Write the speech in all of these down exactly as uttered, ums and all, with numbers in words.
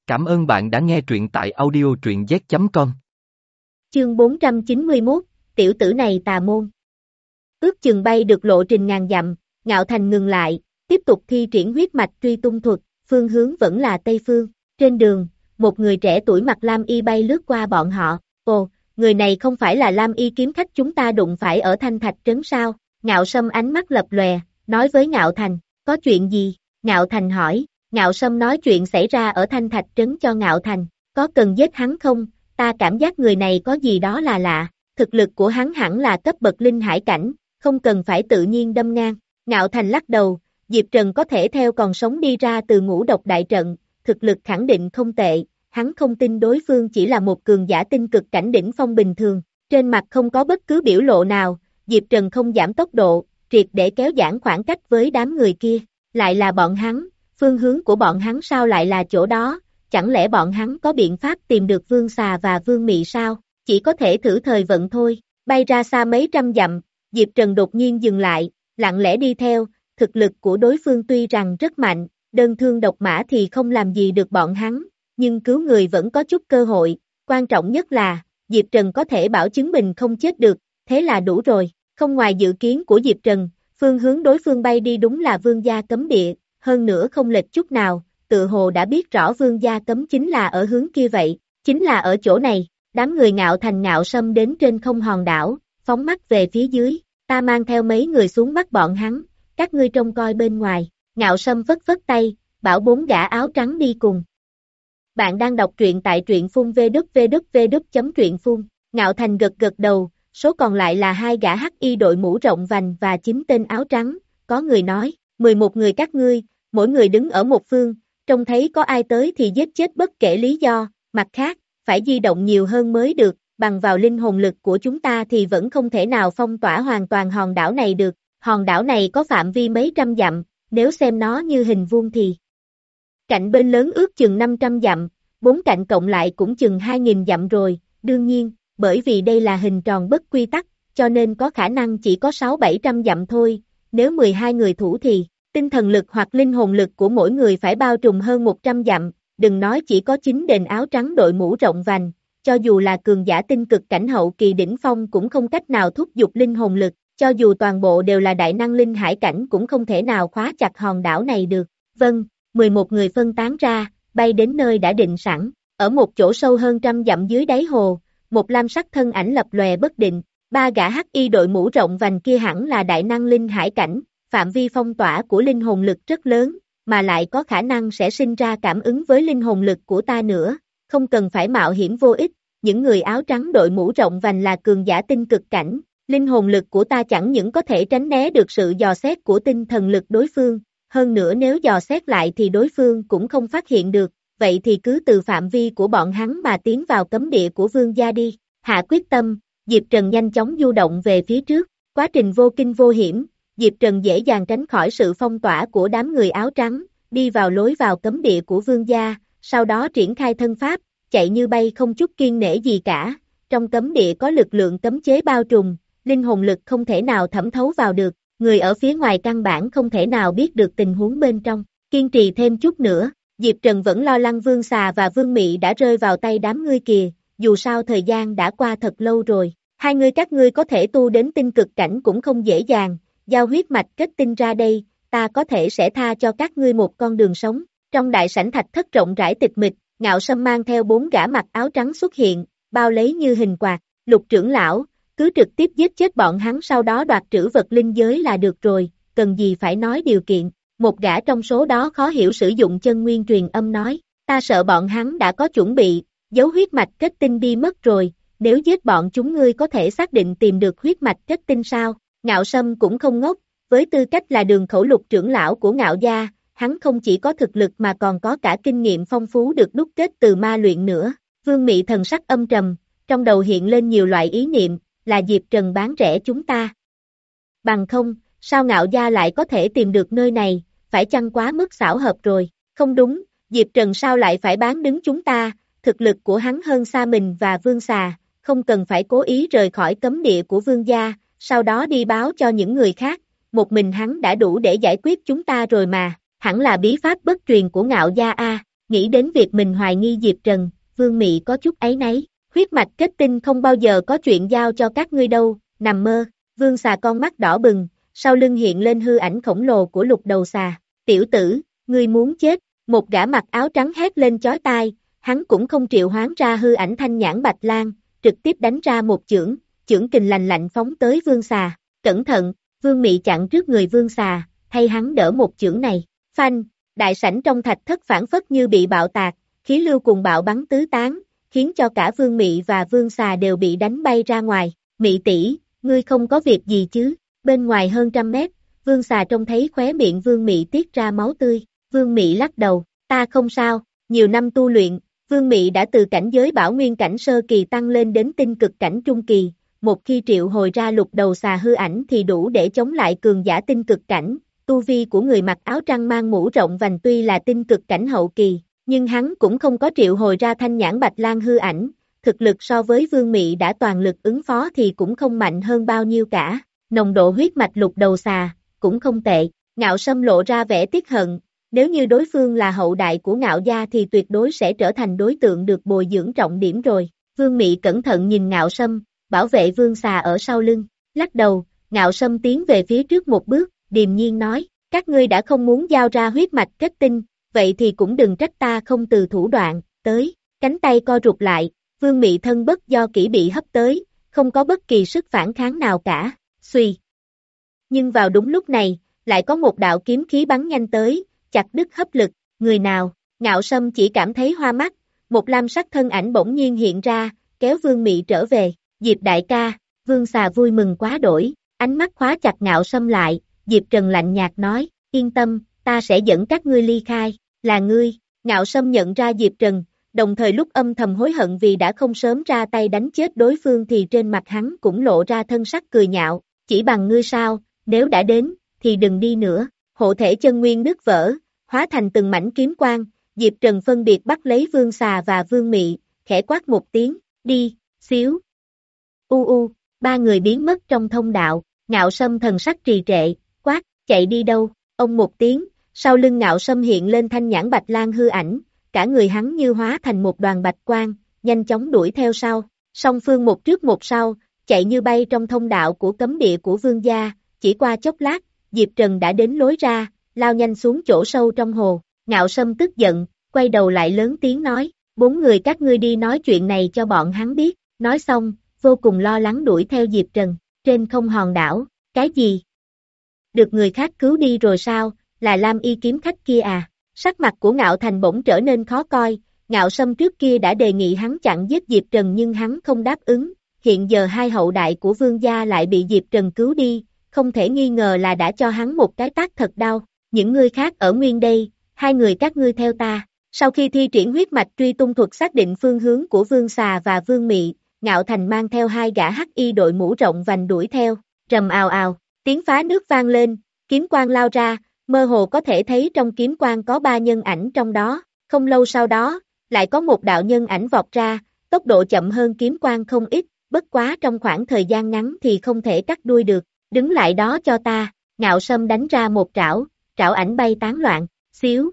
Cảm ơn bạn đã nghe truyện tại audio truyện z chấm com. Chương bốn trăm chín mươi mốt, tiểu tử này tà môn. Ước chừng bay được lộ trình ngàn dặm, Ngạo Thành ngừng lại, tiếp tục thi triển huyết mạch truy tung thuật, phương hướng vẫn là Tây Phương. Trên đường, một người trẻ tuổi mặc lam y bay lướt qua bọn họ. Ồ, người này không phải là lam y kiếm khách chúng ta đụng phải ở Thanh Thạch Trấn sao? Ngạo Sâm ánh mắt lập lòe, nói với Ngạo Thành, có chuyện gì? Ngạo Thành hỏi, Ngạo Sâm nói chuyện xảy ra ở Thanh Thạch Trấn cho Ngạo Thành, có cần giết hắn không? Ta cảm giác người này có gì đó là lạ, thực lực của hắn hẳn là cấp bậc linh hải cảnh, không cần phải tự nhiên đâm ngang. Ngạo Thành lắc đầu, Diệp Trần có thể theo còn sống đi ra từ ngũ độc đại trận, thực lực khẳng định không tệ, hắn không tin đối phương chỉ là một cường giả tinh cực cảnh đỉnh phong bình thường. Trên mặt không có bất cứ biểu lộ nào, Diệp Trần không giảm tốc độ, triệt để kéo giãn khoảng cách với đám người kia, lại là bọn hắn, phương hướng của bọn hắn sao lại là chỗ đó, chẳng lẽ bọn hắn có biện pháp tìm được Vương Xà và Vương Mị sao, chỉ có thể thử thời vận thôi. Bay ra xa mấy trăm dặm, Diệp Trần đột nhiên dừng lại, lặng lẽ đi theo, thực lực của đối phương tuy rằng rất mạnh, đơn thương độc mã thì không làm gì được bọn hắn, nhưng cứu người vẫn có chút cơ hội, quan trọng nhất là, Diệp Trần có thể bảo chứng mình không chết được, thế là đủ rồi. Không ngoài dự kiến của Diệp Trần, phương hướng đối phương bay đi đúng là Vương gia cấm địa, hơn nữa không lệch chút nào, tự hồ đã biết rõ Vương gia cấm chính là ở hướng kia vậy, chính là ở chỗ này. Đám người Ngạo Thành Ngạo Sâm đến trên không hòn đảo, phóng mắt về phía dưới, ta mang theo mấy người xuống bắt bọn hắn, các ngươi trông coi bên ngoài. Ngạo Sâm vất vất tay, bảo bốn gã áo trắng đi cùng. Bạn đang đọc truyện tại truyện phun www chấm truyện phun. Ngạo Thành gật gật đầu, số còn lại là hai gã hắc y đội mũ rộng vành và chín tên áo trắng. Có người nói, mười một người các ngươi, mỗi người đứng ở một phương, trông thấy có ai tới thì giết chết bất kể lý do, mặt khác, phải di động nhiều hơn mới được, bằng vào linh hồn lực của chúng ta thì vẫn không thể nào phong tỏa hoàn toàn hòn đảo này được. Hòn đảo này có phạm vi mấy trăm dặm, nếu xem nó như hình vuông thì cạnh bên lớn ước chừng năm trăm dặm, bốn cạnh cộng lại cũng chừng hai nghìn dặm rồi, đương nhiên, bởi vì đây là hình tròn bất quy tắc, cho nên có khả năng chỉ có sáu bảy trăm dặm thôi, nếu mười hai người thủ thì, tinh thần lực hoặc linh hồn lực của mỗi người phải bao trùm hơn một trăm dặm, đừng nói chỉ có chín đền áo trắng đội mũ rộng vành, cho dù là cường giả tinh cực cảnh hậu kỳ đỉnh phong cũng không cách nào thúc giục linh hồn lực, cho dù toàn bộ đều là đại năng linh hải cảnh cũng không thể nào khóa chặt hòn đảo này được. Vâng, mười một người phân tán ra, bay đến nơi đã định sẵn, ở một chỗ sâu hơn trăm dặm dưới đáy hồ, một lam sắc thân ảnh lập lòe bất định, ba gã hắc y đội mũ rộng vành kia hẳn là đại năng linh hải cảnh, phạm vi phong tỏa của linh hồn lực rất lớn, mà lại có khả năng sẽ sinh ra cảm ứng với linh hồn lực của ta nữa, không cần phải mạo hiểm vô ích, những người áo trắng đội mũ rộng vành là cường giả tinh cực cảnh, linh hồn lực của ta chẳng những có thể tránh né được sự dò xét của tinh thần lực đối phương, hơn nữa nếu dò xét lại thì đối phương cũng không phát hiện được, vậy thì cứ từ phạm vi của bọn hắn mà tiến vào cấm địa của Vương gia đi. Hạ quyết tâm, Diệp Trần nhanh chóng du động về phía trước, quá trình vô kinh vô hiểm, Diệp Trần dễ dàng tránh khỏi sự phong tỏa của đám người áo trắng, đi vào lối vào cấm địa của Vương gia, sau đó triển khai thân pháp, chạy như bay không chút kiêng nể gì cả. Trong cấm địa có lực lượng cấm chế bao trùm, linh hồn lực không thể nào thẩm thấu vào được, người ở phía ngoài căn bản không thể nào biết được tình huống bên trong. Kiên trì thêm chút nữa, Diệp Trần vẫn lo lắng Vương Xà và Vương Mị đã rơi vào tay đám ngươi kìa, dù sao thời gian đã qua thật lâu rồi, hai ngươi các ngươi có thể tu đến tinh cực cảnh cũng không dễ dàng, giao huyết mạch kết tinh ra đây, ta có thể sẽ tha cho các ngươi một con đường sống. Trong đại sảnh thạch thất rộng rãi tịch mịch, Ngạo Sâm mang theo bốn gã mặc áo trắng xuất hiện, bao lấy như hình quạt. Lục trưởng lão, cứ trực tiếp giết chết bọn hắn sau đó đoạt trữ vật linh giới là được rồi, cần gì phải nói điều kiện. Một gã trong số đó khó hiểu sử dụng chân nguyên truyền âm nói, ta sợ bọn hắn đã có chuẩn bị, giấu huyết mạch kết tinh đi mất rồi, nếu giết bọn chúng ngươi có thể xác định tìm được huyết mạch kết tinh sao? Ngạo Sâm cũng không ngốc, với tư cách là đường khẩu lục trưởng lão của Ngạo gia, hắn không chỉ có thực lực mà còn có cả kinh nghiệm phong phú được đúc kết từ ma luyện nữa. Vương Mị thần sắc âm trầm, trong đầu hiện lên nhiều loại ý niệm, là Diệp Trần bán rẻ chúng ta. Bằng không, sao Ngạo gia lại có thể tìm được nơi này, phải chăng quá mức xảo hợp rồi, không đúng, Diệp Trần sao lại phải bán đứng chúng ta, thực lực của hắn hơn xa mình và Vương Xà, không cần phải cố ý rời khỏi cấm địa của Vương gia, sau đó đi báo cho những người khác, một mình hắn đã đủ để giải quyết chúng ta rồi mà, hẳn là bí pháp bất truyền của Ngạo gia a. nghĩ đến việc mình hoài nghi Diệp Trần, Vương Mị có chút áy náy, huyết mạch kết tinh không bao giờ có chuyện giao cho các ngươi đâu, nằm mơ, Vương xà con mắt đỏ bừng, sau lưng hiện lên hư ảnh khổng lồ của lục đầu xà, tiểu tử, ngươi muốn chết, một gã mặc áo trắng hét lên chói tai, hắn cũng không triệu hoán ra hư ảnh thanh nhãn bạch lang, trực tiếp đánh ra một chưởng, chưởng kình lành lạnh phóng tới Vương xà, cẩn thận, Vương Mị chặn trước người Vương xà, thay hắn đỡ một chưởng này, phanh, đại sảnh trong thạch thất phản phất như bị bạo tạc, khí lưu cùng bạo bắn tứ tán, khiến cho cả Vương Mị và Vương xà đều bị đánh bay ra ngoài, Mị tỷ, ngươi không có việc gì chứ, bên ngoài hơn trăm mét, Vương xà trông thấy khóe miệng Vương Mị tiết ra máu tươi, Vương Mị lắc đầu, ta không sao, nhiều năm tu luyện, Vương Mị đã từ cảnh giới bảo nguyên cảnh sơ kỳ tăng lên đến tinh cực cảnh trung kỳ, một khi triệu hồi ra lục đầu xà hư ảnh thì đủ để chống lại cường giả tinh cực cảnh, tu vi của người mặc áo trắng mang mũ rộng vành tuy là tinh cực cảnh hậu kỳ, nhưng hắn cũng không có triệu hồi ra thanh nhãn bạch lang hư ảnh, thực lực so với Vương Mị đã toàn lực ứng phó thì cũng không mạnh hơn bao nhiêu cả, nồng độ huyết mạch lục đầu xà, cũng không tệ, Ngạo Sâm lộ ra vẻ tiếc hận, nếu như đối phương là hậu đại của Ngạo gia thì tuyệt đối sẽ trở thành đối tượng được bồi dưỡng trọng điểm rồi, Vương Mị cẩn thận nhìn Ngạo Sâm, bảo vệ Vương xà ở sau lưng, lắc đầu, Ngạo Sâm tiến về phía trước một bước, điềm nhiên nói, các ngươi đã không muốn giao ra huyết mạch kết tinh, vậy thì cũng đừng trách ta không từ thủ đoạn, tới, cánh tay co rụt lại, Vương Mị thân bất do kỹ bị hấp tới, không có bất kỳ sức phản kháng nào cả, suy. Nhưng vào đúng lúc này, lại có một đạo kiếm khí bắn nhanh tới, chặt đứt hấp lực, người nào, Ngạo Sâm chỉ cảm thấy hoa mắt, một lam sắc thân ảnh bỗng nhiên hiện ra, kéo Vương Mị trở về, Diệp đại ca, Vương xà vui mừng quá đổi, ánh mắt khóa chặt Ngạo Sâm lại, Diệp Trần lạnh nhạt nói, yên tâm, ta sẽ dẫn các ngươi ly khai, là ngươi, Ngạo Sâm nhận ra Diệp Trần, đồng thời lúc âm thầm hối hận vì đã không sớm ra tay đánh chết đối phương thì trên mặt hắn cũng lộ ra thân sắc cười nhạo, chỉ bằng ngươi sao, nếu đã đến, thì đừng đi nữa, hộ thể chân nguyên nứt vỡ, hóa thành từng mảnh kiếm quang, Diệp Trần phân biệt bắt lấy Vương xà và Vương Mị, khẽ quát một tiếng, đi, xíu, u u, ba người biến mất trong thông đạo, Ngạo Sâm thần sắc trì trệ, quát, chạy đi đâu, ông một tiếng, sau lưng Ngạo Sâm hiện lên thanh nhãn bạch lang hư ảnh, cả người hắn như hóa thành một đoàn bạch quang, nhanh chóng đuổi theo sau, song phương một trước một sau, chạy như bay trong thông đạo của cấm địa của Vương gia, chỉ qua chốc lát, Diệp Trần đã đến lối ra, lao nhanh xuống chỗ sâu trong hồ, Ngạo Sâm tức giận, quay đầu lại lớn tiếng nói, bốn người các ngươi đi nói chuyện này cho bọn hắn biết, nói xong, vô cùng lo lắng đuổi theo Diệp Trần, trên không hòn đảo, cái gì? Được người khác cứu đi rồi sao, là Lam Y kiếm khách kia à? Sắc mặt của Ngạo Thành bỗng trở nên khó coi, Ngạo Sâm trước kia đã đề nghị hắn chặn giết Diệp Trần nhưng hắn không đáp ứng, hiện giờ hai hậu đại của Vương gia lại bị Diệp Trần cứu đi, không thể nghi ngờ là đã cho hắn một cái tát thật đau, những người khác ở nguyên đây, hai người các ngươi theo ta. Sau khi thi triển huyết mạch truy tung thuật xác định phương hướng của Vương xà và Vương Mị, Ngạo Thành mang theo hai gã hắc y đội mũ rộng vành đuổi theo, rầm ào ào, tiếng phá nước vang lên, kiếm quang lao ra, mơ hồ có thể thấy trong kiếm quang có ba nhân ảnh trong đó, không lâu sau đó, lại có một đạo nhân ảnh vọt ra, tốc độ chậm hơn kiếm quang không ít, bất quá trong khoảng thời gian ngắn thì không thể cắt đuôi được, đứng lại đó cho ta, Ngạo Sâm đánh ra một trảo, trảo ảnh bay tán loạn, xíu,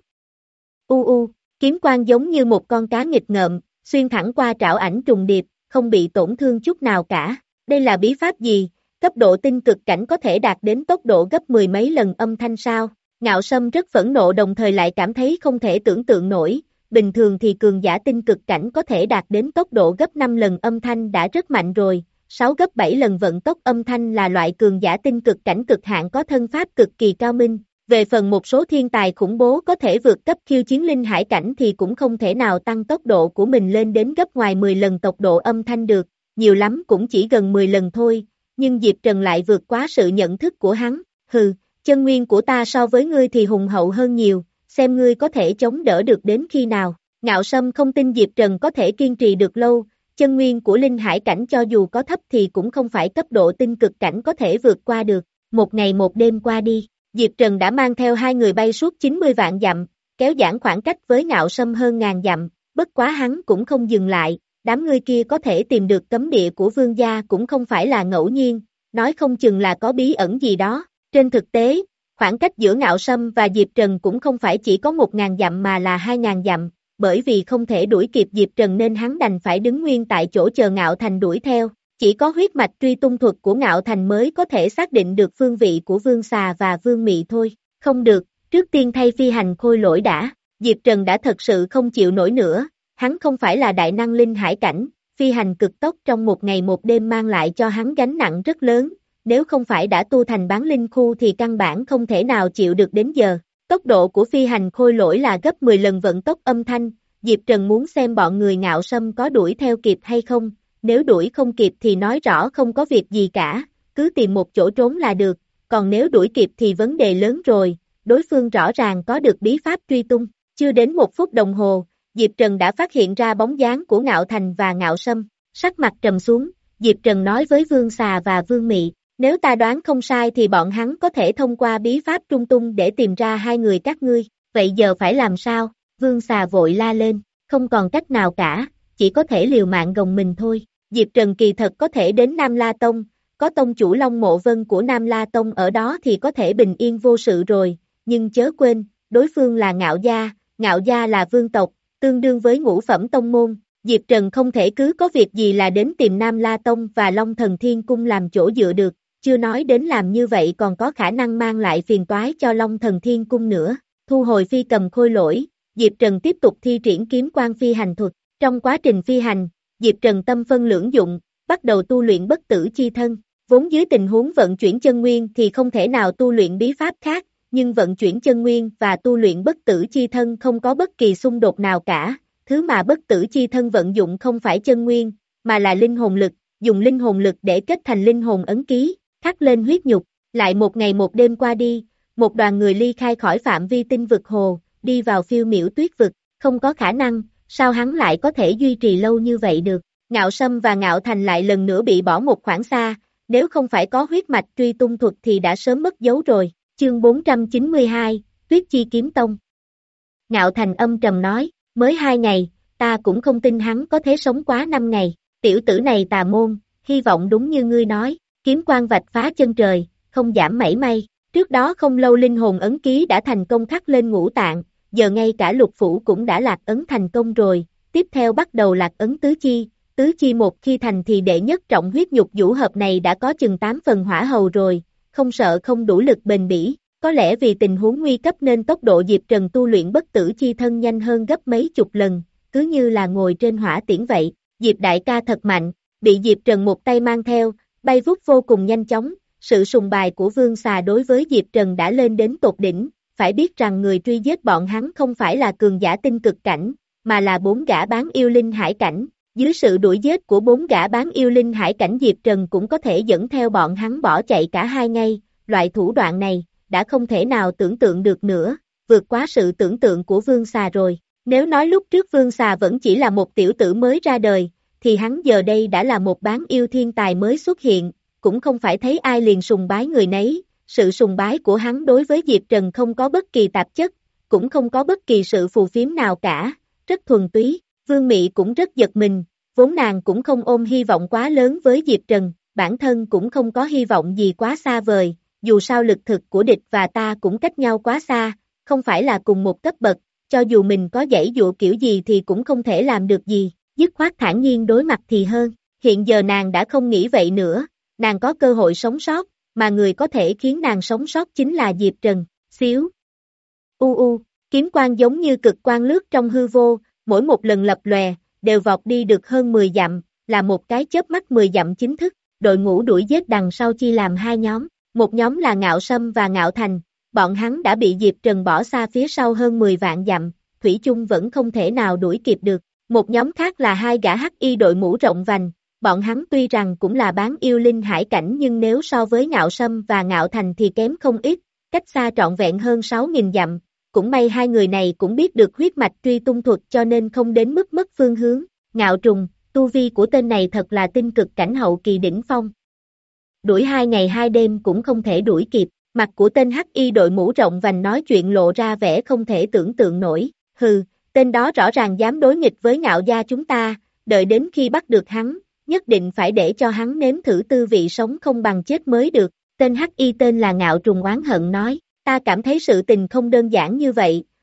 u u, kiếm quang giống như một con cá nghịch ngợm, xuyên thẳng qua trảo ảnh trùng điệp, không bị tổn thương chút nào cả, đây là bí pháp gì, cấp độ tinh cực cảnh có thể đạt đến tốc độ gấp mười mấy lần âm thanh sao, Ngạo Sâm rất phẫn nộ đồng thời lại cảm thấy không thể tưởng tượng nổi, bình thường thì cường giả tinh cực cảnh có thể đạt đến tốc độ gấp năm lần âm thanh đã rất mạnh rồi, sáu gấp bảy lần vận tốc âm thanh là loại cường giả tinh cực cảnh cực hạn có thân pháp cực kỳ cao minh, về phần một số thiên tài khủng bố có thể vượt cấp khiêu chiến linh hải cảnh thì cũng không thể nào tăng tốc độ của mình lên đến gấp ngoài mười lần tốc độ âm thanh được, nhiều lắm cũng chỉ gần mười lần thôi, nhưng Diệp Trần lại vượt quá sự nhận thức của hắn, hừ, chân nguyên của ta so với ngươi thì hùng hậu hơn nhiều, xem ngươi có thể chống đỡ được đến khi nào, Ngạo Sâm không tin Diệp Trần có thể kiên trì được lâu, chân nguyên của linh hải cảnh cho dù có thấp thì cũng không phải cấp độ tinh cực cảnh có thể vượt qua được, một ngày một đêm qua đi, Diệp Trần đã mang theo hai người bay suốt chín mươi vạn dặm, kéo giãn khoảng cách với Ngạo Sâm hơn ngàn dặm, bất quá hắn cũng không dừng lại, đám người kia có thể tìm được cấm địa của Vương gia cũng không phải là ngẫu nhiên, nói không chừng là có bí ẩn gì đó, trên thực tế, khoảng cách giữa Ngạo Sâm và Diệp Trần cũng không phải chỉ có một ngàn dặm mà là hai ngàn dặm, bởi vì không thể đuổi kịp Diệp Trần nên hắn đành phải đứng nguyên tại chỗ chờ Ngạo Thành đuổi theo. Chỉ có huyết mạch truy tung thuật của Ngạo Thành mới có thể xác định được phương vị của Vương Xà và Vương Mị thôi. Không được, trước tiên thay phi hành khôi lỗi đã. Diệp Trần đã thật sự không chịu nổi nữa, hắn không phải là đại năng linh hải cảnh, phi hành cực tốc trong một ngày một đêm mang lại cho hắn gánh nặng rất lớn, nếu không phải đã tu thành bán linh khu thì căn bản không thể nào chịu được đến giờ. Tốc độ của phi hành khôi lỗi là gấp mười lần vận tốc âm thanh, Diệp Trần muốn xem bọn người Ngạo Sâm có đuổi theo kịp hay không, nếu đuổi không kịp thì nói rõ không có việc gì cả, cứ tìm một chỗ trốn là được, còn nếu đuổi kịp thì vấn đề lớn rồi, đối phương rõ ràng có được bí pháp truy tung. Chưa đến một phút đồng hồ, Diệp Trần đã phát hiện ra bóng dáng của Ngạo Thành và Ngạo Sâm, sắc mặt trầm xuống, Diệp Trần nói với Vương Xà và Vương Mị, nếu ta đoán không sai thì bọn hắn có thể thông qua bí pháp trung tung để tìm ra hai người các ngươi, vậy giờ phải làm sao? Vương Xà vội la lên, không còn cách nào cả, chỉ có thể liều mạng gồng mình thôi. Diệp Trần kỳ thật có thể đến Nam La Tông, có tông chủ Long Mộ Vân của Nam La Tông ở đó thì có thể bình yên vô sự rồi, nhưng chớ quên, đối phương là Ngạo Gia, Ngạo Gia là vương tộc, tương đương với ngũ phẩm tông môn, Diệp Trần không thể cứ có việc gì là đến tìm Nam La Tông và Long Thần Thiên Cung làm chỗ dựa được, chưa nói đến làm như vậy còn có khả năng mang lại phiền toái cho Long Thần Thiên Cung nữa. Thu hồi phi cầm khôi lỗi, Diệp Trần tiếp tục thi triển kiếm quan phi hành thuật, trong quá trình phi hành, Diệp Trần tâm phân lưỡng dụng, bắt đầu tu luyện bất tử chi thân, vốn dưới tình huống vận chuyển chân nguyên thì không thể nào tu luyện bí pháp khác, nhưng vận chuyển chân nguyên và tu luyện bất tử chi thân không có bất kỳ xung đột nào cả, thứ mà bất tử chi thân vận dụng không phải chân nguyên, mà là linh hồn lực, dùng linh hồn lực để kết thành linh hồn ấn ký, khắc lên huyết nhục, lại một ngày một đêm qua đi, một đoàn người ly khai khỏi phạm vi tinh vực hồ, đi vào phiêu miểu tuyết vực, không có khả năng, sao hắn lại có thể duy trì lâu như vậy được, Ngạo Sâm và Ngạo Thành lại lần nữa bị bỏ một khoảng xa, nếu không phải có huyết mạch truy tung thuật thì đã sớm mất dấu rồi. Chương bốn trăm chín mươi hai, Tuyết Chi Kiếm Tông. Ngạo Thành âm trầm nói, mới hai ngày, ta cũng không tin hắn có thể sống quá năm ngày, tiểu tử này tà môn, hy vọng đúng như ngươi nói, kiếm quang vạch phá chân trời, không giảm mảy may, trước đó không lâu linh hồn ấn ký đã thành công khắc lên ngũ tạng, giờ ngay cả lục phủ cũng đã lạc ấn thành công rồi, tiếp theo bắt đầu lạc ấn tứ chi, tứ chi một khi thành thì đệ nhất trọng huyết nhục vũ hợp này đã có chừng tám phần hỏa hầu rồi, không sợ không đủ lực bền bỉ, có lẽ vì tình huống nguy cấp nên tốc độ Diệp Trần tu luyện bất tử chi thân nhanh hơn gấp mấy chục lần, cứ như là ngồi trên hỏa tiễn vậy, Diệp đại ca thật mạnh, bị Diệp Trần một tay mang theo, bay vút vô cùng nhanh chóng, sự sùng bài của Vương Xà đối với Diệp Trần đã lên đến tột đỉnh, phải biết rằng người truy giết bọn hắn không phải là cường giả tinh cực cảnh, mà là bốn gã bán yêu linh hải cảnh. Dưới sự đuổi giết của bốn gã bán yêu linh hải cảnh Diệp Trần cũng có thể dẫn theo bọn hắn bỏ chạy cả hai ngày, loại thủ đoạn này, đã không thể nào tưởng tượng được nữa, vượt quá sự tưởng tượng của Vương Xà rồi. Nếu nói lúc trước Vương Xà vẫn chỉ là một tiểu tử mới ra đời, thì hắn giờ đây đã là một bán yêu thiên tài mới xuất hiện, cũng không phải thấy ai liền sùng bái người nấy, sự sùng bái của hắn đối với Diệp Trần không có bất kỳ tạp chất, cũng không có bất kỳ sự phù phiếm nào cả, rất thuần túy. Vương Mị cũng rất giật mình, vốn nàng cũng không ôm hy vọng quá lớn với Diệp Trần, bản thân cũng không có hy vọng gì quá xa vời, dù sao lực thực của địch và ta cũng cách nhau quá xa, không phải là cùng một cấp bậc, cho dù mình có giãy dụa kiểu gì thì cũng không thể làm được gì, dứt khoát thản nhiên đối mặt thì hơn, hiện giờ nàng đã không nghĩ vậy nữa, nàng có cơ hội sống sót, mà người có thể khiến nàng sống sót chính là Diệp Trần, xíu. U u, kiếm quang giống như cực quang lướt trong hư vô, mỗi một lần lập lòe, đều vọt đi được hơn mười dặm, là một cái chớp mắt mười dặm chính thức, đội ngũ đuổi giết đằng sau chia làm hai nhóm, một nhóm là Ngạo Sâm và Ngạo Thành, bọn hắn đã bị Diệp Trần bỏ xa phía sau hơn mười vạn dặm, thủy chung vẫn không thể nào đuổi kịp được, một nhóm khác là hai gã hắc y đội mũ rộng vành, bọn hắn tuy rằng cũng là bán yêu linh hải cảnh nhưng nếu so với Ngạo Sâm và Ngạo Thành thì kém không ít, cách xa trọn vẹn hơn sáu nghìn dặm. Cũng may hai người này cũng biết được huyết mạch truy tung thuật cho nên không đến mức mất phương hướng. Ngạo Trùng, tu vi của tên này thật là tinh cực cảnh hậu kỳ đỉnh phong. Đuổi hai ngày hai đêm cũng không thể đuổi kịp, mặt của tên hắc y đội mũ rộng vành nói chuyện lộ ra vẻ không thể tưởng tượng nổi. Hừ, tên đó rõ ràng dám đối nghịch với Ngạo gia chúng ta, đợi đến khi bắt được hắn, nhất định phải để cho hắn nếm thử tư vị sống không bằng chết mới được. Tên hắc y tên là Ngạo Trùng oán hận nói. Ta cảm thấy sự tình không đơn giản như vậy,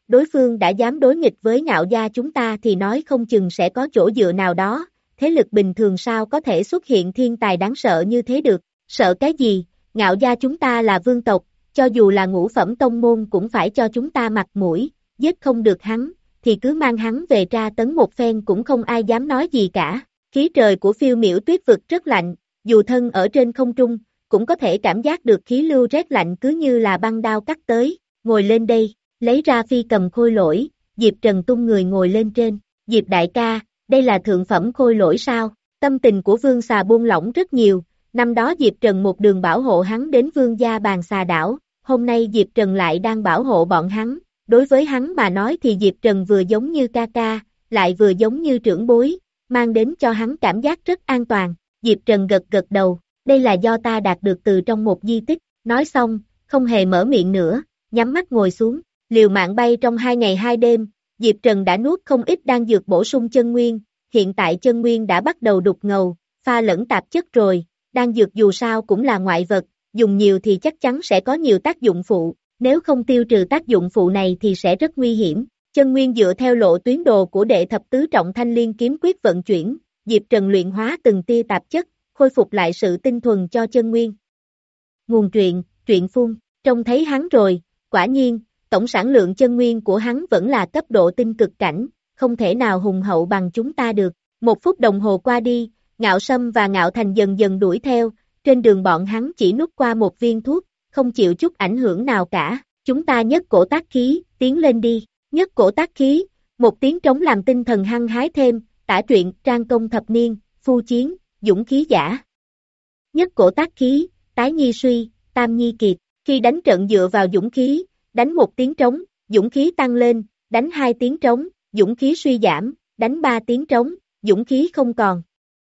đối phương đã dám đối nghịch với Ngạo gia chúng ta thì nói không chừng sẽ có chỗ dựa nào đó, thế lực bình thường sao có thể xuất hiện thiên tài đáng sợ như thế được, sợ cái gì, Ngạo gia chúng ta là vương tộc, cho dù là ngũ phẩm tông môn cũng phải cho chúng ta mặt mũi, giết không được hắn, thì cứ mang hắn về tra tấn một phen cũng không ai dám nói gì cả. Khí trời của phiêu miểu tuyết vực rất lạnh, dù thân ở trên không trung, cũng có thể cảm giác được khí lưu rét lạnh cứ như là băng đao cắt tới, ngồi lên đây, lấy ra phi cầm khôi lỗi, Diệp Trần tung người ngồi lên trên, Diệp đại ca, đây là thượng phẩm khôi lỗi sao, tâm tình của vương xà buông lỏng rất nhiều, năm đó Diệp Trần một đường bảo hộ hắn đến vương gia bàn xà đảo, hôm nay Diệp Trần lại đang bảo hộ bọn hắn, đối với hắn mà nói thì Diệp Trần vừa giống như ca ca, lại vừa giống như trưởng bối, mang đến cho hắn cảm giác rất an toàn, Diệp Trần gật gật đầu, đây là do ta đạt được từ trong một di tích, nói xong, không hề mở miệng nữa, nhắm mắt ngồi xuống, liều mạng bay trong hai ngày hai đêm, Diệp Trần đã nuốt không ít đan dược bổ sung chân nguyên, hiện tại chân nguyên đã bắt đầu đục ngầu, pha lẫn tạp chất rồi, đan dược dù sao cũng là ngoại vật, dùng nhiều thì chắc chắn sẽ có nhiều tác dụng phụ, nếu không tiêu trừ tác dụng phụ này thì sẽ rất nguy hiểm. Chân nguyên dựa theo lộ tuyến đồ của đệ thập tứ trọng thanh liên kiếm quyết vận chuyển, Diệp Trần luyện hóa từng tia tạp chất, khôi phục lại sự tinh thuần cho chân nguyên. Nguồn truyện, truyện phun, trông thấy hắn rồi, quả nhiên, tổng sản lượng chân nguyên của hắn vẫn là cấp độ tinh cực cảnh, không thể nào hùng hậu bằng chúng ta được. Một phút đồng hồ qua đi, Ngạo Sâm và Ngạo Thành dần dần đuổi theo, trên đường bọn hắn chỉ nuốt qua một viên thuốc, không chịu chút ảnh hưởng nào cả, chúng ta nhất cổ tác khí, tiến lên đi. Nhất cổ tác khí, một tiếng trống làm tinh thần hăng hái thêm, tả truyện, trang công thập niên, phu chiến, dũng khí giả. Nhất cổ tác khí, tái nhi suy, tam nhi kiệt, khi đánh trận dựa vào dũng khí, đánh một tiếng trống, dũng khí tăng lên, đánh hai tiếng trống, dũng khí suy giảm, đánh ba tiếng trống, dũng khí không còn.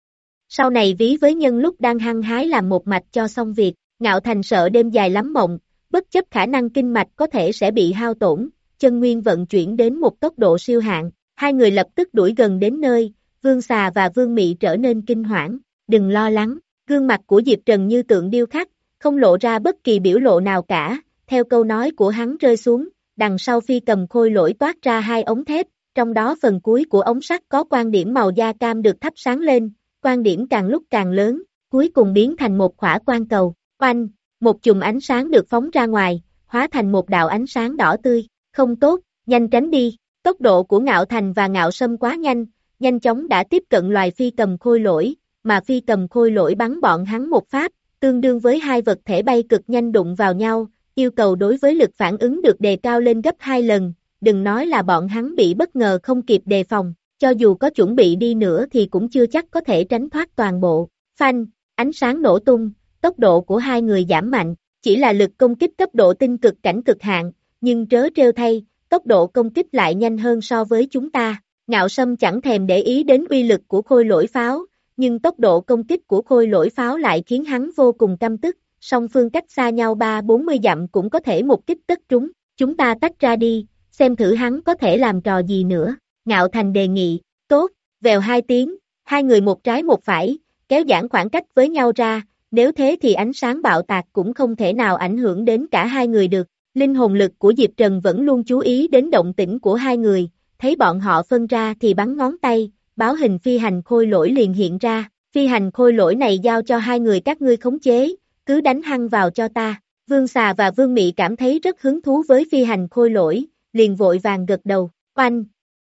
Sau này ví với nhân lúc đang hăng hái làm một mạch cho xong việc, Ngạo Thành sợ đêm dài lắm mộng, bất chấp khả năng kinh mạch có thể sẽ bị hao tổn. Chân nguyên vận chuyển đến một tốc độ siêu hạn, hai người lập tức đuổi gần đến nơi, Vương Xà và Vương Mị trở nên kinh hoảng, đừng lo lắng, gương mặt của Diệp Trần như tượng điêu khắc, không lộ ra bất kỳ biểu lộ nào cả, theo câu nói của hắn rơi xuống, đằng sau phi cầm khôi lỗi toát ra hai ống thép, trong đó phần cuối của ống sắt có quan điểm màu da cam được thắp sáng lên, quan điểm càng lúc càng lớn, cuối cùng biến thành một khỏa quan cầu, oanh, một chùm ánh sáng được phóng ra ngoài, hóa thành một đạo ánh sáng đỏ tươi. Không tốt, nhanh tránh đi, tốc độ của Ngạo Thành và Ngạo Sâm quá nhanh, nhanh chóng đã tiếp cận loài phi cầm khôi lỗi, mà phi cầm khôi lỗi bắn bọn hắn một phát, tương đương với hai vật thể bay cực nhanh đụng vào nhau, yêu cầu đối với lực phản ứng được đề cao lên gấp hai lần, đừng nói là bọn hắn bị bất ngờ không kịp đề phòng, cho dù có chuẩn bị đi nữa thì cũng chưa chắc có thể tránh thoát toàn bộ, phanh, ánh sáng nổ tung, tốc độ của hai người giảm mạnh, chỉ là lực công kích cấp độ tinh cực cảnh cực hạn. Nhưng trớ trêu thay, tốc độ công kích lại nhanh hơn so với chúng ta. Ngạo Sâm chẳng thèm để ý đến uy lực của khôi lỗi pháo, nhưng tốc độ công kích của khôi lỗi pháo lại khiến hắn vô cùng căm tức, song phương cách xa nhau ba bốn mươi dặm cũng có thể một kích tất trúng, chúng ta tách ra đi, xem thử hắn có thể làm trò gì nữa. Ngạo Thành đề nghị, tốt, vèo hai tiếng, hai người một trái một phải, kéo giãn khoảng cách với nhau ra, nếu thế thì ánh sáng bạo tạc cũng không thể nào ảnh hưởng đến cả hai người được. Linh hồn lực của Diệp Trần vẫn luôn chú ý đến động tĩnh của hai người, thấy bọn họ phân ra thì bắn ngón tay, báo hình phi hành khôi lỗi liền hiện ra, phi hành khôi lỗi này giao cho hai người các ngươi khống chế, cứ đánh hăng vào cho ta. Vương Xà và Vương Mị cảm thấy rất hứng thú với phi hành khôi lỗi, liền vội vàng gật đầu, oanh,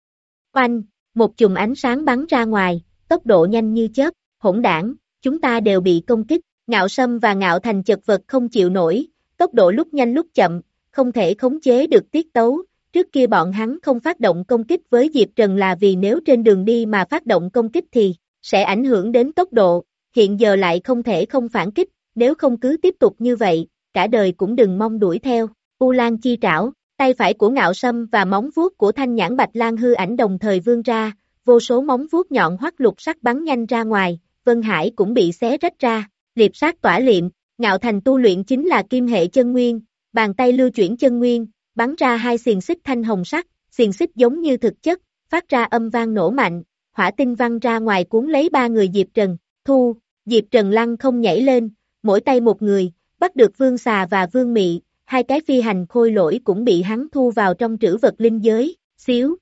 oanh, một chùm ánh sáng bắn ra ngoài, tốc độ nhanh như chớp, hỗn đảng, chúng ta đều bị công kích, Ngạo Sâm và Ngạo Thành chật vật không chịu nổi, tốc độ lúc nhanh lúc chậm, không thể khống chế được tiết tấu, trước kia bọn hắn không phát động công kích với Diệp Trần là vì nếu trên đường đi mà phát động công kích thì sẽ ảnh hưởng đến tốc độ, hiện giờ lại không thể không phản kích, nếu không cứ tiếp tục như vậy, cả đời cũng đừng mong đuổi theo. U Lan chi trảo, tay phải của Ngạo Sâm và móng vuốt của Thanh Nhãn Bạch Lan hư ảnh đồng thời vươn ra, vô số móng vuốt nhọn hoắt lục sắc bắn nhanh ra ngoài, Vân Hải cũng bị xé rách ra, liệp sát tỏa liệm, Ngạo Thành tu luyện chính là kim hệ chân nguyên. Bàn tay lưu chuyển chân nguyên, bắn ra hai xiềng xích thanh hồng sắc, xiềng xích giống như thực chất, phát ra âm vang nổ mạnh, hỏa tinh văng ra ngoài cuốn lấy ba người Diệp Trần, thu, Diệp Trần lăng không nhảy lên, mỗi tay một người, bắt được Vương Xà và Vương Mị, hai cái phi hành khôi lỗi cũng bị hắn thu vào trong trữ vật linh giới, xíu.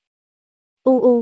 U u.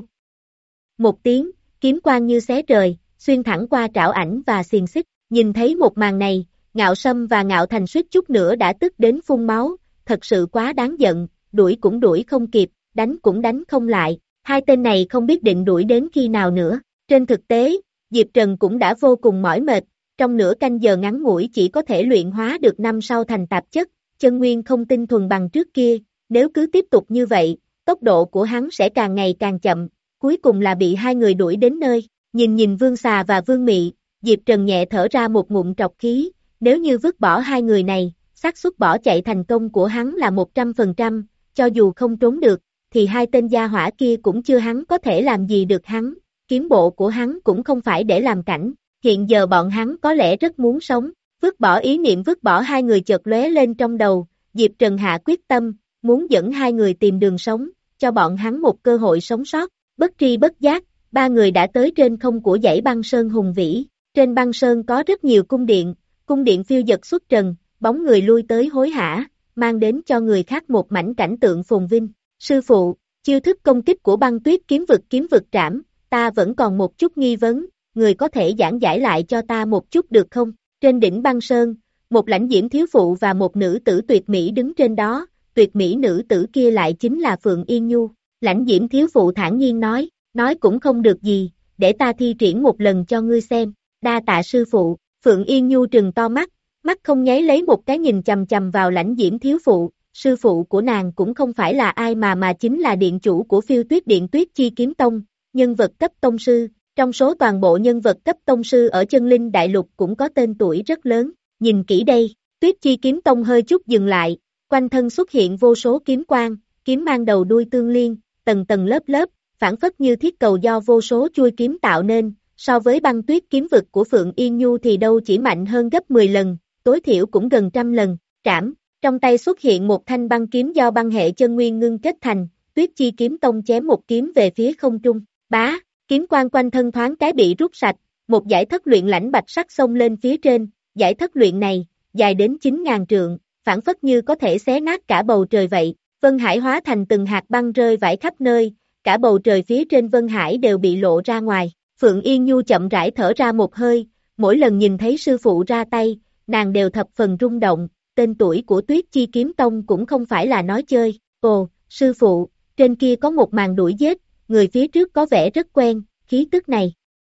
Một tiếng, kiếm quang như xé trời, xuyên thẳng qua trảo ảnh và xiềng xích, nhìn thấy một màn này, Ngạo Sâm và Ngạo Thành suýt chút nữa đã tức đến phun máu, thật sự quá đáng giận, đuổi cũng đuổi không kịp, đánh cũng đánh không lại, hai tên này không biết định đuổi đến khi nào nữa. Trên thực tế, Diệp Trần cũng đã vô cùng mỏi mệt, trong nửa canh giờ ngắn ngủi chỉ có thể luyện hóa được năm sau thành tạp chất, chân nguyên không tinh thuần bằng trước kia, nếu cứ tiếp tục như vậy, tốc độ của hắn sẽ càng ngày càng chậm, cuối cùng là bị hai người đuổi đến nơi. Nhìn nhìn Vương Xà và Vương Mị, Diệp Trần nhẹ thở ra một ngụm trọc khí, nếu như vứt bỏ hai người này, xác suất bỏ chạy thành công của hắn là một trăm phần trăm, cho dù không trốn được, thì hai tên gia hỏa kia cũng chưa hắn có thể làm gì được hắn, kiếm bộ của hắn cũng không phải để làm cảnh, hiện giờ bọn hắn có lẽ rất muốn sống, vứt bỏ ý niệm vứt bỏ hai người chợt lóe lên trong đầu, Diệp Trần hạ quyết tâm, muốn dẫn hai người tìm đường sống, cho bọn hắn một cơ hội sống sót, bất tri bất giác, ba người đã tới trên không của dãy băng sơn hùng vĩ, trên băng sơn có rất nhiều cung điện, cung điện phiêu dật xuất trần, bóng người lui tới hối hả, mang đến cho người khác một mảnh cảnh tượng phồn vinh. Sư phụ, chiêu thức công kích của băng tuyết kiếm vực kiếm vực trảm, ta vẫn còn một chút nghi vấn, người có thể giảng giải lại cho ta một chút được không? Trên đỉnh băng sơn, một lãnh diễm thiếu phụ và một nữ tử tuyệt mỹ đứng trên đó, tuyệt mỹ nữ tử kia lại chính là Phượng Yên Nhu. Lãnh diễm thiếu phụ thản nhiên nói, nói cũng không được gì, để ta thi triển một lần cho ngươi xem, đa tạ sư phụ. Phượng Yên Nhu trừng to mắt, mắt không nháy lấy một cái nhìn chầm chầm vào lãnh diễm thiếu phụ, sư phụ của nàng cũng không phải là ai mà mà chính là điện chủ của Phiêu Tuyết Điện Tuyết Chi Kiếm Tông, nhân vật cấp tông sư, trong số toàn bộ nhân vật cấp tông sư ở chân linh đại lục cũng có tên tuổi rất lớn, nhìn kỹ đây, Tuyết Chi Kiếm Tông hơi chút dừng lại, quanh thân xuất hiện vô số kiếm quang, kiếm mang đầu đuôi tương liên, tầng tầng lớp lớp, phản phất như thiết cầu do vô số chuôi kiếm tạo nên, so với băng tuyết kiếm vực của Phượng Yên Nhu thì đâu chỉ mạnh hơn gấp mười lần, tối thiểu cũng gần trăm lần, trảm, trong tay xuất hiện một thanh băng kiếm do băng hệ chân nguyên ngưng kết thành, Tuyết Chi Kiếm Tông chém một kiếm về phía không trung, bá, kiếm quang quanh thân thoáng cái bị rút sạch, một giải thất luyện lãnh bạch sắc xông lên phía trên, giải thất luyện này, dài đến chín ngàn trượng, phản phất như có thể xé nát cả bầu trời vậy, Vân Hải hóa thành từng hạt băng rơi vãi khắp nơi, cả bầu trời phía trên Vân Hải đều bị lộ ra ngoài. Phượng Yên Nhu chậm rãi thở ra một hơi, mỗi lần nhìn thấy sư phụ ra tay, nàng đều thập phần rung động, tên tuổi của Tuyết Chi Kiếm Tông cũng không phải là nói chơi. Ồ, sư phụ, trên kia có một màn đuổi giết, người phía trước có vẻ rất quen, khí tức này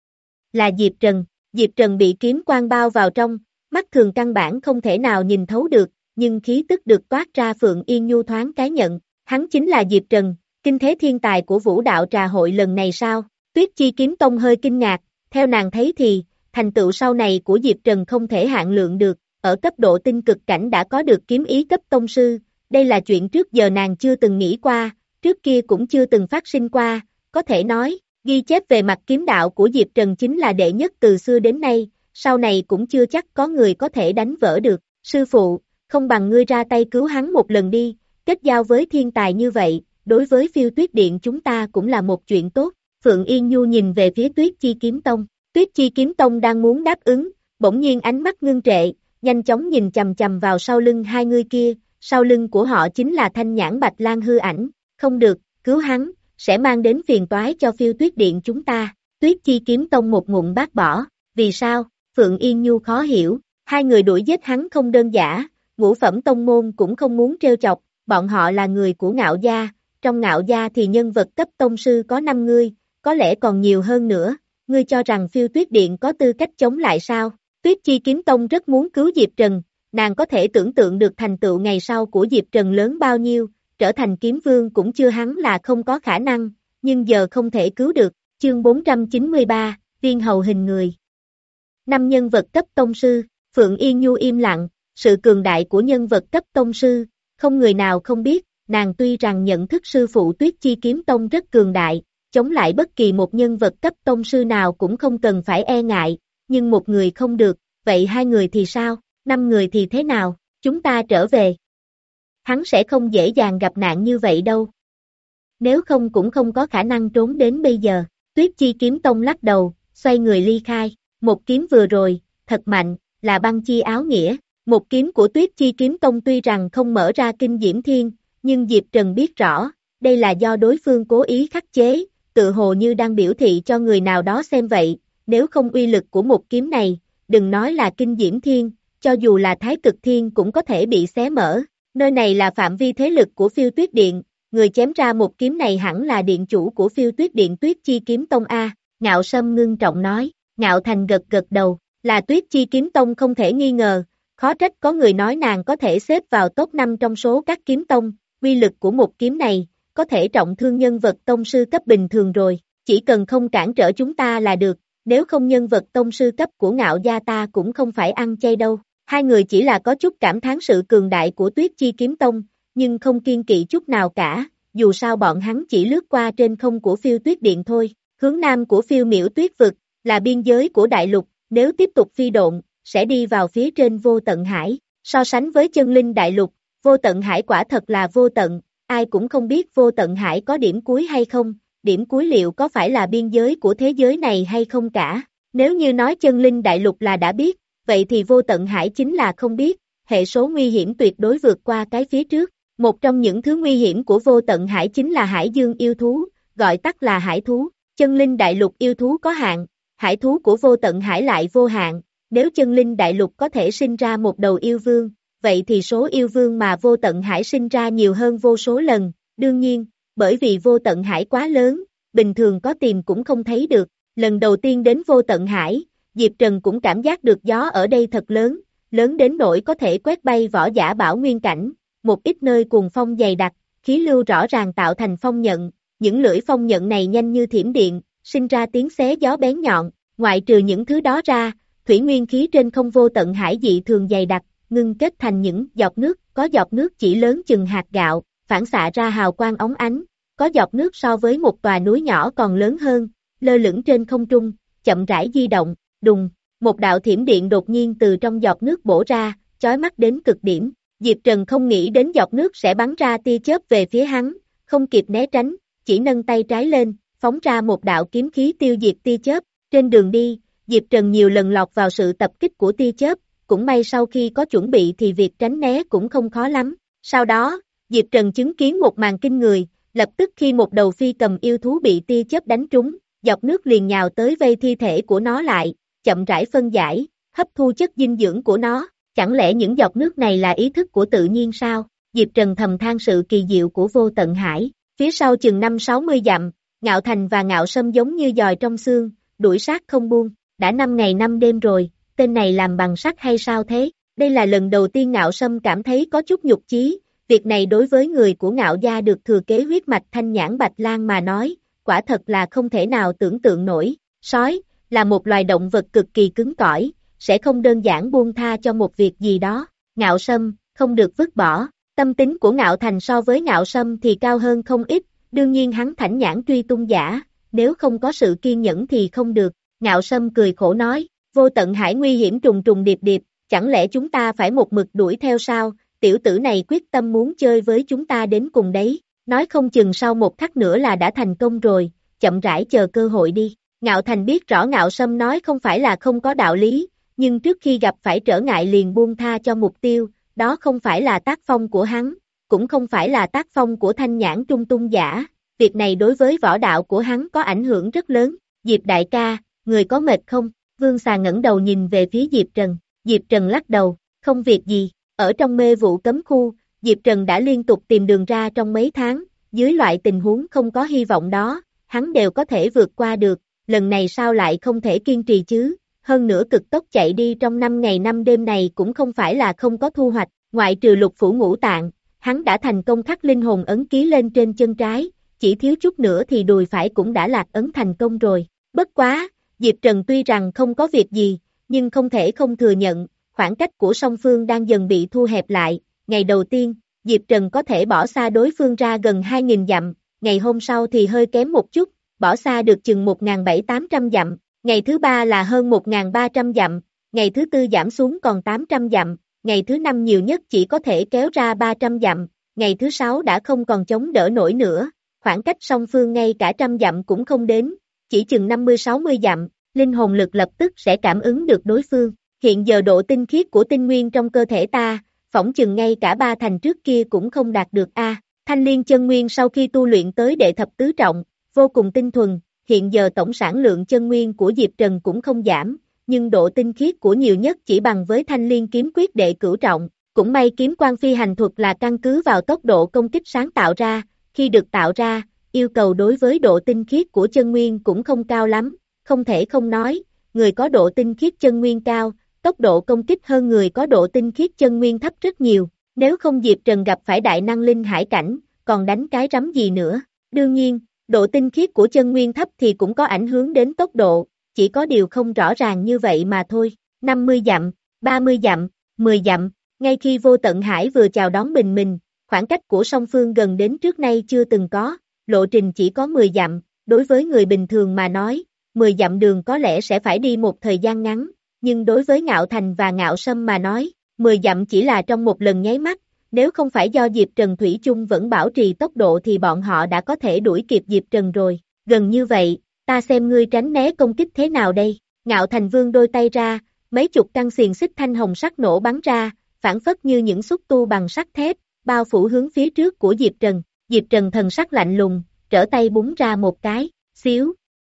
là Diệp Trần. Diệp Trần bị kiếm quang bao vào trong, mắt thường căn bản không thể nào nhìn thấu được, nhưng khí tức được toát ra Phượng Yên Nhu thoáng cái nhận, hắn chính là Diệp Trần, kinh thế thiên tài của vũ đạo trà hội lần này sao? Tuyết Chi Kiếm Tông hơi kinh ngạc, theo nàng thấy thì, thành tựu sau này của Diệp Trần không thể hạn lượng được, ở cấp độ tinh cực cảnh đã có được kiếm ý cấp tông sư, đây là chuyện trước giờ nàng chưa từng nghĩ qua, trước kia cũng chưa từng phát sinh qua, có thể nói, ghi chép về mặt kiếm đạo của Diệp Trần chính là đệ nhất từ xưa đến nay, sau này cũng chưa chắc có người có thể đánh vỡ được, sư phụ, không bằng ngươi ra tay cứu hắn một lần đi, kết giao với thiên tài như vậy, đối với Phiêu Tuyết Điện chúng ta cũng là một chuyện tốt. Phượng Yên Nhu nhìn về phía Tuyết Chi Kiếm Tông, Tuyết Chi Kiếm Tông đang muốn đáp ứng, bỗng nhiên ánh mắt ngưng trệ, nhanh chóng nhìn chầm chầm vào sau lưng hai người kia, sau lưng của họ chính là Thanh Nhãn Bạch Lan hư ảnh, không được, cứu hắn, sẽ mang đến phiền toái cho Phiêu Tuyết Điện chúng ta. Tuyết Chi Kiếm Tông một ngụm bác bỏ, vì sao? Phượng Yên Nhu khó hiểu, hai người đuổi giết hắn không đơn giản, ngũ phẩm tông môn cũng không muốn trêu chọc, bọn họ là người của Ngạo gia, trong Ngạo gia thì nhân vật cấp tông sư có năm người, có lẽ còn nhiều hơn nữa, ngươi cho rằng Phiêu Tuyết Điện có tư cách chống lại sao? Tuyết Chi Kiếm Tông rất muốn cứu Diệp Trần, nàng có thể tưởng tượng được thành tựu ngày sau của Diệp Trần lớn bao nhiêu, trở thành kiếm vương cũng chưa hắn là không có khả năng, nhưng giờ không thể cứu được. Chương bốn trăm chín mươi ba, Viên Hầu hình người. Năm nhân vật cấp tông sư, Phượng Yên Nhu im lặng, sự cường đại của nhân vật cấp tông sư, không người nào không biết, nàng tuy rằng nhận thức sư phụ Tuyết Chi Kiếm Tông rất cường đại, chống lại bất kỳ một nhân vật cấp tông sư nào cũng không cần phải e ngại, nhưng một người không được, vậy hai người thì sao, năm người thì thế nào, chúng ta trở về. Hắn sẽ không dễ dàng gặp nạn như vậy đâu. Nếu không cũng không có khả năng trốn đến bây giờ. Tuyết Chi Kiếm Tông lắc đầu, xoay người ly khai, một kiếm vừa rồi, thật mạnh, là băng chi áo nghĩa, Một kiếm của Tuyết Chi Kiếm Tông tuy rằng không mở ra kinh diễm thiên, nhưng Diệp Trần biết rõ, đây là do đối phương cố ý khắc chế, tự hồ như đang biểu thị cho người nào đó xem vậy, nếu không uy lực của một kiếm này, đừng nói là kinh diễm thiên, cho dù là thái cực thiên cũng có thể bị xé mở. Nơi này là phạm vi thế lực của Phiêu Tuyết Điện, người chém ra một kiếm này hẳn là điện chủ của Phiêu Tuyết Điện Tuyết Chi Kiếm Tông A, Ngạo Sâm ngưng trọng nói, Ngạo Thành gật gật đầu, là Tuyết Chi Kiếm Tông không thể nghi ngờ, khó trách có người nói nàng có thể xếp vào top năm trong số các kiếm tông, uy lực của một kiếm này, có thể trọng thương nhân vật tông sư cấp bình thường rồi, chỉ cần không cản trở chúng ta là được, nếu không nhân vật tông sư cấp của Ngạo gia ta cũng không phải ăn chay đâu. Hai người chỉ là có chút cảm thán sự cường đại của Tuyết Chi Kiếm Tông, nhưng không kiên kỵ chút nào cả, dù sao bọn hắn chỉ lướt qua trên không của Phiêu Tuyết Điện thôi, hướng nam của Phiêu Miểu Tuyết Vực, là biên giới của đại lục, nếu tiếp tục phi độn, sẽ đi vào phía trên Vô Tận Hải, so sánh với chân linh đại lục, Vô Tận Hải quả thật là vô tận, ai cũng không biết Vô Tận Hải có điểm cuối hay không, điểm cuối liệu có phải là biên giới của thế giới này hay không cả, nếu như nói chân linh đại lục là đã biết, vậy thì Vô Tận Hải chính là không biết, hệ số nguy hiểm tuyệt đối vượt qua cái phía trước. Một trong những thứ nguy hiểm của Vô Tận Hải chính là hải dương yêu thú, gọi tắt là hải thú. Chân linh đại lục yêu thú có hạn, hải thú của Vô Tận Hải lại vô hạn. Nếu chân linh đại lục có thể sinh ra một đầu yêu vương, vậy thì số yêu vương mà Vô Tận Hải sinh ra nhiều hơn vô số lần. Đương nhiên, bởi vì Vô Tận Hải quá lớn, bình thường có tìm cũng không thấy được. Lần đầu tiên đến Vô Tận Hải, Diệp Trần cũng cảm giác được gió ở đây thật lớn, lớn đến nỗi có thể quét bay võ giả bảo nguyên cảnh, một ít nơi cuồng phong dày đặc, khí lưu rõ ràng tạo thành phong nhận, những lưỡi phong nhận này nhanh như thiểm điện, sinh ra tiếng xé gió bén nhọn, ngoại trừ những thứ đó ra, thủy nguyên khí trên không Vô Tận Hải dị thường dày đặc, ngưng kết thành những giọt nước, có giọt nước chỉ lớn chừng hạt gạo, phản xạ ra hào quang óng ánh, có giọt nước so với một tòa núi nhỏ còn lớn hơn, lơ lửng trên không trung, chậm rãi di động. Đùng, một đạo thiểm điện đột nhiên từ trong giọt nước bổ ra, chói mắt đến cực điểm. Diệp Trần không nghĩ đến giọt nước sẽ bắn ra tia chớp về phía hắn, không kịp né tránh, chỉ nâng tay trái lên, phóng ra một đạo kiếm khí tiêu diệt tia chớp. Trên đường đi, Diệp Trần nhiều lần lọt vào sự tập kích của tia chớp, cũng may sau khi có chuẩn bị thì việc tránh né cũng không khó lắm. Sau đó, Diệp Trần chứng kiến một màn kinh người, lập tức khi một đầu phi cầm yêu thú bị tia chớp đánh trúng, giọt nước liền nhào tới vây thi thể của nó lại, chậm rãi phân giải, hấp thu chất dinh dưỡng của nó, chẳng lẽ những giọt nước này là ý thức của tự nhiên sao? Diệp Trần thầm than sự kỳ diệu của Vô Tận Hải, phía sau chừng năm sáu mươi dặm, Ngạo Thành và Ngạo Sâm giống như dòi trong xương, đuổi sát không buông, đã năm ngày năm đêm rồi, tên này làm bằng sắt hay sao thế? Đây là lần đầu tiên Ngạo Sâm cảm thấy có chút nhục chí, việc này đối với người của Ngạo gia được thừa kế huyết mạch Thanh Nhãn Bạch Lang mà nói, quả thật là không thể nào tưởng tượng nổi. Sói là một loài động vật cực kỳ cứng cỏi, sẽ không đơn giản buông tha cho một việc gì đó. Ngạo Sâm, không được vứt bỏ. Tâm tính của Ngạo Thành so với Ngạo Sâm thì cao hơn không ít, đương nhiên hắn thảnh nhãn truy tung giả, nếu không có sự kiên nhẫn thì không được. Ngạo Sâm cười khổ nói, Vô Tận Hải nguy hiểm trùng trùng điệp điệp, chẳng lẽ chúng ta phải một mực đuổi theo sao? Tiểu tử này quyết tâm muốn chơi với chúng ta đến cùng đấy, nói không chừng sau một khắc nữa là đã thành công rồi, chậm rãi chờ cơ hội đi. Ngạo Thành biết rõ Ngạo Sâm nói không phải là không có đạo lý, nhưng trước khi gặp phải trở ngại liền buông tha cho mục tiêu, đó không phải là tác phong của hắn, cũng không phải là tác phong của Thanh Nhãn Trung Tung giả, việc này đối với võ đạo của hắn có ảnh hưởng rất lớn. Diệp đại ca, người có mệt không? Vương Xà ngẩng đầu nhìn về phía Diệp Trần, Diệp Trần lắc đầu, không việc gì, ở trong mê vụ cấm khu, Diệp Trần đã liên tục tìm đường ra trong mấy tháng, dưới loại tình huống không có hy vọng đó, hắn đều có thể vượt qua được, lần này sao lại không thể kiên trì chứ? Hơn nữa cực tốc chạy đi trong năm ngày năm đêm này cũng không phải là không có thu hoạch, ngoại trừ lục phủ ngũ tạng, hắn đã thành công khắc linh hồn ấn ký lên trên chân trái, chỉ thiếu chút nữa thì đùi phải cũng đã lạc ấn thành công rồi. Bất quá, Diệp Trần tuy rằng không có việc gì, nhưng không thể không thừa nhận, khoảng cách của song phương đang dần bị thu hẹp lại. Ngày đầu tiên, Diệp Trần có thể bỏ xa đối phương ra gần hai nghìn dặm, ngày hôm sau thì hơi kém một chút, bỏ xa được chừng một nghìn bảy tám trăm dặm, ngày thứ ba là hơn một nghìn ba trăm dặm, ngày thứ tư giảm xuống còn tám trăm dặm, ngày thứ năm nhiều nhất chỉ có thể kéo ra ba trăm dặm, ngày thứ sáu đã không còn chống đỡ nổi nữa, khoảng cách song phương ngay cả trăm dặm cũng không đến, chỉ chừng năm mươi sáu mươi dặm, linh hồn lực lập tức sẽ cảm ứng được đối phương. hiện giờ độ tinh khiết của tinh nguyên trong cơ thể ta, phỏng chừng ngay cả ba thành trước kia cũng không đạt được a. Thanh liên chân nguyên sau khi tu luyện tới đệ thập tứ trọng, vô cùng tinh thuần, hiện giờ tổng sản lượng chân nguyên của Diệp Trần cũng không giảm, nhưng độ tinh khiết của nhiều nhất chỉ bằng với thanh liên kiếm quyết đệ cửu trọng. Cũng may kiếm quan phi hành thuật là căn cứ vào tốc độ công kích sáng tạo ra, khi được tạo ra, yêu cầu đối với độ tinh khiết của chân nguyên cũng không cao lắm, không thể không nói, người có độ tinh khiết chân nguyên cao, tốc độ công kích hơn người có độ tinh khiết chân nguyên thấp rất nhiều, nếu không Diệp Trần gặp phải đại năng linh hải cảnh, còn đánh cái rắm gì nữa. Đương nhiên, độ tinh khiết của chân nguyên thấp thì cũng có ảnh hưởng đến tốc độ, chỉ có điều không rõ ràng như vậy mà thôi. năm mươi dặm, ba mươi dặm, mười dặm, ngay khi Vô Tận Hải vừa chào đón bình minh, khoảng cách của song phương gần đến trước nay chưa từng có, lộ trình chỉ có mười dặm, đối với người bình thường mà nói, mười dặm đường có lẽ sẽ phải đi một thời gian ngắn, nhưng đối với Ngạo Thành và Ngạo Sâm mà nói, mười dặm chỉ là trong một lần nháy mắt, nếu không phải do Diệp Trần Thủy chung vẫn bảo trì tốc độ thì bọn họ đã có thể đuổi kịp Diệp Trần rồi, gần như vậy, ta xem ngươi tránh né công kích thế nào đây. Ngạo Thành vươn đôi tay ra, mấy chục căn xiềng xích thanh hồng sắc nổ bắn ra, phản phất như những xúc tu bằng sắt thép, bao phủ hướng phía trước của Diệp Trần. Diệp Trần thần sắc lạnh lùng, trở tay búng ra một cái, xíu.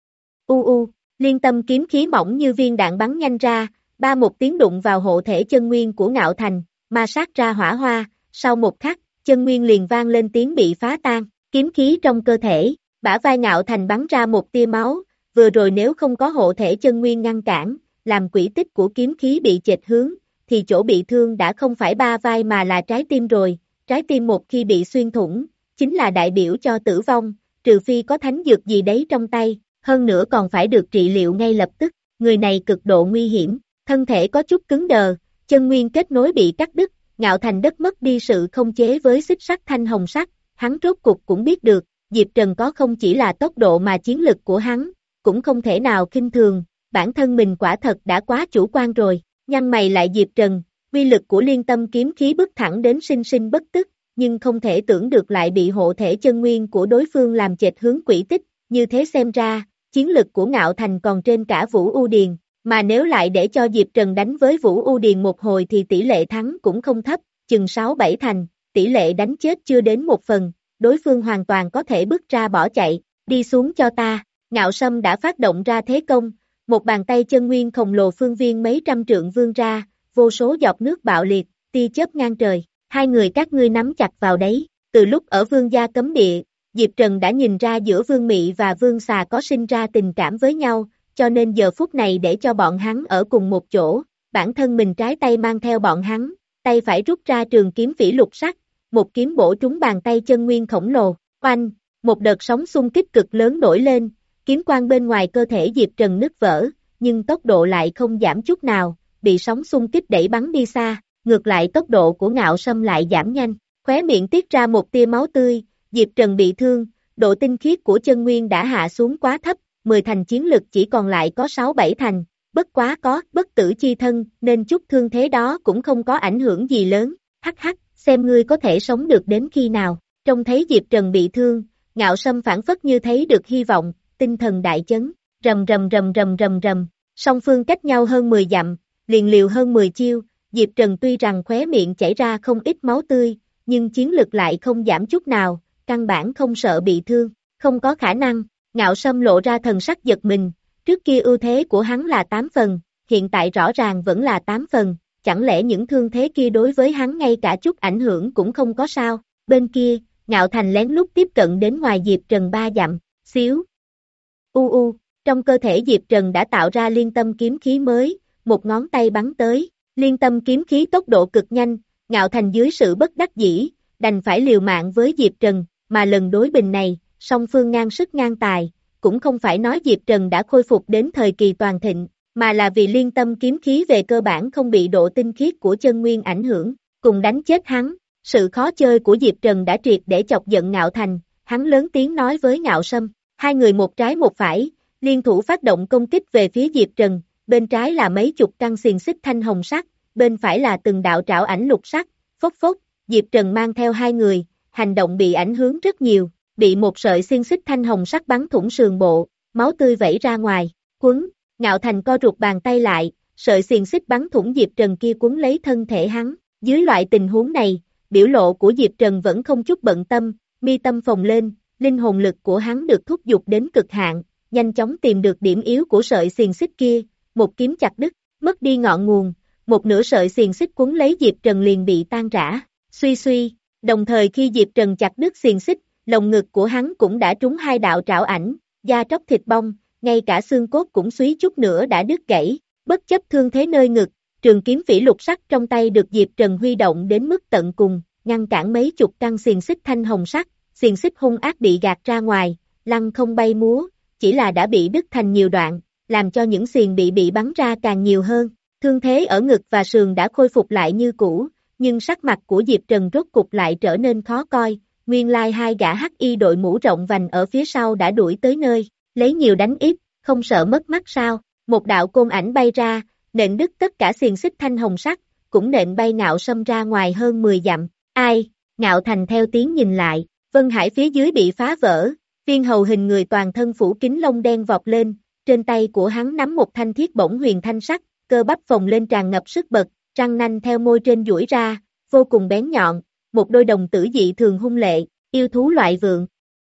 U u, liên tâm kiếm khí mỏng như viên đạn bắn nhanh ra, ba một tiếng đụng vào hộ thể chân nguyên của Ngạo Thành, ma sát ra hỏa hoa, sau một khắc, chân nguyên liền vang lên tiếng bị phá tan, kiếm khí trong cơ thể, bả vai Ngạo Thành bắn ra một tia máu, vừa rồi nếu không có hộ thể chân nguyên ngăn cản, làm quỹ tích của kiếm khí bị chệch hướng, thì chỗ bị thương đã không phải ba vai mà là trái tim rồi, trái tim một khi bị xuyên thủng, chính là đại biểu cho tử vong, trừ phi có thánh dược gì đấy trong tay, hơn nữa còn phải được trị liệu ngay lập tức, người này cực độ nguy hiểm, thân thể có chút cứng đờ, chân nguyên kết nối bị cắt đứt, Ngạo Thành đất mất đi sự không chế với xích sắt thanh hồng sắc, hắn rốt cục cũng biết được, Diệp Trần có không chỉ là tốc độ mà chiến lực của hắn, cũng không thể nào khinh thường, bản thân mình quả thật đã quá chủ quan rồi, nhăn mày lại Diệp Trần, uy lực của liên tâm kiếm khí bức thẳng đến sinh sinh bất tức, nhưng không thể tưởng được lại bị hộ thể chân nguyên của đối phương làm chệch hướng quỹ tích, như thế xem ra, chiến lực của Ngạo Thành còn trên cả Vũ U Điền, mà nếu lại để cho Diệp Trần đánh với Vũ U Điền một hồi thì tỷ lệ thắng cũng không thấp, chừng sáu bảy thành, tỷ lệ đánh chết chưa đến một phần, đối phương hoàn toàn có thể bước ra bỏ chạy, đi xuống cho ta, Ngạo Sâm đã phát động ra thế công, một bàn tay chân nguyên khổng lồ phương viên mấy trăm trượng vươn ra, vô số giọt nước bạo liệt, tia chớp ngang trời, hai người các ngươi nắm chặt vào đấy, từ lúc ở Vương gia cấm địa, Diệp Trần đã nhìn ra giữa Vương Mị và Vương Xà có sinh ra tình cảm với nhau, cho nên giờ phút này để cho bọn hắn ở cùng một chỗ, bản thân mình trái tay mang theo bọn hắn, tay phải rút ra trường kiếm phỉ lục sắc, một kiếm bổ trúng bàn tay chân nguyên khổng lồ, oanh, một đợt sóng xung kích cực lớn nổi lên, kiếm quang bên ngoài cơ thể Diệp Trần nứt vỡ, nhưng tốc độ lại không giảm chút nào, bị sóng xung kích đẩy bắn đi xa, ngược lại tốc độ của Ngạo Sâm lại giảm nhanh, khóe miệng tiết ra một tia máu tươi, Diệp Trần bị thương, độ tinh khiết của chân nguyên đã hạ xuống quá thấp, mười thành chiến lực chỉ còn lại có sáu bảy thành, bất quá có bất tử chi thân nên chút thương thế đó cũng không có ảnh hưởng gì lớn, hắc hắc, xem ngươi có thể sống được đến khi nào, trông thấy Diệp Trần bị thương, Ngạo Sâm phản phất như thấy được hy vọng, tinh thần đại chấn, rầm rầm rầm rầm rầm rầm, song phương cách nhau hơn mười dặm, liền liều hơn mười chiêu, Diệp Trần tuy rằng khóe miệng chảy ra không ít máu tươi, nhưng chiến lực lại không giảm chút nào, căn bản không sợ bị thương, không có khả năng, Ngạo Sâm lộ ra thần sắc giật mình, trước kia ưu thế của hắn là tám phần, hiện tại rõ ràng vẫn là tám phần, chẳng lẽ những thương thế kia đối với hắn ngay cả chút ảnh hưởng cũng không có sao, bên kia, Ngạo Thành lén lút tiếp cận đến ngoài Diệp Trần ba dặm, xíu, u u, trong cơ thể Diệp Trần đã tạo ra liên tâm kiếm khí mới, một ngón tay bắn tới, liên tâm kiếm khí tốc độ cực nhanh, Ngạo Thành dưới sự bất đắc dĩ, đành phải liều mạng với Diệp Trần, mà lần đối bình này, song phương ngang sức ngang tài, cũng không phải nói Diệp Trần đã khôi phục đến thời kỳ toàn thịnh, mà là vì liên tâm kiếm khí về cơ bản không bị độ tinh khiết của chân nguyên ảnh hưởng, cùng đánh chết hắn, sự khó chơi của Diệp Trần đã triệt để chọc giận Ngạo Thành, hắn lớn tiếng nói với Ngạo Sâm, hai người một trái một phải, liên thủ phát động công kích về phía Diệp Trần, bên trái là mấy chục căn xiềng xích thanh hồng sắc, bên phải là từng đạo trảo ảnh lục sắc, phốc phốc, Diệp Trần mang theo hai người, hành động bị ảnh hưởng rất nhiều, bị một sợi xiên xích thanh hồng sắc bắn thủng sườn bộ, máu tươi vẩy ra ngoài, quấn, Ngạo Thành co rụt bàn tay lại, sợi xiềng xích bắn thủng Diệp Trần kia cuốn lấy thân thể hắn. Dưới loại tình huống này, biểu lộ của Diệp Trần vẫn không chút bận tâm, mi tâm phồng lên, linh hồn lực của hắn được thúc giục đến cực hạn, nhanh chóng tìm được điểm yếu của sợi xiềng xích kia, một kiếm chặt đứt, mất đi ngọn nguồn, một nửa sợi xiềng xích cuốn lấy Diệp Trần liền bị tan rã, suy suy, đồng thời khi Diệp Trần chặt đứt xiềng xích, lồng ngực của hắn cũng đã trúng hai đạo trảo ảnh, da tróc thịt bong, ngay cả xương cốt cũng suý chút nữa đã đứt gãy, bất chấp thương thế nơi ngực, trường kiếm phỉ lục sắc trong tay được Diệp Trần huy động đến mức tận cùng, ngăn cản mấy chục căn xiềng xích thanh hồng sắc, xiềng xích hung ác bị gạt ra ngoài, lăn không bay múa, chỉ là đã bị đứt thành nhiều đoạn, làm cho những xiềng bị bị bắn ra càng nhiều hơn. Thương thế ở ngực và sườn đã khôi phục lại như cũ, nhưng sắc mặt của Diệp Trần rốt cục lại trở nên khó coi, nguyên lai hai gã hắc y đội mũ rộng vành ở phía sau đã đuổi tới nơi, lấy nhiều đánh ít, không sợ mất mắt sao, một đạo côn ảnh bay ra, nện đứt tất cả xiềng xích thanh hồng sắc, cũng nện bay Ngạo Sâm ra ngoài hơn mười dặm, ai, Ngạo Thành theo tiếng nhìn lại, Vân Hải phía dưới bị phá vỡ, viên hầu hình người toàn thân phủ kính lông đen vọt lên, trên tay của hắn nắm một thanh thiết bổng huyền thanh sắc, cơ bắp phồng lên tràn ngập sức bật, răng nanh theo môi trên duỗi ra, vô cùng bén nhọn, một đôi đồng tử dị thường hung lệ, yêu thú loại vượn.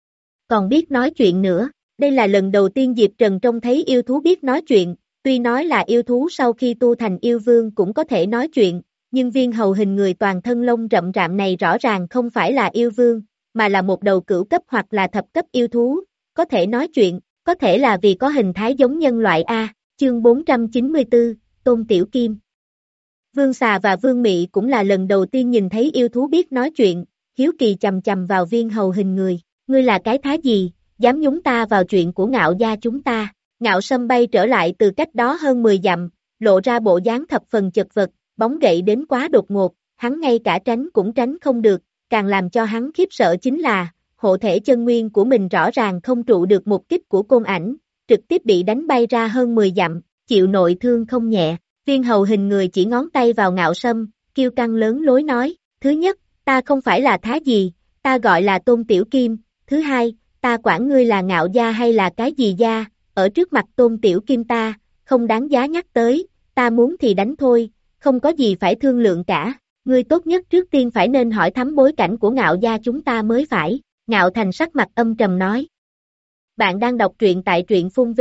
Còn biết nói chuyện nữa, đây là lần đầu tiên Diệp Trần trông thấy yêu thú biết nói chuyện, tuy nói là yêu thú sau khi tu thành yêu vương cũng có thể nói chuyện, nhưng viên hầu hình người toàn thân lông rậm rạm này rõ ràng không phải là yêu vương, mà là một đầu cửu cấp hoặc là thập cấp yêu thú, có thể nói chuyện, có thể là vì có hình thái giống nhân loại A, chương bốn trăm chín mươi tư, Tôn Tiểu Kim. Vương Xà và Vương Mị cũng là lần đầu tiên nhìn thấy yêu thú biết nói chuyện, hiếu kỳ chầm chầm vào viên hầu hình người, ngươi là cái thái gì, dám nhúng ta vào chuyện của Ngạo gia chúng ta. Ngạo Sâm bay trở lại từ cách đó hơn mười dặm, lộ ra bộ dáng thập phần chật vật, bóng gậy đến quá đột ngột, hắn ngay cả tránh cũng tránh không được, càng làm cho hắn khiếp sợ chính là, hộ thể chân nguyên của mình rõ ràng không trụ được một kích của côn ảnh, trực tiếp bị đánh bay ra hơn mười dặm, chịu nội thương không nhẹ. Viên hầu hình người chỉ ngón tay vào Ngạo Sâm, kiêu căng lớn lối nói, thứ nhất, ta không phải là thá gì, ta gọi là Tôn Tiểu Kim, thứ hai, ta quản ngươi là Ngạo gia hay là cái gì gia, ở trước mặt Tôn Tiểu Kim ta, không đáng giá nhắc tới, ta muốn thì đánh thôi, không có gì phải thương lượng cả, ngươi tốt nhất trước tiên phải nên hỏi thăm bối cảnh của Ngạo gia chúng ta mới phải, Ngạo Thành sắc mặt âm trầm nói. Bạn đang đọc truyện tại truyện phun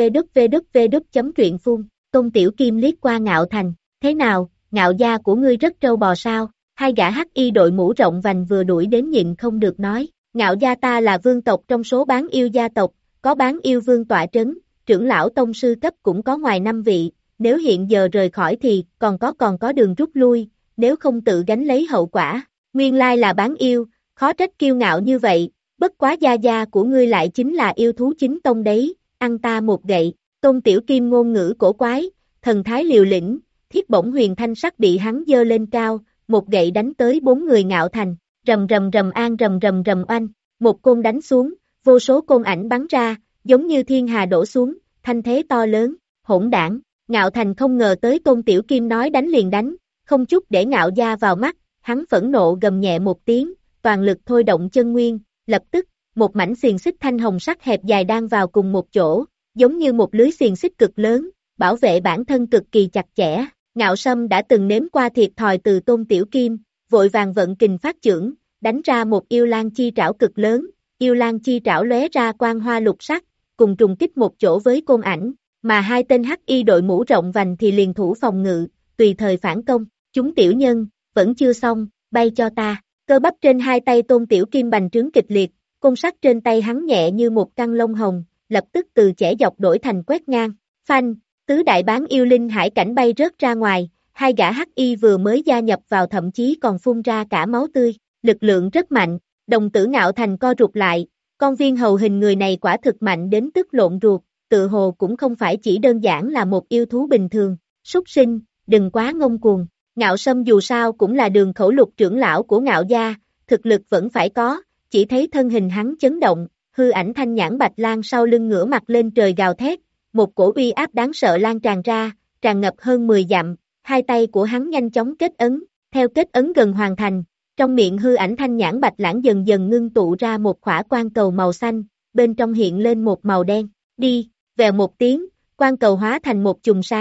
www chấm truyện phun. Tôn Tiểu Kim liếc qua Ngạo Thành, thế nào, Ngạo gia của ngươi rất trâu bò sao, hai gã hắc y đội mũ rộng vành vừa đuổi đến nhịn không được nói, Ngạo gia ta là vương tộc trong số bán yêu gia tộc, có bán yêu vương tọa trấn, trưởng lão tông sư cấp cũng có ngoài năm vị, nếu hiện giờ rời khỏi thì còn có còn có đường rút lui, nếu không tự gánh lấy hậu quả, nguyên lai là bán yêu, khó trách kiêu ngạo như vậy, bất quá gia gia của ngươi lại chính là yêu thú chính tông đấy, ăn ta một gậy. Tôn Tiểu Kim ngôn ngữ cổ quái, thần thái liều lĩnh, thiết bổng huyền thanh sắc bị hắn dơ lên cao, một gậy đánh tới bốn người Ngạo Thành, rầm rầm rầm an rầm rầm rầm oanh, một côn đánh xuống, vô số côn ảnh bắn ra, giống như thiên hà đổ xuống, thanh thế to lớn, hỗn đảng, Ngạo Thành không ngờ tới Tôn Tiểu Kim nói đánh liền đánh, không chút để Ngạo gia vào mắt, hắn phẫn nộ gầm nhẹ một tiếng, toàn lực thôi động chân nguyên, lập tức, một mảnh xiềng xích thanh hồng sắc hẹp dài đang vào cùng một chỗ. Giống như một lưới xiềng xích cực lớn, bảo vệ bản thân cực kỳ chặt chẽ. Ngạo Sâm đã từng nếm qua thiệt thòi từ Tôn Tiểu Kim, vội vàng vận kình phát chưởng, đánh ra một yêu lan chi trảo cực lớn, yêu lan chi trảo lóe ra quang hoa lục sắc, cùng trùng kích một chỗ với côn ảnh, mà hai tên hắc y đội mũ rộng vành thì liền thủ phòng ngự, tùy thời phản công. Chúng tiểu nhân, vẫn chưa xong, bay cho ta. Cơ bắp trên hai tay Tôn Tiểu Kim bành trướng kịch liệt, côn sắt trên tay hắn nhẹ như một căn lông hồng, lập tức từ chẻ dọc đổi thành quét ngang, phanh, tứ đại bán yêu linh hải cảnh bay rớt ra ngoài, hai gã hắc y vừa mới gia nhập vào thậm chí còn phun ra cả máu tươi, lực lượng rất mạnh, đồng tử Ngạo Thành co rụt lại, con viên hầu hình người này quả thực mạnh đến tức lộn ruột, tự hồ cũng không phải chỉ đơn giản là một yêu thú bình thường, súc sinh, đừng quá ngông cuồng, Ngạo Sâm dù sao cũng là Đường Khẩu Lục trưởng lão của Ngạo gia, thực lực vẫn phải có, chỉ thấy thân hình hắn chấn động. Hư ảnh thanh nhãn bạch lang sau lưng ngửa mặt lên trời gào thét, một cổ uy áp đáng sợ lan tràn ra, tràn ngập hơn mười dặm, hai tay của hắn nhanh chóng kết ấn, theo kết ấn gần hoàn thành, trong miệng hư ảnh thanh nhãn bạch lãng dần dần ngưng tụ ra một khỏa quang cầu màu xanh, bên trong hiện lên một màu đen, đi, vèo một tiếng, quang cầu hóa thành một chùm sáng,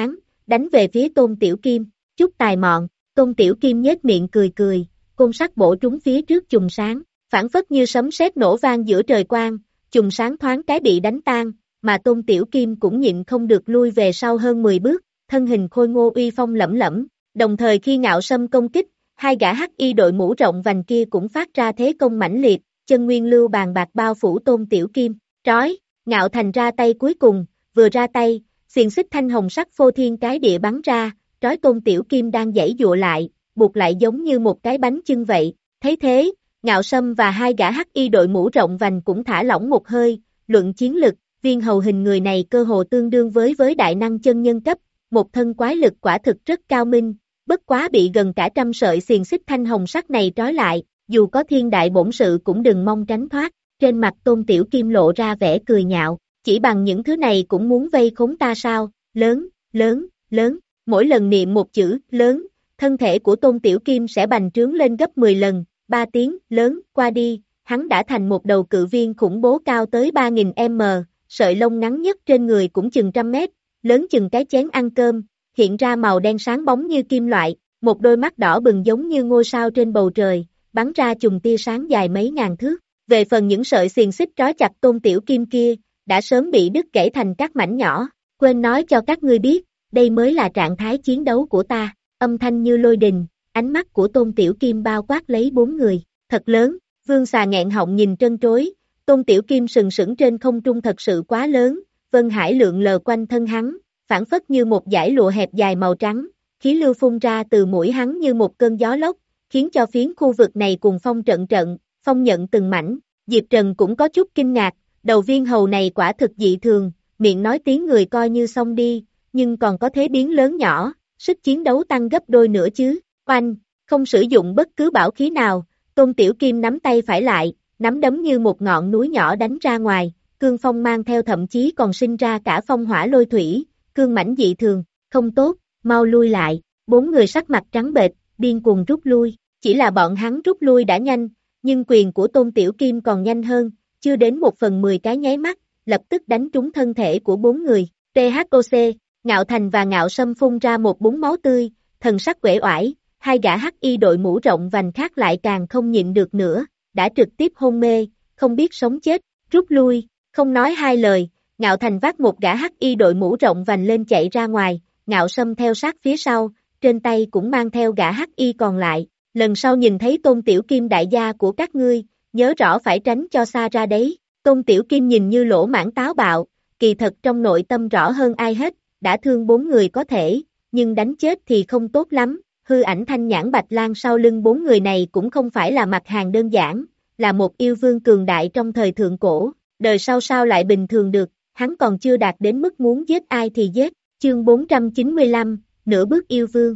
đánh về phía Tôn Tiểu Kim, chút tài mọn, Tôn Tiểu Kim nhếch miệng cười cười, côn sắt bổ trúng phía trước chùm sáng, phản phất như sấm sét nổ vang giữa trời quang, chùm sáng thoáng cái bị đánh tan, mà Tôn Tiểu Kim cũng nhịn không được lui về sau hơn mười bước, thân hình khôi ngô uy phong lẫm lẫm, đồng thời khi Ngạo Sâm công kích, hai gã hắc y đội mũ rộng vành kia cũng phát ra thế công mãnh liệt, chân nguyên lưu bàn bạc bao phủ Tôn Tiểu Kim, trói, Ngạo Thành ra tay cuối cùng, vừa ra tay, xiềng xích thanh hồng sắc phô thiên cái địa bắn ra, trói Tôn Tiểu Kim đang giãy giụa lại, buộc lại giống như một cái bánh chưng vậy, thấy thế, Ngạo Sâm và hai gã hắc y đội mũ rộng vành cũng thả lỏng một hơi, luận chiến lực, viên hầu hình người này cơ hồ tương đương với với đại năng chân nhân cấp, một thân quái lực quả thực rất cao minh, bất quá bị gần cả trăm sợi xiềng xích thanh hồng sắc này trói lại, dù có thiên đại bổn sự cũng đừng mong tránh thoát, trên mặt Tôn Tiểu Kim lộ ra vẻ cười nhạo, chỉ bằng những thứ này cũng muốn vây khốn ta sao, lớn, lớn, lớn, mỗi lần niệm một chữ, lớn, thân thể của Tôn Tiểu Kim sẽ bành trướng lên gấp mười lần, ba tiếng, lớn, qua đi, hắn đã thành một đầu cự viên khủng bố cao tới ba nghìn mét, sợi lông ngắn nhất trên người cũng chừng trăm mét, lớn chừng cái chén ăn cơm, hiện ra màu đen sáng bóng như kim loại, một đôi mắt đỏ bừng giống như ngôi sao trên bầu trời, bắn ra chùm tia sáng dài mấy ngàn thước. Về phần những sợi xiềng xích trói chặt Tôn Tiểu Kim kia, đã sớm bị đứt gãy thành các mảnh nhỏ, quên nói cho các ngươi biết, đây mới là trạng thái chiến đấu của ta, âm thanh như lôi đình, ánh mắt của Tôn Tiểu Kim bao quát lấy bốn người, thật lớn, Vương Xà nghẹn họng nhìn trân trối, Tôn Tiểu Kim sừng sững trên không trung thật sự quá lớn, Vân Hải lượn lờ quanh thân hắn, phản phất như một dải lụa hẹp dài màu trắng, khí lưu phun ra từ mũi hắn như một cơn gió lốc, khiến cho phiến khu vực này cùng phong trận trận, phong nhận từng mảnh, Diệp Trần cũng có chút kinh ngạc, đầu viên hầu này quả thực dị thường, miệng nói tiếng người coi như xong đi, nhưng còn có thế biến lớn nhỏ, sức chiến đấu tăng gấp đôi nữa chứ, oanh, không sử dụng bất cứ bảo khí nào, Tôn Tiểu Kim nắm tay phải lại, nắm đấm như một ngọn núi nhỏ đánh ra ngoài, cương phong mang theo thậm chí còn sinh ra cả phong hỏa lôi thủy, cương mãnh dị thường, không tốt, mau lui lại, bốn người sắc mặt trắng bệch, điên cuồng rút lui, chỉ là bọn hắn rút lui đã nhanh, nhưng quyền của Tôn Tiểu Kim còn nhanh hơn, chưa đến một phần mười cái nháy mắt, lập tức đánh trúng thân thể của bốn người, tê hát o xê, Ngạo Thành và Ngạo Sâm phun ra một búng máu tươi, thần sắc uể oải, hai gã hắc y đội mũ rộng vành khác lại càng không nhịn được nữa, đã trực tiếp hôn mê, không biết sống chết, rút lui, không nói hai lời, Ngạo Thành vác một gã hắc y đội mũ rộng vành lên chạy ra ngoài, Ngạo Sâm theo sát phía sau, trên tay cũng mang theo gã hắc y còn lại, lần sau nhìn thấy Tôn Tiểu Kim đại gia của các ngươi, nhớ rõ phải tránh cho xa ra đấy, Tôn Tiểu Kim nhìn như lỗ mãng táo bạo, kỳ thật trong nội tâm rõ hơn ai hết, đã thương bốn người có thể, nhưng đánh chết thì không tốt lắm, hư ảnh thanh nhãn bạch lang sau lưng bốn người này cũng không phải là mặt hàng đơn giản, là một yêu vương cường đại trong thời thượng cổ, đời sau sao lại bình thường được, hắn còn chưa đạt đến mức muốn giết ai thì giết, chương bốn trăm chín mươi lăm, nửa bước yêu vương.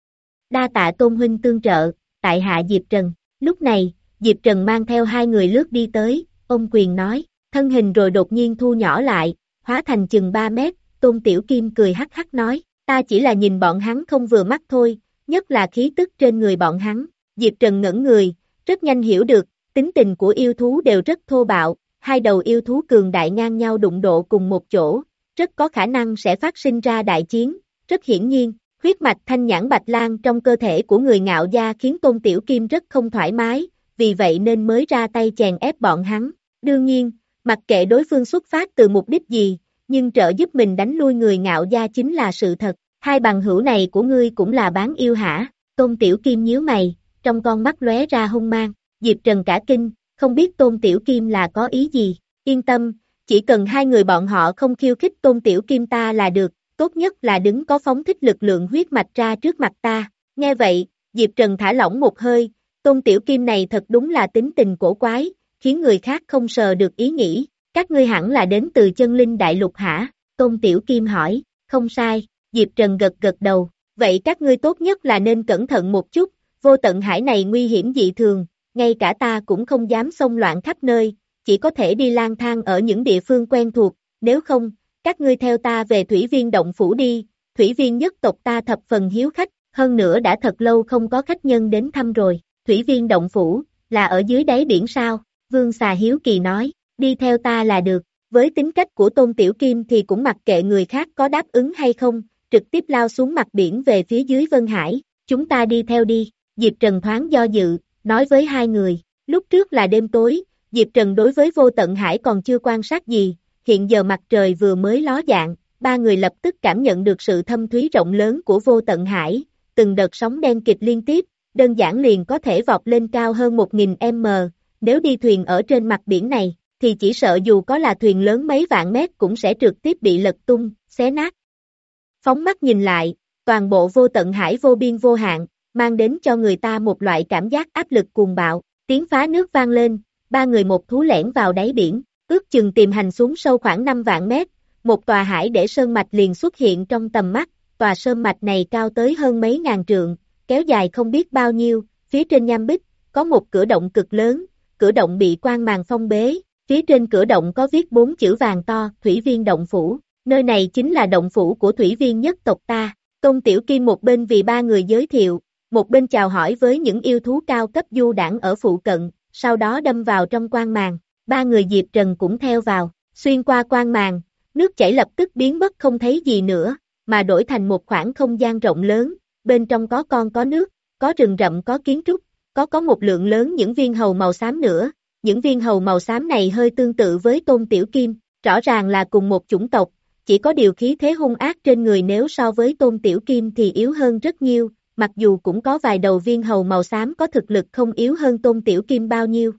Đa tạ Tôn huynh tương trợ, tại hạ Diệp Trần, lúc này, Diệp Trần mang theo hai người lướt đi tới, ôm quyền nói, thân hình rồi đột nhiên thu nhỏ lại, hóa thành chừng ba mét, Tôn Tiểu Kim cười hắc hắc nói, ta chỉ là nhìn bọn hắn không vừa mắt thôi, nhất là khí tức trên người bọn hắn, Diệp Trần ngẩn người, rất nhanh hiểu được, tính tình của yêu thú đều rất thô bạo, hai đầu yêu thú cường đại ngang nhau đụng độ cùng một chỗ, rất có khả năng sẽ phát sinh ra đại chiến, rất hiển nhiên, huyết mạch thanh nhãn bạch lang trong cơ thể của người Ngạo gia khiến Tôn Tiểu Kim rất không thoải mái, vì vậy nên mới ra tay chèn ép bọn hắn, đương nhiên, mặc kệ đối phương xuất phát từ mục đích gì, nhưng trợ giúp mình đánh lui người Ngạo gia chính là sự thật, hai bằng hữu này của ngươi cũng là bán yêu hả, Tôn Tiểu Kim nhíu mày, trong con mắt lóe ra hung mang, Diệp Trần cả kinh, không biết Tôn Tiểu Kim là có ý gì, yên tâm, chỉ cần hai người bọn họ không khiêu khích Tôn Tiểu Kim ta là được, tốt nhất là đứng có phóng thích lực lượng huyết mạch ra trước mặt ta, nghe vậy, Diệp Trần thả lỏng một hơi, Tôn Tiểu Kim này thật đúng là tính tình cổ quái, khiến người khác không sờ được ý nghĩ, các ngươi hẳn là đến từ chân linh đại lục hả, Tôn Tiểu Kim hỏi, không sai, Diệp Trần gật gật đầu, vậy các ngươi tốt nhất là nên cẩn thận một chút, vô tận hải này nguy hiểm dị thường, ngay cả ta cũng không dám xông loạn khắp nơi, chỉ có thể đi lang thang ở những địa phương quen thuộc, nếu không, các ngươi theo ta về Thủy Viên Động Phủ đi, Thủy Viên nhất tộc ta thập phần hiếu khách, hơn nữa đã thật lâu không có khách nhân đến thăm rồi, Thủy Viên Động Phủ, là ở dưới đáy biển sao, Vương Xà hiếu kỳ nói, đi theo ta là được, với tính cách của Tôn Tiểu Kim thì cũng mặc kệ người khác có đáp ứng hay không, trực tiếp lao xuống mặt biển về phía dưới Vân Hải, chúng ta đi theo đi, Diệp Trần thoáng do dự, nói với hai người, lúc trước là đêm tối, Diệp Trần đối với Vô Tận Hải còn chưa quan sát gì, hiện giờ mặt trời vừa mới ló dạng, ba người lập tức cảm nhận được sự thâm thúy rộng lớn của Vô Tận Hải, từng đợt sóng đen kịch liên tiếp, đơn giản liền có thể vọt lên cao hơn một nghìn mét, nếu đi thuyền ở trên mặt biển này, thì chỉ sợ dù có là thuyền lớn mấy vạn mét cũng sẽ trực tiếp bị lật tung, xé nát. Phóng mắt nhìn lại, toàn bộ Vô Tận Hải vô biên vô hạn, mang đến cho người ta một loại cảm giác áp lực cuồng bạo, tiếng phá nước vang lên, ba người một thú lẻn vào đáy biển, ước chừng tìm hành xuống sâu khoảng năm vạn mét, một tòa hải để sơn mạch liền xuất hiện trong tầm mắt, tòa sơn mạch này cao tới hơn mấy ngàn trượng, kéo dài không biết bao nhiêu, phía trên nham bích, có một cửa động cực lớn, cửa động bị quang màn phong bế, phía trên cửa động có viết bốn chữ vàng to, Thủy Viên Động Phủ, nơi này chính là động phủ của Thủy Viên nhất tộc ta, Tôn Tiểu Kim một bên vì ba người giới thiệu, một bên chào hỏi với những yêu thú cao cấp du đãng ở phụ cận, sau đó đâm vào trong quang màn, ba người Diệp Trần cũng theo vào, xuyên qua quang màn, nước chảy lập tức biến mất không thấy gì nữa, mà đổi thành một khoảng không gian rộng lớn, bên trong có con có nước, có rừng rậm có kiến trúc, có có một lượng lớn những viên hầu màu xám nữa, những viên hầu màu xám này hơi tương tự với Tôn Tiểu Kim, rõ ràng là cùng một chủng tộc, chỉ có điều khí thế hung ác trên người nếu so với Tôn Tiểu Kim thì yếu hơn rất nhiều, mặc dù cũng có vài đầu viên hầu màu xám có thực lực không yếu hơn Tôn Tiểu Kim bao nhiêu.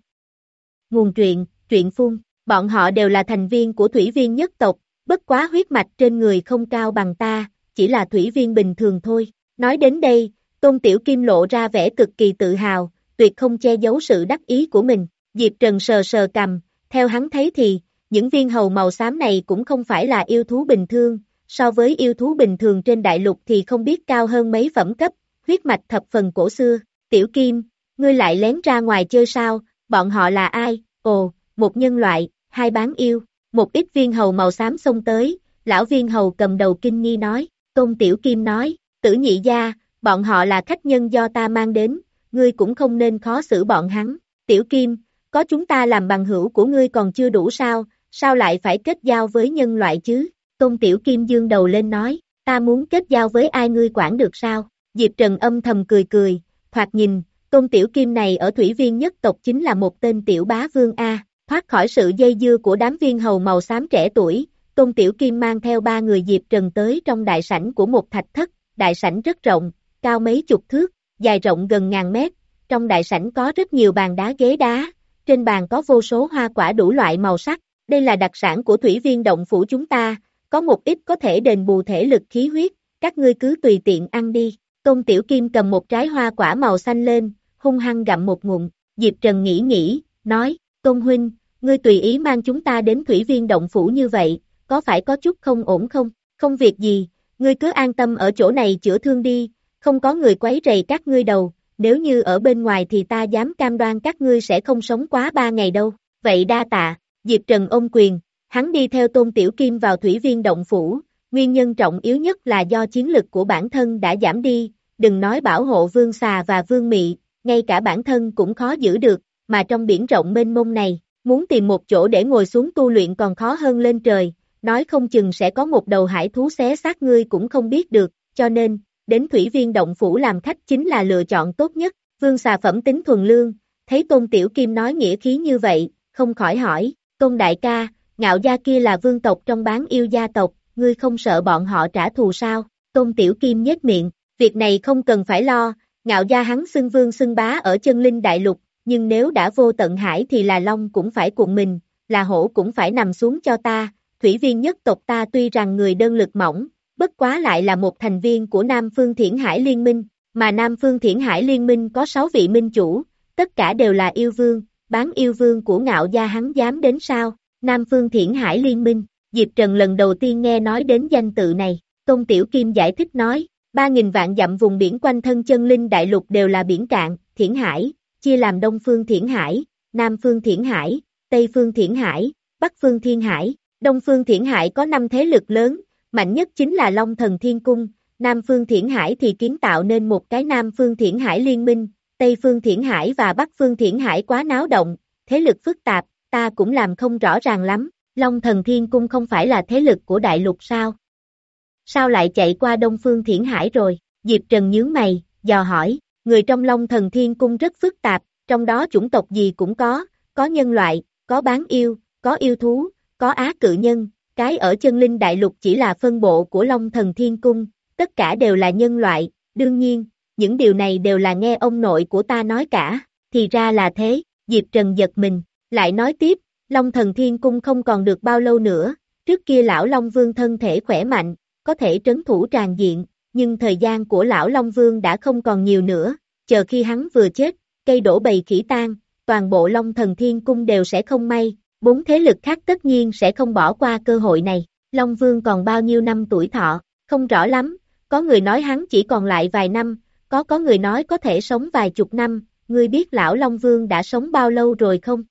Nguồn truyện, truyện phun, bọn họ đều là thành viên của Thủy Viên nhất tộc, bất quá huyết mạch trên người không cao bằng ta, chỉ là Thủy Viên bình thường thôi. Nói đến đây, Tôn Tiểu Kim lộ ra vẻ cực kỳ tự hào, tuyệt không che giấu sự đắc ý của mình. Diệp Trần sờ sờ cằm, theo hắn thấy thì, những viên hầu màu xám này cũng không phải là yêu thú bình thường, so với yêu thú bình thường trên đại lục thì không biết cao hơn mấy phẩm cấp, huyết mạch thập phần cổ xưa. Tiểu Kim, ngươi lại lén ra ngoài chơi sao, bọn họ là ai? Ồ, một nhân loại, hai bán yêu, một ít viên hầu màu xám xông tới, lão viên hầu cầm đầu kinh nghi nói, Tôn Tiểu Kim nói, Tử Nhị gia, bọn họ là khách nhân do ta mang đến, ngươi cũng không nên khó xử bọn hắn. Tiểu Kim, có chúng ta làm bằng hữu của ngươi còn chưa đủ sao, sao lại phải kết giao với nhân loại chứ? Tôn Tiểu Kim dương đầu lên nói, ta muốn kết giao với ai ngươi quản được sao? Diệp Trần âm thầm cười cười, thoạt nhìn, Tôn Tiểu Kim này ở Thủy Viên nhất tộc chính là một tên tiểu bá vương A, thoát khỏi sự dây dưa của đám viên hầu màu xám trẻ tuổi, Tôn Tiểu Kim mang theo ba người Diệp Trần tới trong đại sảnh của một thạch thất, đại sảnh rất rộng, cao mấy chục thước, dài rộng gần ngàn mét, trong đại sảnh có rất nhiều bàn đá ghế đá, trên bàn có vô số hoa quả đủ loại màu sắc, đây là đặc sản của Thủy Viên động phủ chúng ta, có một ít có thể đền bù thể lực khí huyết, các ngươi cứ tùy tiện ăn đi. Tôn Tiểu Kim cầm một trái hoa quả màu xanh lên, hung hăng gặm một ngụm, Diệp Trần nghĩ nghĩ, nói, Tôn huynh, ngươi tùy ý mang chúng ta đến Thủy Viên động phủ như vậy, có phải có chút không ổn không? Không việc gì, ngươi cứ an tâm ở chỗ này chữa thương đi, không có người quấy rầy các ngươi đâu, nếu như ở bên ngoài thì ta dám cam đoan các ngươi sẽ không sống quá ba ngày đâu, vậy đa tạ. Diệp Trần ôm quyền, hắn đi theo Tôn Tiểu Kim vào Thủy Viên động phủ, nguyên nhân trọng yếu nhất là do chiến lực của bản thân đã giảm đi, đừng nói bảo hộ vương xà và vương mị, ngay cả bản thân cũng khó giữ được, mà trong biển rộng mênh mông này, muốn tìm một chỗ để ngồi xuống tu luyện còn khó hơn lên trời, nói không chừng sẽ có một đầu hải thú xé xác ngươi cũng không biết được, cho nên, đến Thủy Viên động phủ làm khách chính là lựa chọn tốt nhất. Vương xà phẩm tính thuần lương, thấy Tôn Tiểu Kim nói nghĩa khí như vậy, không khỏi hỏi, Tôn đại ca, Ngạo gia kia là vương tộc trong bán yêu gia tộc, ngươi không sợ bọn họ trả thù sao? Tôn Tiểu Kim nhếch miệng, việc này không cần phải lo, Ngạo gia hắn xưng vương xưng bá ở chân linh đại lục, nhưng nếu đã vô tận hải thì là long cũng phải cuộn mình, là hổ cũng phải nằm xuống cho ta. Thủy Viên nhất tộc ta tuy rằng người đơn lực mỏng, bất quá lại là một thành viên của Nam Phương Thiển Hải Liên Minh, mà Nam Phương Thiển Hải Liên Minh có sáu vị minh chủ, tất cả đều là yêu vương, bán yêu vương của Ngạo gia hắn dám đến sao? Nam Phương Thiển Hải Liên Minh, Diệp Trần lần đầu tiên nghe nói đến danh tự này, Tôn Tiểu Kim giải thích nói, ba nghìn vạn dặm vùng biển quanh thân chân linh đại lục đều là biển cạn, Thiển Hải, chia làm Đông Phương Thiển Hải, Nam Phương Thiển Hải, Tây Phương Thiển Hải, Bắc Phương Thiên Hải. Đông Phương Thiển Hải có năm thế lực lớn, mạnh nhất chính là Long Thần Thiên Cung, Nam Phương Thiển Hải thì kiến tạo nên một cái Nam Phương Thiển Hải Liên Minh, Tây Phương Thiển Hải và Bắc Phương Thiển Hải quá náo động, thế lực phức tạp, ta cũng làm không rõ ràng lắm, Long Thần Thiên Cung không phải là thế lực của đại lục sao? sao lại chạy qua Đông Phương Thiển Hải rồi? Diệp Trần nhướng mày, dò hỏi, người trong Long Thần Thiên Cung rất phức tạp, trong đó chủng tộc gì cũng có, có nhân loại, có bán yêu, có yêu thú, có á cự nhân, cái ở Chân Linh Đại Lục chỉ là phân bộ của Long Thần Thiên Cung, tất cả đều là nhân loại, đương nhiên, những điều này đều là nghe ông nội của ta nói cả, thì ra là thế, Diệp Trần giật mình, lại nói tiếp, Long Thần Thiên Cung không còn được bao lâu nữa, trước kia lão Long Vương thân thể khỏe mạnh, có thể trấn thủ tràn diện, nhưng thời gian của lão Long Vương đã không còn nhiều nữa, chờ khi hắn vừa chết, cây đổ bầy khỉ tan, toàn bộ Long Thần Thiên Cung đều sẽ không may, bốn thế lực khác tất nhiên sẽ không bỏ qua cơ hội này, Long Vương còn bao nhiêu năm tuổi thọ, không rõ lắm, có người nói hắn chỉ còn lại vài năm, có có người nói có thể sống vài chục năm, ngươi biết lão Long Vương đã sống bao lâu rồi không?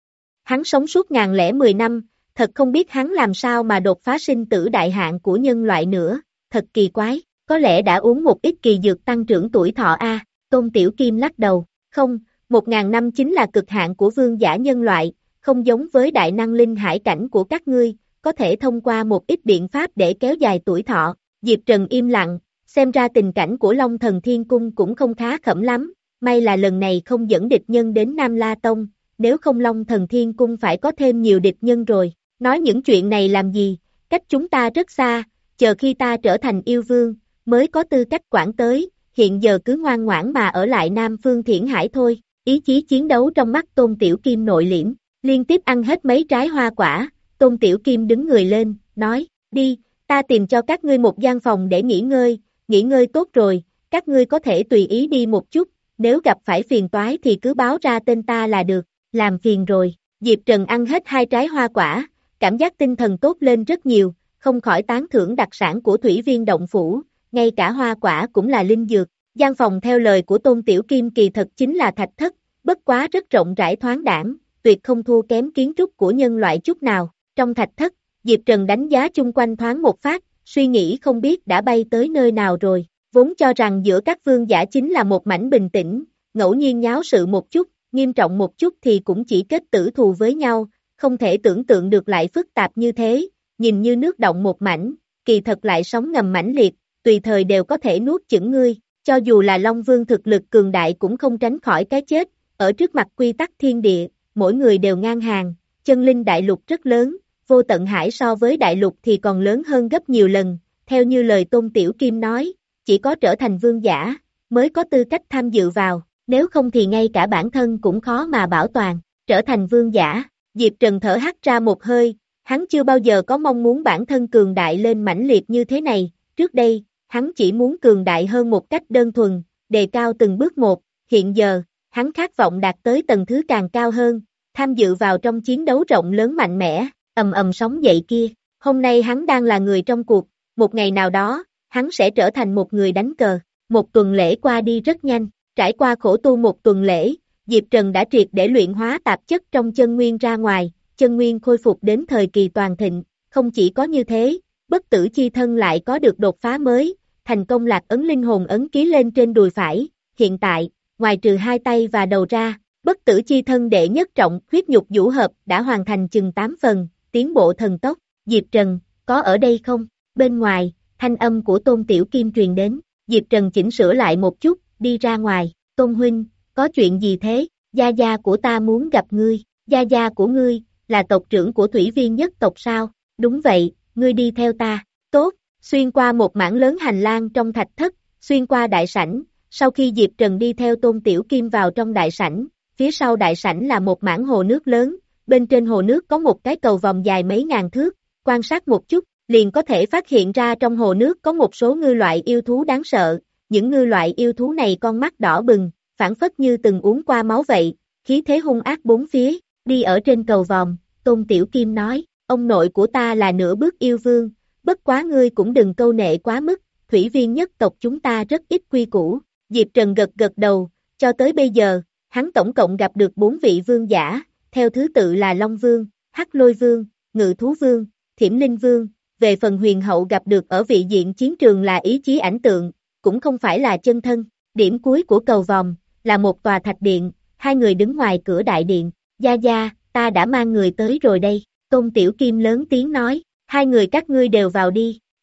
Hắn sống suốt ngàn lẻ mười năm, thật không biết hắn làm sao mà đột phá sinh tử đại hạn của nhân loại nữa, thật kỳ quái, có lẽ đã uống một ít kỳ dược tăng trưởng tuổi thọ a. Tôn Tiểu Kim lắc đầu, không, một ngàn năm chính là cực hạn của vương giả nhân loại, không giống với đại năng linh hải cảnh của các ngươi, có thể thông qua một ít biện pháp để kéo dài tuổi thọ. Diệp Trần im lặng, xem ra tình cảnh của Long Thần Thiên Cung cũng không khá khẩm lắm, may là lần này không dẫn địch nhân đến Nam La Tông, nếu không Long Thần Thiên Cung phải có thêm nhiều địch nhân rồi, nói những chuyện này làm gì, cách chúng ta rất xa, chờ khi ta trở thành yêu vương, mới có tư cách quản tới, hiện giờ cứ ngoan ngoãn mà ở lại Nam Phương Thiển Hải thôi, ý chí chiến đấu trong mắt Tôn Tiểu Kim nội liễm, liên tiếp ăn hết mấy trái hoa quả, Tôn Tiểu Kim đứng người lên, nói, đi, ta tìm cho các ngươi một gian phòng để nghỉ ngơi, nghỉ ngơi tốt rồi, các ngươi có thể tùy ý đi một chút, nếu gặp phải phiền toái thì cứ báo ra tên ta là được, làm phiền rồi, Diệp Trần ăn hết hai trái hoa quả, cảm giác tinh thần tốt lên rất nhiều, không khỏi tán thưởng đặc sản của Thủy Viên Động Phủ, ngay cả hoa quả cũng là linh dược, gian phòng theo lời của Tôn Tiểu Kim kỳ thật chính là thạch thất, bất quá rất rộng rãi thoáng đãng, tuyệt không thua kém kiến trúc của nhân loại chút nào, trong thạch thất, Diệp Trần đánh giá chung quanh thoáng một phát, suy nghĩ không biết đã bay tới nơi nào rồi, vốn cho rằng giữa các vương giả chính là một mảnh bình tĩnh, ngẫu nhiên nháo sự một chút, nghiêm trọng một chút thì cũng chỉ kết tử thù với nhau, không thể tưởng tượng được lại phức tạp như thế, nhìn như nước động một mảnh, kỳ thật lại sóng ngầm mãnh liệt, tùy thời đều có thể nuốt chửng ngươi, cho dù là Long Vương thực lực cường đại cũng không tránh khỏi cái chết, ở trước mặt quy tắc thiên địa, mỗi người đều ngang hàng, Chân Linh Đại Lục rất lớn, Vô Tận Hải so với Đại Lục thì còn lớn hơn gấp nhiều lần, theo như lời Tôn Tiểu Kim nói, chỉ có trở thành vương giả, mới có tư cách tham dự vào, nếu không thì ngay cả bản thân cũng khó mà bảo toàn, trở thành vương giả, Diệp Trần thở hắt ra một hơi, hắn chưa bao giờ có mong muốn bản thân cường đại lên mãnh liệt như thế này, trước đây, hắn chỉ muốn cường đại hơn một cách đơn thuần, đề cao từng bước một, hiện giờ, hắn khát vọng đạt tới tầng thứ càng cao hơn, tham dự vào trong chiến đấu rộng lớn mạnh mẽ, ầm ầm sóng dậy kia, hôm nay hắn đang là người trong cuộc, một ngày nào đó, hắn sẽ trở thành một người đánh cờ, một tuần lễ qua đi rất nhanh, trải qua khổ tu một tuần lễ, Diệp Trần đã triệt để luyện hóa tạp chất trong chân nguyên ra ngoài, chân nguyên khôi phục đến thời kỳ toàn thịnh, không chỉ có như thế, bất tử chi thân lại có được đột phá mới, thành công lạc ấn linh hồn ấn ký lên trên đùi phải, hiện tại, ngoài trừ hai tay và đầu ra, bất tử chi thân đệ nhất trọng huyết nhục vũ hợp đã hoàn thành chừng tám phần, tiến bộ thần tốc, Diệp Trần, có ở đây không? Bên ngoài, thanh âm của Tôn Tiểu Kim truyền đến, Diệp Trần chỉnh sửa lại một chút, đi ra ngoài, Tôn huynh, có chuyện gì thế? Gia gia của ta muốn gặp ngươi, gia gia của ngươi, là tộc trưởng của Thủy Viên nhất tộc sao? Đúng vậy, ngươi đi theo ta, tốt, xuyên qua một mảng lớn hành lang trong thạch thất, xuyên qua đại sảnh, sau khi Diệp Trần đi theo Tôn Tiểu Kim vào trong đại sảnh, phía sau đại sảnh là một mảng hồ nước lớn, bên trên hồ nước có một cái cầu vòng dài mấy ngàn thước, quan sát một chút, liền có thể phát hiện ra trong hồ nước có một số ngư loại yêu thú đáng sợ, những ngư loại yêu thú này con mắt đỏ bừng, phản phất như từng uống qua máu vậy, khí thế hung ác bốn phía, đi ở trên cầu vòng, Tôn Tiểu Kim nói, ông nội của ta là nửa bước yêu vương, bất quá ngươi cũng đừng câu nệ quá mức, Thủy Viên nhất tộc chúng ta rất ít quy củ, Diệp Trần gật gật đầu, cho tới bây giờ, hắn tổng cộng gặp được bốn vị vương giả, theo thứ tự là Long Vương, Hắc Lôi Vương, Ngự Thú Vương, Thiểm Linh Vương, về phần huyền hậu gặp được ở vị diện chiến trường là ý chí ảnh tượng, cũng không phải là chân thân, điểm cuối của cầu vòng, là một tòa thạch điện, hai người đứng ngoài cửa đại điện, gia gia, ta đã mang người tới rồi đây, Tôn Tiểu Kim lớn tiếng nói, hai người các ngươi đều vào đi,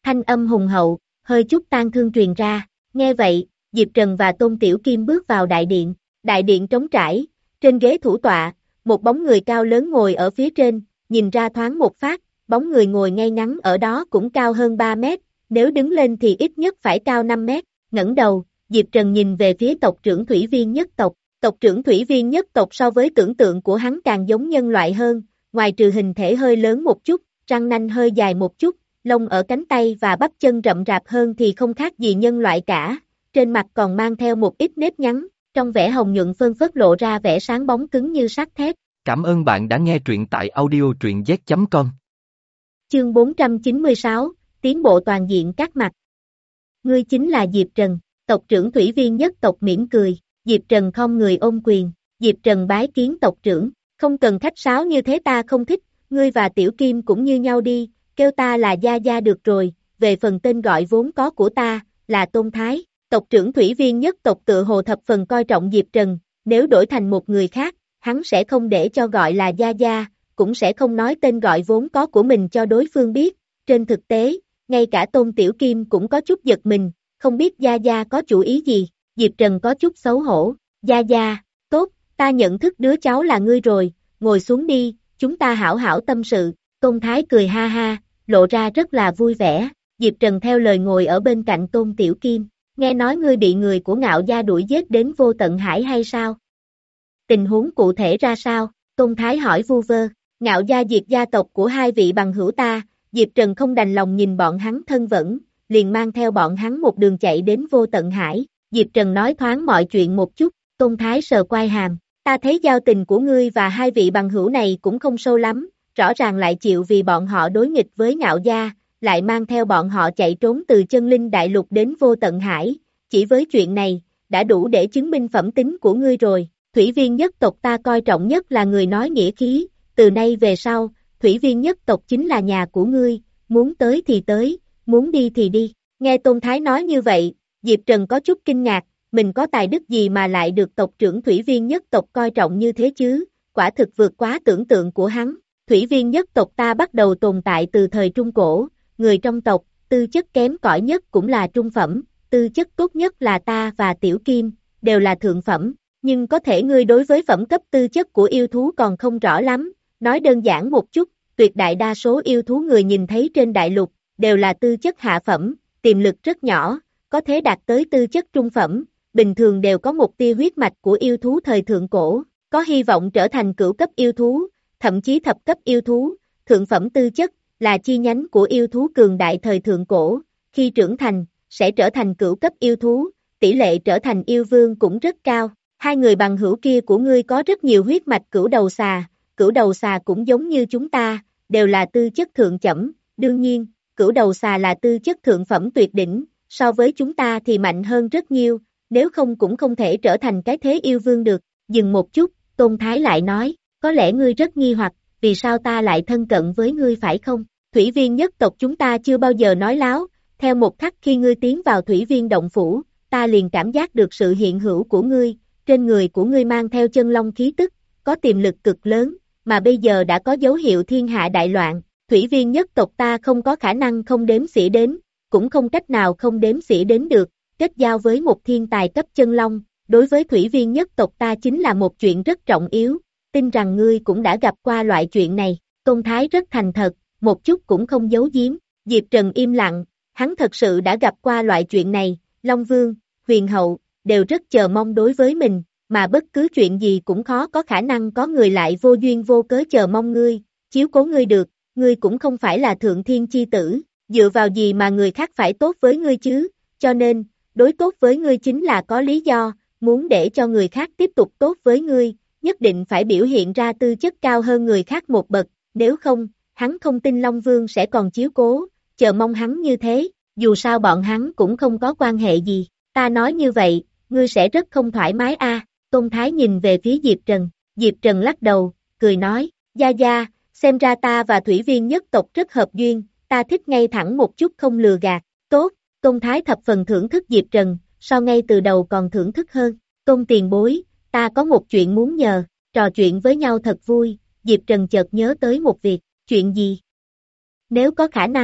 thanh âm hùng hậu, hơi chút tang thương truyền ra. Nghe vậy, Diệp Trần và Tôn Tiểu Kim bước vào đại điện. Đại điện trống trải, trên ghế thủ tọa, một bóng người cao lớn ngồi ở phía trên, nhìn ra thoáng một phát, bóng người ngồi ngay ngắn ở đó cũng cao hơn ba mét, nếu đứng lên thì ít nhất phải cao năm mét. Ngẩng đầu, Diệp Trần nhìn về phía tộc trưởng Thủy Viên nhất tộc. Tộc trưởng Thủy Viên nhất tộc so với tưởng tượng của hắn càng giống nhân loại hơn, ngoài trừ hình thể hơi lớn một chút, răng nanh hơi dài một chút, lông ở cánh tay và bắp chân rậm rạp hơn thì không khác gì nhân loại cả, trên mặt còn mang theo một ít nếp nhăn, trong vẻ hồng nhuận phơn phớt lộ ra vẻ sáng bóng cứng như sắt thép. Cảm ơn bạn đã nghe truyện tại audio truyện z chấm com. Chương bốn trăm chín mươi sáu, tiến bộ toàn diện các mặt. Ngươi chính là Diệp Trần, tộc trưởng Thủy Viên nhất tộc mỉm cười, Diệp Trần không người ôm quyền, Diệp Trần bái kiến tộc trưởng, không cần khách sáo như thế ta không thích, ngươi và Tiểu Kim cũng như nhau đi, kêu ta là Gia Gia được rồi, về phần tên gọi vốn có của ta, là Tôn Thái. Tộc trưởng Thủy Viên nhất tộc tự hồ thập phần coi trọng Diệp Trần, nếu đổi thành một người khác, hắn sẽ không để cho gọi là Gia Gia, cũng sẽ không nói tên gọi vốn có của mình cho đối phương biết. Trên thực tế, ngay cả Tôn Tiểu Kim cũng có chút giật mình, không biết Gia Gia có chủ ý gì. Diệp Trần có chút xấu hổ, Gia Gia, tốt, ta nhận thức đứa cháu là ngươi rồi, ngồi xuống đi, chúng ta hảo hảo tâm sự. Tôn Thái cười ha ha, lộ ra rất là vui vẻ. Diệp Trần theo lời ngồi ở bên cạnh Tôn Tiểu Kim, nghe nói ngươi bị người của Ngạo Gia đuổi giết đến vô tận hải hay sao? Tình huống cụ thể ra sao? Tôn Thái hỏi vu vơ. Ngạo Gia diệt gia tộc của hai vị bằng hữu ta, Diệp Trần không đành lòng nhìn bọn hắn thân vẫn, liền mang theo bọn hắn một đường chạy đến vô tận hải. Diệp Trần nói thoáng mọi chuyện một chút, Tôn Thái sờ quai hàm, ta thấy giao tình của ngươi và hai vị bằng hữu này cũng không sâu lắm, rõ ràng lại chịu vì bọn họ đối nghịch với Ngạo Gia, lại mang theo bọn họ chạy trốn từ chân linh đại lục đến vô tận hải, chỉ với chuyện này, đã đủ để chứng minh phẩm tính của ngươi rồi. Thủy Viên nhất tộc ta coi trọng nhất là người nói nghĩa khí, từ nay về sau, Thủy Viên nhất tộc chính là nhà của ngươi, muốn tới thì tới, muốn đi thì đi. Nghe Tôn Thái nói như vậy, Diệp Trần có chút kinh ngạc, mình có tài đức gì mà lại được tộc trưởng Thủy Viên nhất tộc coi trọng như thế chứ, quả thực vượt quá tưởng tượng của hắn. Thủy Viên nhất tộc ta bắt đầu tồn tại từ thời Trung Cổ, người trong tộc, tư chất kém cỏi nhất cũng là trung phẩm, tư chất tốt nhất là ta và Tiểu Kim, đều là thượng phẩm, nhưng có thể ngươi đối với phẩm cấp tư chất của yêu thú còn không rõ lắm, nói đơn giản một chút, tuyệt đại đa số yêu thú người nhìn thấy trên đại lục, đều là tư chất hạ phẩm, tiềm lực rất nhỏ, có thể đạt tới tư chất trung phẩm, bình thường đều có một tia huyết mạch của yêu thú thời thượng cổ, có hy vọng trở thành cửu cấp yêu thú, thậm chí thập cấp yêu thú, thượng phẩm tư chất, là chi nhánh của yêu thú cường đại thời thượng cổ, khi trưởng thành, sẽ trở thành cửu cấp yêu thú, tỷ lệ trở thành yêu vương cũng rất cao. Hai người bằng hữu kia của ngươi có rất nhiều huyết mạch cửu đầu xà, cửu đầu xà cũng giống như chúng ta, đều là tư chất thượng chẩm, đương nhiên, cửu đầu xà là tư chất thượng phẩm tuyệt đỉnh, so với chúng ta thì mạnh hơn rất nhiều, nếu không cũng không thể trở thành cái thế yêu vương được. Dừng một chút, Tôn Thái lại nói, có lẽ ngươi rất nghi hoặc, vì sao ta lại thân cận với ngươi phải không? Thủy Viên nhất tộc chúng ta chưa bao giờ nói láo, theo một khắc khi ngươi tiến vào Thủy Viên động phủ, ta liền cảm giác được sự hiện hữu của ngươi, trên người của ngươi mang theo chân long khí tức, có tiềm lực cực lớn, mà bây giờ đã có dấu hiệu thiên hạ đại loạn, Thủy Viên nhất tộc ta không có khả năng không đếm xỉa đến, cũng không cách nào không đếm xỉa đến được, kết giao với một thiên tài cấp chân long, đối với Thủy Viên nhất tộc ta chính là một chuyện rất trọng yếu, tin rằng ngươi cũng đã gặp qua loại chuyện này. Tôn Thái rất thành thật, một chút cũng không giấu giếm. Diệp Trần im lặng, hắn thật sự đã gặp qua loại chuyện này, Long Vương, Huyền Hậu, đều rất chờ mong đối với mình, mà bất cứ chuyện gì cũng khó có khả năng có người lại vô duyên vô cớ chờ mong ngươi, chiếu cố ngươi được, ngươi cũng không phải là thượng thiên chi tử, dựa vào gì mà người khác phải tốt với ngươi chứ, cho nên, đối tốt với ngươi chính là có lý do, muốn để cho người khác tiếp tục tốt với ngươi, nhất định phải biểu hiện ra tư chất cao hơn người khác một bậc, nếu không, hắn không tin Long Vương sẽ còn chiếu cố, chờ mong hắn như thế, dù sao bọn hắn cũng không có quan hệ gì, ta nói như vậy, ngươi sẽ rất không thoải mái a. À. Tôn Thái nhìn về phía Diệp Trần, Diệp Trần lắc đầu, cười nói, Gia Gia, xem ra ta và Thủy Viên nhất tộc rất hợp duyên, ta thích ngay thẳng một chút không lừa gạt, tốt, Tôn Thái thập phần thưởng thức Diệp Trần, so ngay từ đầu còn thưởng thức hơn, Tôn tiền bối, ta có một chuyện muốn nhờ, trò chuyện với nhau thật vui, Diệp Trần chợt nhớ tới một việc, chuyện gì? Nếu có khả năng,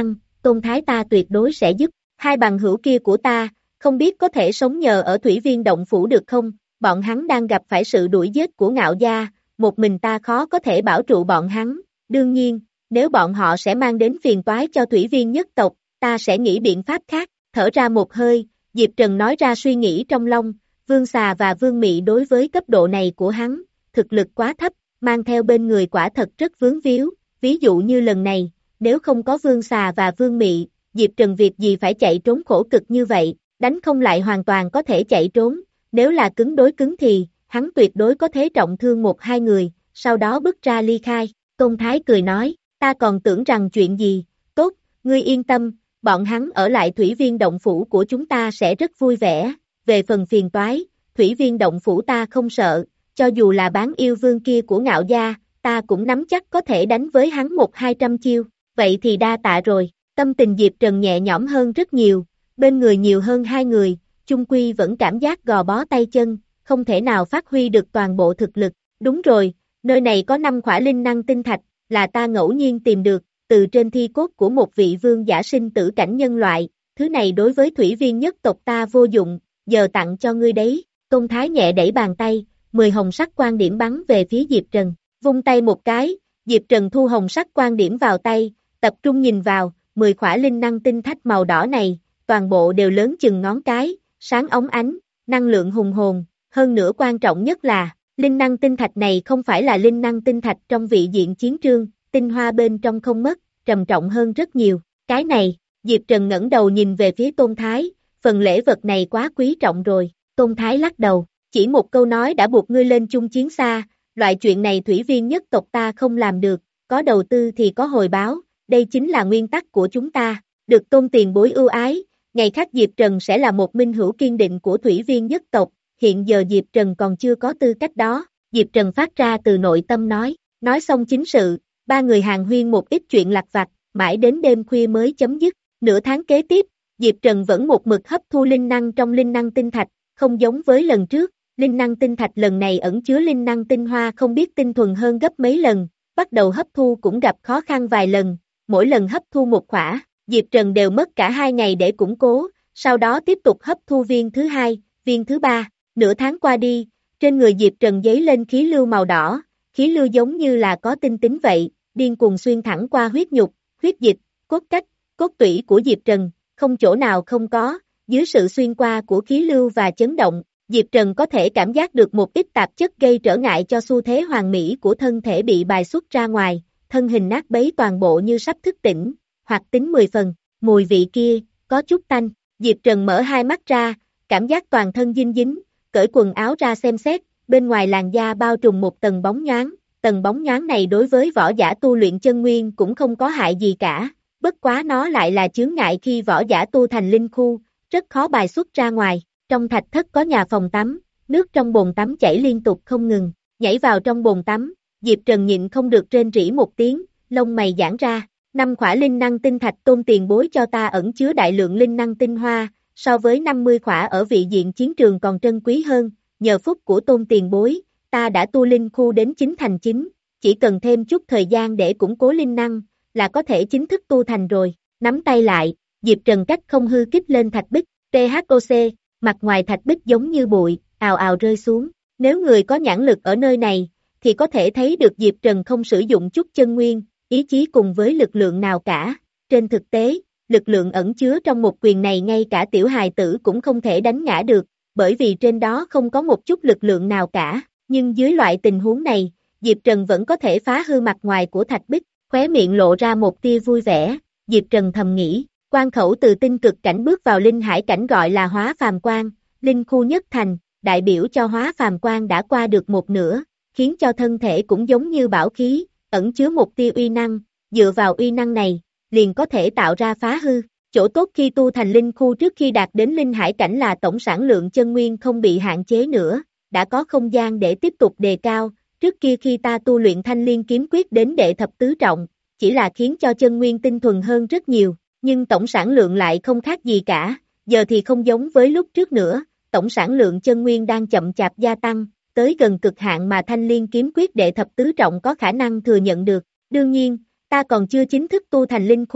Tôn Thái ta tuyệt đối sẽ giúp, hai bằng hữu kia của ta, không biết có thể sống nhờ ở Thủy Viên Động Phủ được không, bọn hắn đang gặp phải sự đuổi giết của Ngạo gia, một mình ta khó có thể bảo trụ bọn hắn, đương nhiên, nếu bọn họ sẽ mang đến phiền toái cho Thủy Viên nhất tộc, ta sẽ nghĩ biện pháp khác, thở ra một hơi, Diệp Trần nói ra suy nghĩ trong lòng, Vương Xà và Vương Mị đối với cấp độ này của hắn, thực lực quá thấp, mang theo bên người quả thật rất vướng víu, ví dụ như lần này, nếu không có Vương Xà và Vương Mị, Diệp Trần việc gì phải chạy trốn khổ cực như vậy, đánh không lại hoàn toàn có thể chạy trốn, nếu là cứng đối cứng thì, hắn tuyệt đối có thể trọng thương một hai người, sau đó bước ra ly khai, Tôn Thái cười nói, ta còn tưởng rằng chuyện gì, tốt, ngươi yên tâm, bọn hắn ở lại Thủy Viên Động Phủ của chúng ta sẽ rất vui vẻ, về phần phiền toái, Thủy Viên Động Phủ ta không sợ, cho dù là bán yêu vương kia của Ngạo gia, ta cũng nắm chắc có thể đánh với hắn một hai trăm chiêu, vậy thì đa tạ rồi, tâm tình Diệp Trần nhẹ nhõm hơn rất nhiều, bên người nhiều hơn hai người, chung quy vẫn cảm giác gò bó tay chân, không thể nào phát huy được toàn bộ thực lực, đúng rồi, nơi này có năm khỏa linh năng tinh thạch, là ta ngẫu nhiên tìm được, từ trên thi cốt của một vị vương giả sinh tử cảnh nhân loại, thứ này đối với Thủy Viên nhất tộc ta vô dụng, giờ tặng cho ngươi đấy, Tôn Thái nhẹ đẩy bàn tay, mười hồng sắc quan điểm bắn về phía Diệp Trần, vung tay một cái, Diệp Trần thu hồng sắc quan điểm vào tay, tập trung nhìn vào, mười khỏa linh năng tinh thạch màu đỏ này, toàn bộ đều lớn chừng ngón cái, sáng óng ánh, năng lượng hùng hồn, hơn nữa quan trọng nhất là, linh năng tinh thạch này không phải là linh năng tinh thạch trong vị diện chiến trương, tinh hoa bên trong không mất, trầm trọng hơn rất nhiều, cái này, Diệp Trần ngẩng đầu nhìn về phía Tôn Thái, phần lễ vật này quá quý trọng rồi, Tôn Thái lắc đầu, chỉ một câu nói đã buộc ngươi lên chung chiến xa, loại chuyện này Thủy Viên nhất tộc ta không làm được, có đầu tư thì có hồi báo, đây chính là nguyên tắc của chúng ta, được Tôn tiền bối ưu ái, ngày khác Diệp Trần sẽ là một minh hữu kiên định của Thủy Viên nhất tộc, hiện giờ Diệp Trần còn chưa có tư cách đó, Diệp Trần phát ra từ nội tâm nói, nói xong chính sự, ba người hàng huyên một ít chuyện lặt vặt, mãi đến đêm khuya mới chấm dứt, nửa tháng kế tiếp, Diệp Trần vẫn một mực hấp thu linh năng trong linh năng tinh thạch, không giống với lần trước, linh năng tinh thạch lần này ẩn chứa linh năng tinh hoa không biết tinh thuần hơn gấp mấy lần, bắt đầu hấp thu cũng gặp khó khăn vài lần, mỗi lần hấp thu một khỏa, Diệp Trần đều mất cả hai ngày để củng cố, sau đó tiếp tục hấp thu viên thứ hai, viên thứ ba, nửa tháng qua đi, trên người Diệp Trần giấy lên khí lưu màu đỏ, khí lưu giống như là có tinh tính vậy, điên cuồng xuyên thẳng qua huyết nhục, huyết dịch, cốt cách, cốt tủy của Diệp Trần, không chỗ nào không có, dưới sự xuyên qua của khí lưu và chấn động, Diệp Trần có thể cảm giác được một ít tạp chất gây trở ngại cho xu thế hoàn mỹ của thân thể bị bài xuất ra ngoài, thân hình nát bấy toàn bộ như sắp thức tỉnh, hoặc tính mười phần, mùi vị kia, có chút tanh, Diệp Trần mở hai mắt ra, cảm giác toàn thân dinh dính, cởi quần áo ra xem xét, bên ngoài làn da bao trùm một tầng bóng nhoáng, tầng bóng nhoáng này đối với võ giả tu luyện chân nguyên cũng không có hại gì cả, bất quá nó lại là chướng ngại khi võ giả tu thành linh khu, rất khó bài xuất ra ngoài, trong thạch thất có nhà phòng tắm, nước trong bồn tắm chảy liên tục không ngừng, nhảy vào trong bồn tắm, Diệp Trần nhịn không được rên rỉ một tiếng, lông mày giãn ra, năm khỏa linh năng tinh thạch Tôn tiền bối cho ta ẩn chứa đại lượng linh năng tinh hoa, so với năm mươi khỏa ở vị diện chiến trường còn trân quý hơn, nhờ phúc của Tôn tiền bối, ta đã tu linh khu đến chín thành chín, chỉ cần thêm chút thời gian để củng cố linh năng, là có thể chính thức tu thành rồi, nắm tay lại, Diệp Trần cách không hư kích lên thạch bích, tê hát o xê, mặt ngoài thạch bích giống như bụi, ào ào rơi xuống, nếu người có nhãn lực ở nơi này, thì có thể thấy được Diệp Trần không sử dụng chút chân nguyên, ý chí cùng với lực lượng nào cả, trên thực tế, lực lượng ẩn chứa trong một quyền này ngay cả tiểu hài tử cũng không thể đánh ngã được, bởi vì trên đó không có một chút lực lượng nào cả, nhưng dưới loại tình huống này, Diệp Trần vẫn có thể phá hư mặt ngoài của thạch bích, khóe miệng lộ ra một tia vui vẻ, Diệp Trần thầm nghĩ, quan khẩu từ tinh cực cảnh bước vào linh hải cảnh gọi là hóa phàm quan, linh khu nhất thành, đại biểu cho hóa phàm quan đã qua được một nửa, khiến cho thân thể cũng giống như bảo khí, ẩn chứa một tia uy năng, dựa vào uy năng này, liền có thể tạo ra phá hư, chỗ tốt khi tu thành linh khu trước khi đạt đến linh hải cảnh là tổng sản lượng chân nguyên không bị hạn chế nữa, đã có không gian để tiếp tục đề cao, trước kia khi ta tu luyện thanh liên kiếm quyết đến đệ thập tứ trọng, chỉ là khiến cho chân nguyên tinh thuần hơn rất nhiều, nhưng tổng sản lượng lại không khác gì cả, giờ thì không giống với lúc trước nữa, tổng sản lượng chân nguyên đang chậm chạp gia tăng, tới gần cực hạn mà thanh liên kiếm quyết đệ thập tứ trọng có khả năng thừa nhận được, đương nhiên, ta còn chưa chính thức tu thành linh khu,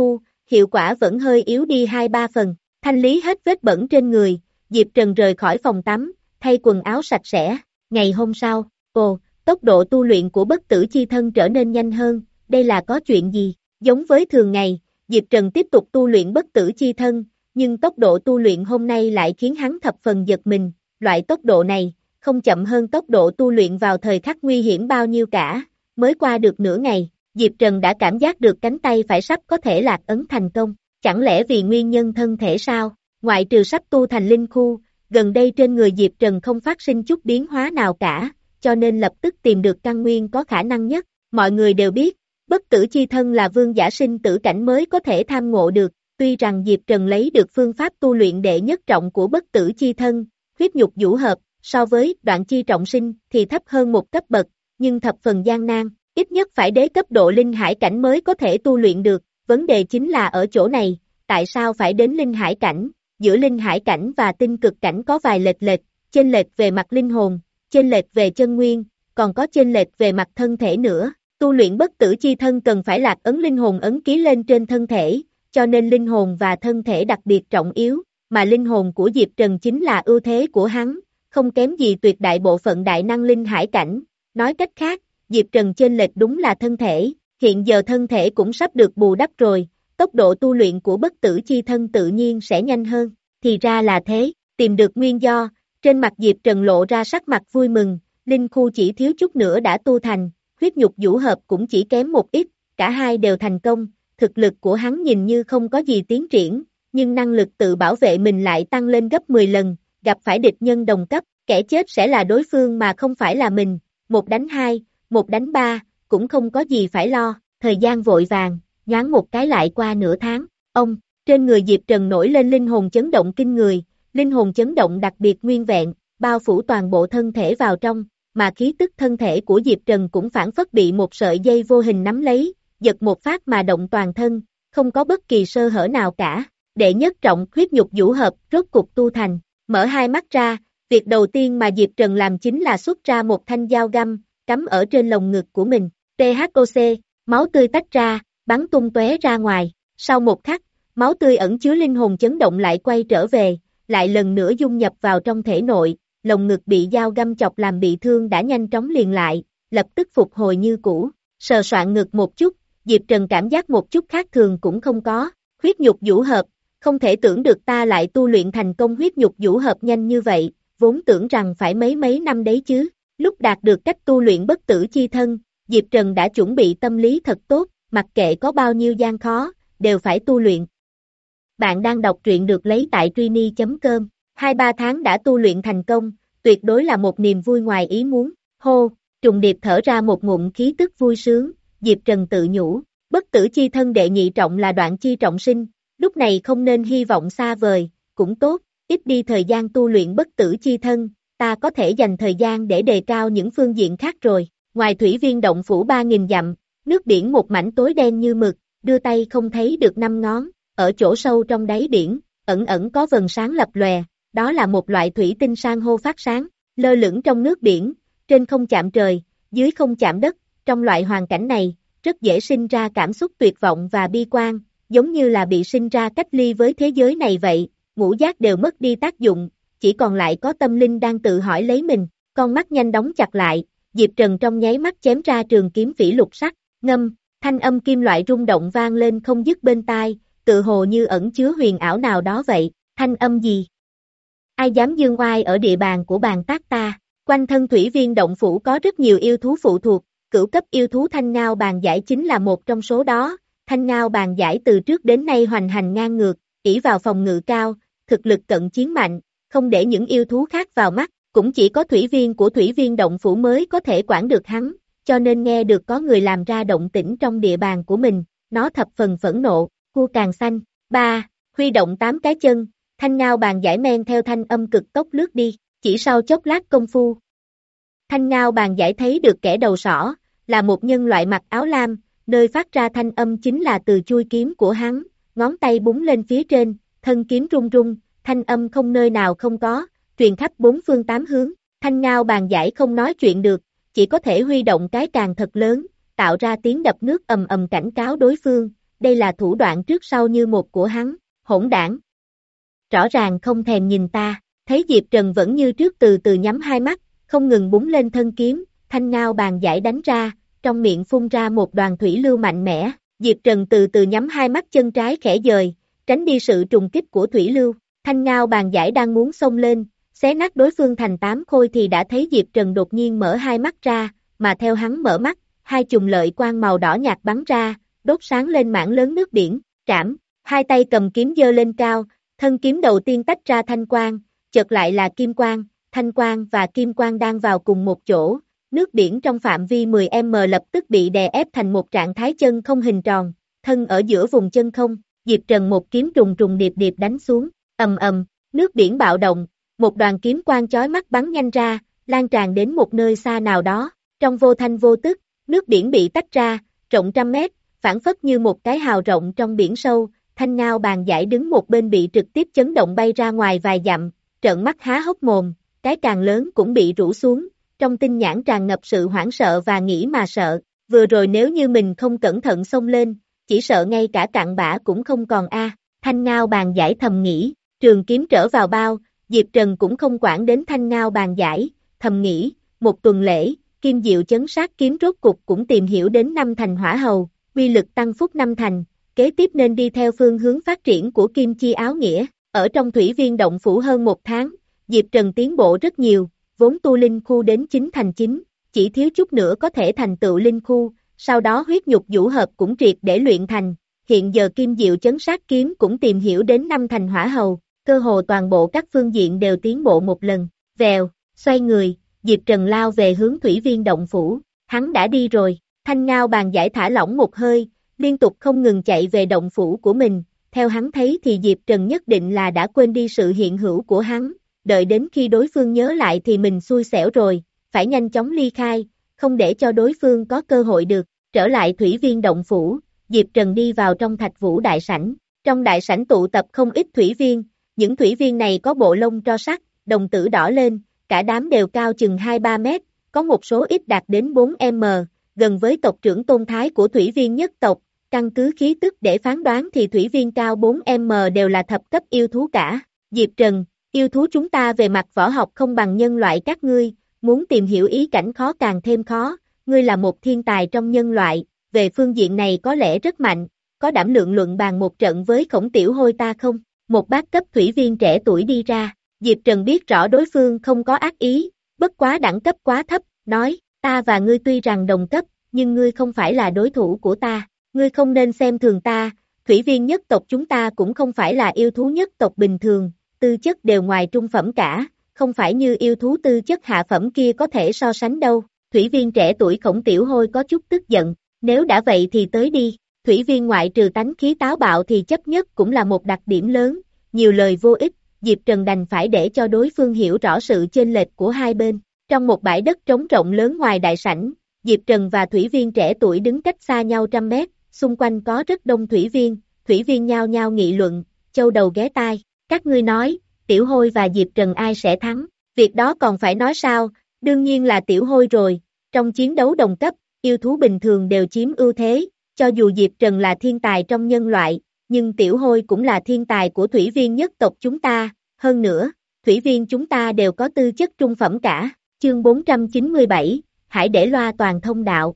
hiệu quả vẫn hơi yếu đi hai ba phần. Thanh lý hết vết bẩn trên người, Diệp Trần rời khỏi phòng tắm, thay quần áo sạch sẽ. Ngày hôm sau, ồ, tốc độ tu luyện của bất tử chi thân trở nên nhanh hơn, đây là có chuyện gì? Giống với thường ngày, Diệp Trần tiếp tục tu luyện bất tử chi thân, nhưng tốc độ tu luyện hôm nay lại khiến hắn thập phần giật mình, loại tốc độ này, không chậm hơn tốc độ tu luyện vào thời khắc nguy hiểm bao nhiêu cả, mới qua được nửa ngày, Diệp Trần đã cảm giác được cánh tay phải sắp có thể lạc ấn thành công, chẳng lẽ vì nguyên nhân thân thể sao, ngoại trừ sắp tu thành linh khu, gần đây trên người Diệp Trần không phát sinh chút biến hóa nào cả, cho nên lập tức tìm được căn nguyên có khả năng nhất, mọi người đều biết, bất tử chi thân là vương giả sinh tử cảnh mới có thể tham ngộ được, tuy rằng Diệp Trần lấy được phương pháp tu luyện đệ nhất trọng của bất tử chi thân, huyết nhục vũ hợp, so với đoạn chi trọng sinh thì thấp hơn một cấp bậc, nhưng thập phần gian nan, ít nhất phải đế cấp độ linh hải cảnh mới có thể tu luyện được, vấn đề chính là ở chỗ này, tại sao phải đến linh hải cảnh, giữa linh hải cảnh và tinh cực cảnh có vài lệch lệch, chênh lệch về mặt linh hồn, chênh lệch về chân nguyên, còn có chênh lệch về mặt thân thể nữa, tu luyện bất tử chi thân cần phải lạc ấn linh hồn ấn ký lên trên thân thể, cho nên linh hồn và thân thể đặc biệt trọng yếu, mà linh hồn của Diệp Trần chính là ưu thế của hắn, không kém gì tuyệt đại bộ phận đại năng linh hải cảnh, nói cách khác, Diệp Trần chênh lệch đúng là thân thể, hiện giờ thân thể cũng sắp được bù đắp rồi, tốc độ tu luyện của bất tử chi thân tự nhiên sẽ nhanh hơn, thì ra là thế, tìm được nguyên do, trên mặt Diệp Trần lộ ra sắc mặt vui mừng, linh khu chỉ thiếu chút nữa đã tu thành, huyết nhục vũ hợp cũng chỉ kém một ít, cả hai đều thành công, thực lực của hắn nhìn như không có gì tiến triển, nhưng năng lực tự bảo vệ mình lại tăng lên gấp mười lần, gặp phải địch nhân đồng cấp, kẻ chết sẽ là đối phương mà không phải là mình, một đánh hai, một đánh ba, cũng không có gì phải lo, thời gian vội vàng, nhoáng một cái lại qua nửa tháng, ông, trên người Diệp Trần nổi lên linh hồn chấn động kinh người, linh hồn chấn động đặc biệt nguyên vẹn, bao phủ toàn bộ thân thể vào trong, mà khí tức thân thể của Diệp Trần cũng phản phất bị một sợi dây vô hình nắm lấy, giật một phát mà động toàn thân, không có bất kỳ sơ hở nào cả, đệ nhất trọng huyết nhục vũ hợp rốt cục tu thành, mở hai mắt ra, việc đầu tiên mà Diệp Trần làm chính là xuất ra một thanh dao găm, cắm ở trên lồng ngực của mình, tê hát o xê, máu tươi tách ra, bắn tung tóe ra ngoài, sau một khắc, máu tươi ẩn chứa linh hồn chấn động lại quay trở về, lại lần nữa dung nhập vào trong thể nội, lồng ngực bị dao găm chọc làm bị thương đã nhanh chóng liền lại, lập tức phục hồi như cũ, sờ soạn ngực một chút, Diệp Trần cảm giác một chút khác thường cũng không có, huyết nhục vũ hợp, không thể tưởng được ta lại tu luyện thành công huyết nhục vũ hợp nhanh như vậy, vốn tưởng rằng phải mấy mấy năm đấy chứ, lúc đạt được cách tu luyện bất tử chi thân, Diệp Trần đã chuẩn bị tâm lý thật tốt, mặc kệ có bao nhiêu gian khó, đều phải tu luyện. Bạn đang đọc truyện được lấy tại Trini chấm com, hai ba tháng đã tu luyện thành công, tuyệt đối là một niềm vui ngoài ý muốn, hô, trùng điệp thở ra một ngụm khí tức vui sướng, Diệp Trần tự nhủ, bất tử chi thân đệ nhị trọng là đoạn chi trọng sinh, lúc này không nên hy vọng xa vời, cũng tốt, ít đi thời gian tu luyện bất tử chi thân, ta có thể dành thời gian để đề cao những phương diện khác rồi, ngoài thủy viên động phủ ba nghìn dặm, nước biển một mảnh tối đen như mực, đưa tay không thấy được năm ngón, ở chỗ sâu trong đáy biển, ẩn ẩn có vầng sáng lập lòe, đó là một loại thủy tinh san hô phát sáng, lơ lửng trong nước biển, trên không chạm trời, dưới không chạm đất, trong loại hoàn cảnh này, rất dễ sinh ra cảm xúc tuyệt vọng và bi quan, giống như là bị sinh ra cách ly với thế giới này vậy, ngũ giác đều mất đi tác dụng, chỉ còn lại có tâm linh đang tự hỏi lấy mình, con mắt nhanh đóng chặt lại, Diệp Trần trong nháy mắt chém ra trường kiếm phỉ lục sắc, ngâm, thanh âm kim loại rung động vang lên không dứt bên tai, tự hồ như ẩn chứa huyền ảo nào đó vậy, thanh âm gì? Ai dám dương oai ở địa bàn của bàn tác ta? Quanh thân thủy viên động phủ có rất nhiều yêu thú phụ thuộc, cửu cấp yêu thú thanh ngao bàn giải chính là một trong số đó, thanh ngao bàn giải từ trước đến nay hoành hành ngang ngược, ỷ vào phòng ngự cao, thực lực cận chiến mạnh, không để những yêu thú khác vào mắt, cũng chỉ có thủy viên của thủy viên động phủ mới có thể quản được hắn, cho nên nghe được có người làm ra động tĩnh trong địa bàn của mình, nó thập phần phẫn nộ, cua càng xanh, ba, huy động tám cái chân, thanh ngao bàn giải men theo thanh âm cực tốc lướt đi, chỉ sau chốc lát công phu. Thanh ngao bàn giải thấy được kẻ đầu sỏ, là một nhân loại mặc áo lam, nơi phát ra thanh âm chính là từ chui kiếm của hắn, ngón tay búng lên phía trên, thân kiếm rung rung, thanh âm không nơi nào không có, truyền khắp bốn phương tám hướng, thanh ngao bàn giải không nói chuyện được, chỉ có thể huy động cái càng thật lớn, tạo ra tiếng đập nước ầm ầm cảnh cáo đối phương, đây là thủ đoạn trước sau như một của hắn, hỗn đảng. Rõ ràng không thèm nhìn ta, thấy Diệp Trần vẫn như trước từ từ nhắm hai mắt, không ngừng búng lên thân kiếm, thanh ngao bàn giải đánh ra, trong miệng phun ra một đoàn thủy lưu mạnh mẽ, Diệp Trần từ từ nhắm hai mắt, chân trái khẽ dời, tránh đi sự trùng kích của thủy lưu, thanh ngao bàn giải đang muốn xông lên, xé nát đối phương thành tám khôi thì đã thấy Diệp Trần đột nhiên mở hai mắt ra, mà theo hắn mở mắt, hai chùm lợi quang màu đỏ nhạt bắn ra, đốt sáng lên mảng lớn nước biển, trảm, hai tay cầm kiếm giơ lên cao, thân kiếm đầu tiên tách ra thanh quang, chợt lại là kim quang, thanh quang và kim quang đang vào cùng một chỗ, nước biển trong phạm vi mười mét lập tức bị đè ép thành một trạng thái chân không hình tròn, thân ở giữa vùng chân không, Diệp Trần một kiếm trùng trùng điệp điệp đánh xuống, ầm ầm, nước biển bạo động, một đoàn kiếm quang chói mắt bắn nhanh ra, lan tràn đến một nơi xa nào đó, trong vô thanh vô tức, nước biển bị tách ra, rộng trăm mét, phản phất như một cái hào rộng trong biển sâu, thanh ngao bàn giải đứng một bên bị trực tiếp chấn động bay ra ngoài vài dặm, trợn mắt há hốc mồm, cái càng lớn cũng bị rũ xuống, trong tinh nhãn tràn ngập sự hoảng sợ và nghĩ mà sợ, vừa rồi nếu như mình không cẩn thận xông lên, chỉ sợ ngay cả cặn bã cũng không còn a. Thanh ngao bàn giải thầm nghĩ, trường kiếm trở vào bao, Diệp Trần cũng không quản đến thanh ngao bàn giải, thầm nghĩ, một tuần lễ, kim diệu chấn sát kiếm rốt cục cũng tìm hiểu đến năm thành hỏa hầu, uy lực tăng phúc năm thành, kế tiếp nên đi theo phương hướng phát triển của kim chi áo nghĩa, ở trong thủy viên động phủ hơn một tháng, Diệp Trần tiến bộ rất nhiều, vốn tu linh khu đến chín thành chín, chỉ thiếu chút nữa có thể thành tựu linh khu, sau đó huyết nhục vũ hợp cũng triệt để luyện thành, hiện giờ kim diệu chấn sát kiếm cũng tìm hiểu đến năm thành hỏa hầu, cơ hồ toàn bộ các phương diện đều tiến bộ một lần, vèo, xoay người, Diệp Trần lao về hướng thủy viên động phủ, hắn đã đi rồi, thanh ngao bàn giải thả lỏng một hơi, liên tục không ngừng chạy về động phủ của mình, theo hắn thấy thì Diệp Trần nhất định là đã quên đi sự hiện hữu của hắn, đợi đến khi đối phương nhớ lại thì mình xui xẻo rồi, phải nhanh chóng ly khai, không để cho đối phương có cơ hội được, trở lại thủy viên động phủ, Diệp Trần đi vào trong thạch vũ đại sảnh, trong đại sảnh tụ tập không ít thủy viên, những thủy viên này có bộ lông tro sắc, đồng tử đỏ lên, cả đám đều cao chừng hai ba mét, có một số ít đạt đến bốn mét, gần với tộc trưởng tôn thái của thủy viên nhất tộc, căn cứ khí tức để phán đoán thì thủy viên cao bốn mét đều là thập cấp yêu thú cả. Diệp Trần, yêu thú chúng ta về mặt võ học không bằng nhân loại các ngươi, muốn tìm hiểu ý cảnh khó càng thêm khó, ngươi là một thiên tài trong nhân loại, về phương diện này có lẽ rất mạnh, có đảm lượng luận bàn một trận với Khổng Tiểu Hôi ta không? Một bác cấp thủy viên trẻ tuổi đi ra, Diệp Trần biết rõ đối phương không có ác ý, bất quá đẳng cấp quá thấp, nói, ta và ngươi tuy rằng đồng cấp, nhưng ngươi không phải là đối thủ của ta, ngươi không nên xem thường ta, thủy viên nhất tộc chúng ta cũng không phải là yêu thú nhất tộc bình thường, tư chất đều ngoài trung phẩm cả, không phải như yêu thú tư chất hạ phẩm kia có thể so sánh đâu, thủy viên trẻ tuổi Khổng Tiểu Hôi có chút tức giận, nếu đã vậy thì tới đi, thủy viên ngoại trừ tánh khí táo bạo thì chấp nhất cũng là một đặc điểm lớn, nhiều lời vô ích, Diệp Trần đành phải để cho đối phương hiểu rõ sự chênh lệch của hai bên, trong một bãi đất trống rộng lớn ngoài đại sảnh, Diệp Trần và thủy viên trẻ tuổi đứng cách xa nhau trăm mét, xung quanh có rất đông thủy viên, thủy viên nhao nhao nghị luận, châu đầu ghé tai, các ngươi nói, Tiểu Hôi và Diệp Trần ai sẽ thắng, việc đó còn phải nói sao, đương nhiên là Tiểu Hôi rồi, trong chiến đấu đồng cấp, yêu thú bình thường đều chiếm ưu thế, cho dù Diệp Trần là thiên tài trong nhân loại, nhưng Tiểu Hôi cũng là thiên tài của thủy viên nhất tộc chúng ta, hơn nữa, thủy viên chúng ta đều có tư chất trung phẩm cả, chương bốn trăm chín mươi bảy, hãy để loa toàn thông đạo.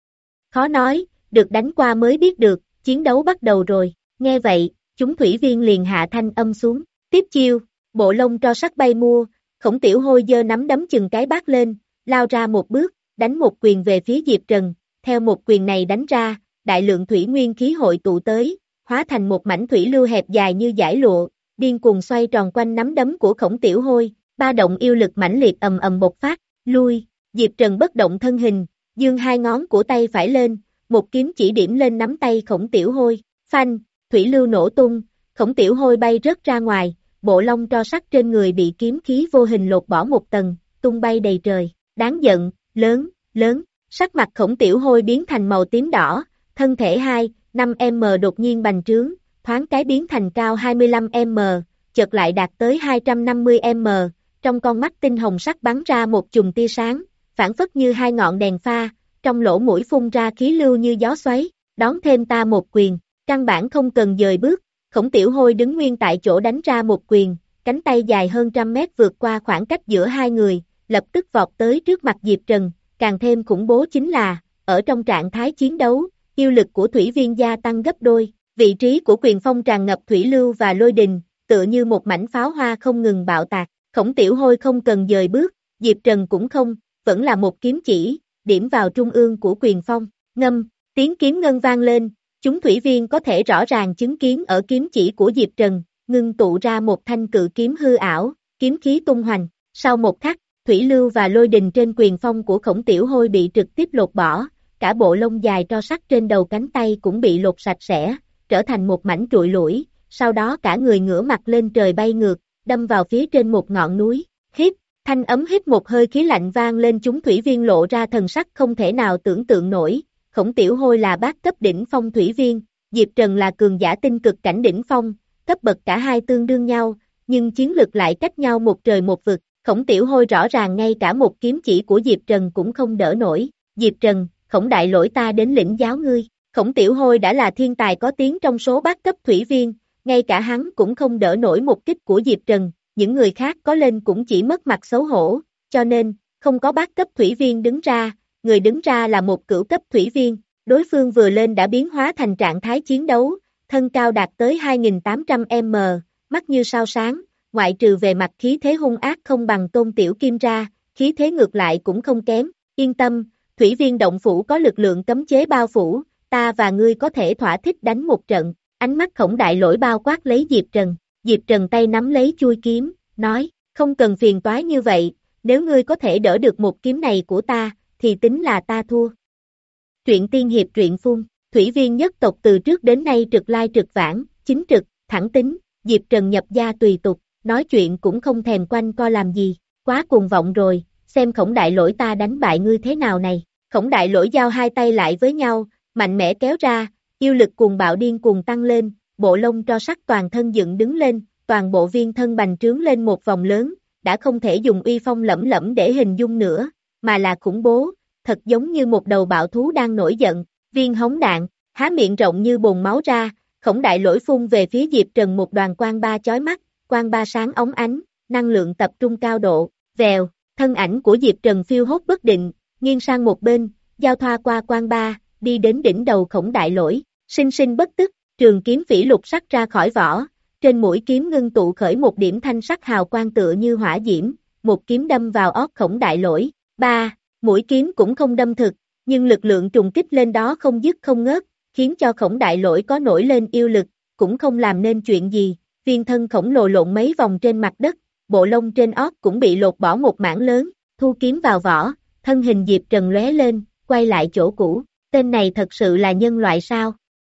Khó nói, được đánh qua mới biết được, chiến đấu bắt đầu rồi, nghe vậy, chúng thủy viên liền hạ thanh âm xuống, tiếp chiêu, bộ lông tro sắc bay mua, Khổng Tiểu Hôi giơ nắm đấm chừng cái bát lên, lao ra một bước, đánh một quyền về phía Diệp Trần, theo một quyền này đánh ra, đại lượng thủy nguyên khí hội tụ tới, hóa thành một mảnh thủy lưu hẹp dài như dải lụa, điên cuồng xoay tròn quanh nắm đấm của Khổng Tiểu Hôi, ba động yêu lực mãnh liệt ầm ầm bộc phát, lui, Diệp Trần bất động thân hình, giương hai ngón của tay phải lên, một kiếm chỉ điểm lên nắm tay Khổng Tiểu Hôi, phanh, thủy lưu nổ tung, Khổng Tiểu Hôi bay rớt ra ngoài, bộ lông tro sắc trên người bị kiếm khí vô hình lột bỏ một tầng, tung bay đầy trời, đáng giận, lớn, lớn, sắc mặt Khổng Tiểu Hôi biến thành màu tím đỏ, thân thể hai, năm mét đột nhiên bành trướng, thoáng cái biến thành cao hai mươi lăm mét, chợt lại đạt tới hai trăm năm mươi mét, trong con mắt tinh hồng sắc bắn ra một chùm tia sáng, phản phất như hai ngọn đèn pha, trong lỗ mũi phun ra khí lưu như gió xoáy, đón thêm ta một quyền, căn bản không cần dời bước, Khổng Tiểu Hôi đứng nguyên tại chỗ đánh ra một quyền, cánh tay dài hơn trăm mét vượt qua khoảng cách giữa hai người, lập tức vọt tới trước mặt Diệp Trần, càng thêm khủng bố chính là, ở trong trạng thái chiến đấu, yêu lực của thủy viên gia tăng gấp đôi, vị trí của quyền phong tràn ngập thủy lưu và lôi đình, tựa như một mảnh pháo hoa không ngừng bạo tạc, Khổng Tiểu Hôi không cần dời bước, Diệp Trần cũng không, vẫn là một kiếm chỉ, điểm vào trung ương của quyền phong, ngâm, tiếng kiếm ngân vang lên, chúng thủy viên có thể rõ ràng chứng kiến ở kiếm chỉ của Diệp Trần, ngưng tụ ra một thanh cự kiếm hư ảo, kiếm khí tung hoành, sau một khắc, thủy lưu và lôi đình trên quyền phong của Khổng Tiểu Hôi bị trực tiếp lột bỏ, cả bộ lông dài tro sắt trên đầu cánh tay cũng bị lột sạch sẽ, trở thành một mảnh trụi lủi, sau đó cả người ngửa mặt lên trời bay ngược, đâm vào phía trên một ngọn núi, hít, thanh ấm hít một hơi khí lạnh vang lên chúng thủy viên lộ ra thần sắc không thể nào tưởng tượng nổi, Khổng Tiểu Hôi là bát cấp đỉnh phong thủy viên, Diệp Trần là cường giả tinh cực cảnh đỉnh phong, cấp bậc cả hai tương đương nhau, nhưng chiến lực lại cách nhau một trời một vực, Khổng Tiểu Hôi rõ ràng ngay cả một kiếm chỉ của Diệp Trần cũng không đỡ nổi, Diệp Trần, Khổng đại lỗi ta đến lĩnh giáo ngươi, Khổng Tiểu Hôi đã là thiên tài có tiếng trong số bát cấp thủy viên, ngay cả hắn cũng không đỡ nổi một kích của Diệp Trần, những người khác có lên cũng chỉ mất mặt xấu hổ, cho nên, không có bát cấp thủy viên đứng ra, người đứng ra là một cửu cấp thủy viên, đối phương vừa lên đã biến hóa thành trạng thái chiến đấu, thân cao đạt tới hai nghìn tám trăm mét, mắt như sao sáng, ngoại trừ về mặt khí thế hung ác không bằng Tôn Tiểu Kim ra, khí thế ngược lại cũng không kém, yên tâm, thủy viên động phủ có lực lượng cấm chế bao phủ, ta và ngươi có thể thỏa thích đánh một trận, ánh mắt Khổng đại lỗi bao quát lấy Diệp Trần, Diệp Trần tay nắm lấy chui kiếm, nói, không cần phiền toái như vậy, nếu ngươi có thể đỡ được một kiếm này của ta, thì tính là ta thua. Truyện tiên hiệp truyện phun, thủy viên nhất tộc từ trước đến nay trực lai trực vãng, chính trực, thẳng tính, Diệp Trần nhập gia tùy tục, nói chuyện cũng không thèm quanh co làm gì, quá cuồng vọng rồi, xem Khổng đại lỗi ta đánh bại ngươi thế nào này, Khổng đại lỗi giao hai tay lại với nhau, mạnh mẽ kéo ra, yêu lực cuồng bạo điên cuồng tăng lên, bộ lông tro sắt toàn thân dựng đứng lên, toàn bộ viên thân bành trướng lên một vòng lớn, đã không thể dùng uy phong lẫm lẫm để hình dung nữa, mà là khủng bố, thật giống như một đầu bạo thú đang nổi giận, viên hống đạn, há miệng rộng như bồn máu ra, Khổng đại lỗi phun về phía Diệp Trần một đoàn quang ba chói mắt, quang ba sáng óng ánh, năng lượng tập trung cao độ, vèo, thân ảnh của Diệp Trần phiêu hốt bất định, nghiêng sang một bên, giao thoa qua quang ba, đi đến đỉnh đầu Khổng đại lỗi, sinh sinh bất tức, trường kiếm phỉ lục sắc ra khỏi vỏ, trên mũi kiếm ngưng tụ khởi một điểm thanh sắc hào quang tựa như hỏa diễm, một kiếm đâm vào ót Khổng đại lỗi, ba, mũi kiếm cũng không đâm thực, nhưng lực lượng trùng kích lên đó không dứt không ngớt, khiến cho Khổng đại lỗi có nổi lên yêu lực, cũng không làm nên chuyện gì, viên thân khổng lồ lộn mấy vòng trên mặt đất, bộ lông trên ót cũng bị lột bỏ một mảng lớn, thu kiếm vào vỏ, thân hình Diệp Trần lóe lên, quay lại chỗ cũ, tên này thật sự là nhân loại sao?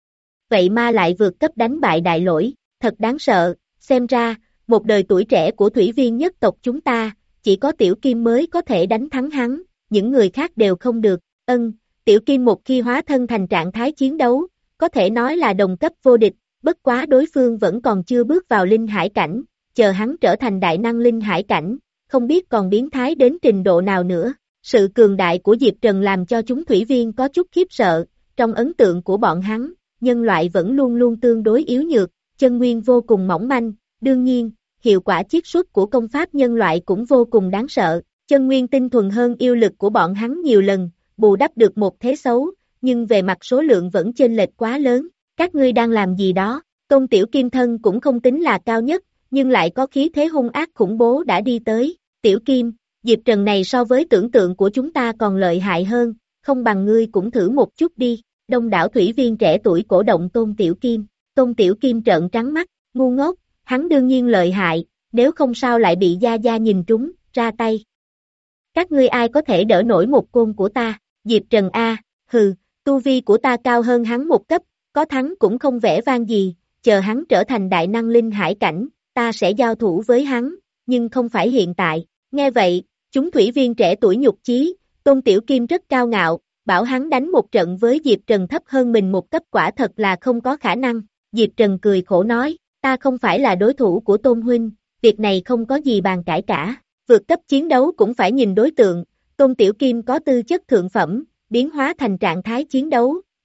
Vậy mà lại vượt cấp đánh bại đại lỗi, thật đáng sợ, xem ra, một đời tuổi trẻ của thủy viên nhất tộc chúng ta, chỉ có Tiểu Kim mới có thể đánh thắng hắn, những người khác đều không được, ân, Tiểu Kim một khi hóa thân thành trạng thái chiến đấu, có thể nói là đồng cấp vô địch, bất quá đối phương vẫn còn chưa bước vào linh hải cảnh, chờ hắn trở thành đại năng linh hải cảnh, không biết còn biến thái đến trình độ nào nữa. Sự cường đại của Diệp Trần làm cho chúng thủy viên có chút khiếp sợ, trong ấn tượng của bọn hắn, nhân loại vẫn luôn luôn tương đối yếu nhược, chân nguyên vô cùng mỏng manh, đương nhiên, hiệu quả chiết xuất của công pháp nhân loại cũng vô cùng đáng sợ, chân nguyên tinh thuần hơn yêu lực của bọn hắn nhiều lần, bù đắp được một thế xấu, nhưng về mặt số lượng vẫn chênh lệch quá lớn. Các ngươi đang làm gì đó? Tôn Tiểu Kim thân cũng không tính là cao nhất, nhưng lại có khí thế hung ác khủng bố đã đi tới. Tiểu Kim, Diệp Trần này so với tưởng tượng của chúng ta còn lợi hại hơn, không bằng ngươi cũng thử một chút đi. Đông đảo thủy viên trẻ tuổi cổ động Tôn Tiểu Kim. Tôn Tiểu Kim trợn trắng mắt, ngu ngốc, hắn đương nhiên lợi hại, nếu không sao lại bị Gia Gia nhìn trúng, ra tay. Các ngươi ai có thể đỡ nổi một côn của ta? Diệp Trần a, hừ, tu vi của ta cao hơn hắn một cấp, có thắng cũng không vẻ vang gì, chờ hắn trở thành đại năng linh hải cảnh, ta sẽ giao thủ với hắn, nhưng không phải hiện tại. Nghe vậy, chúng thủy viên trẻ tuổi nhục chí, Tôn Tiểu Kim rất cao ngạo, bảo hắn đánh một trận với Diệp Trần thấp hơn mình một cấp quả thật là không có khả năng. Diệp Trần cười khổ nói, ta không phải là đối thủ của Tôn Huynh, việc này không có gì bàn cãi cả, vượt cấp chiến đấu cũng phải nhìn đối tượng, Tôn Tiểu Kim có tư chất thượng phẩm, biến hóa thành trạng thái chiến đấu,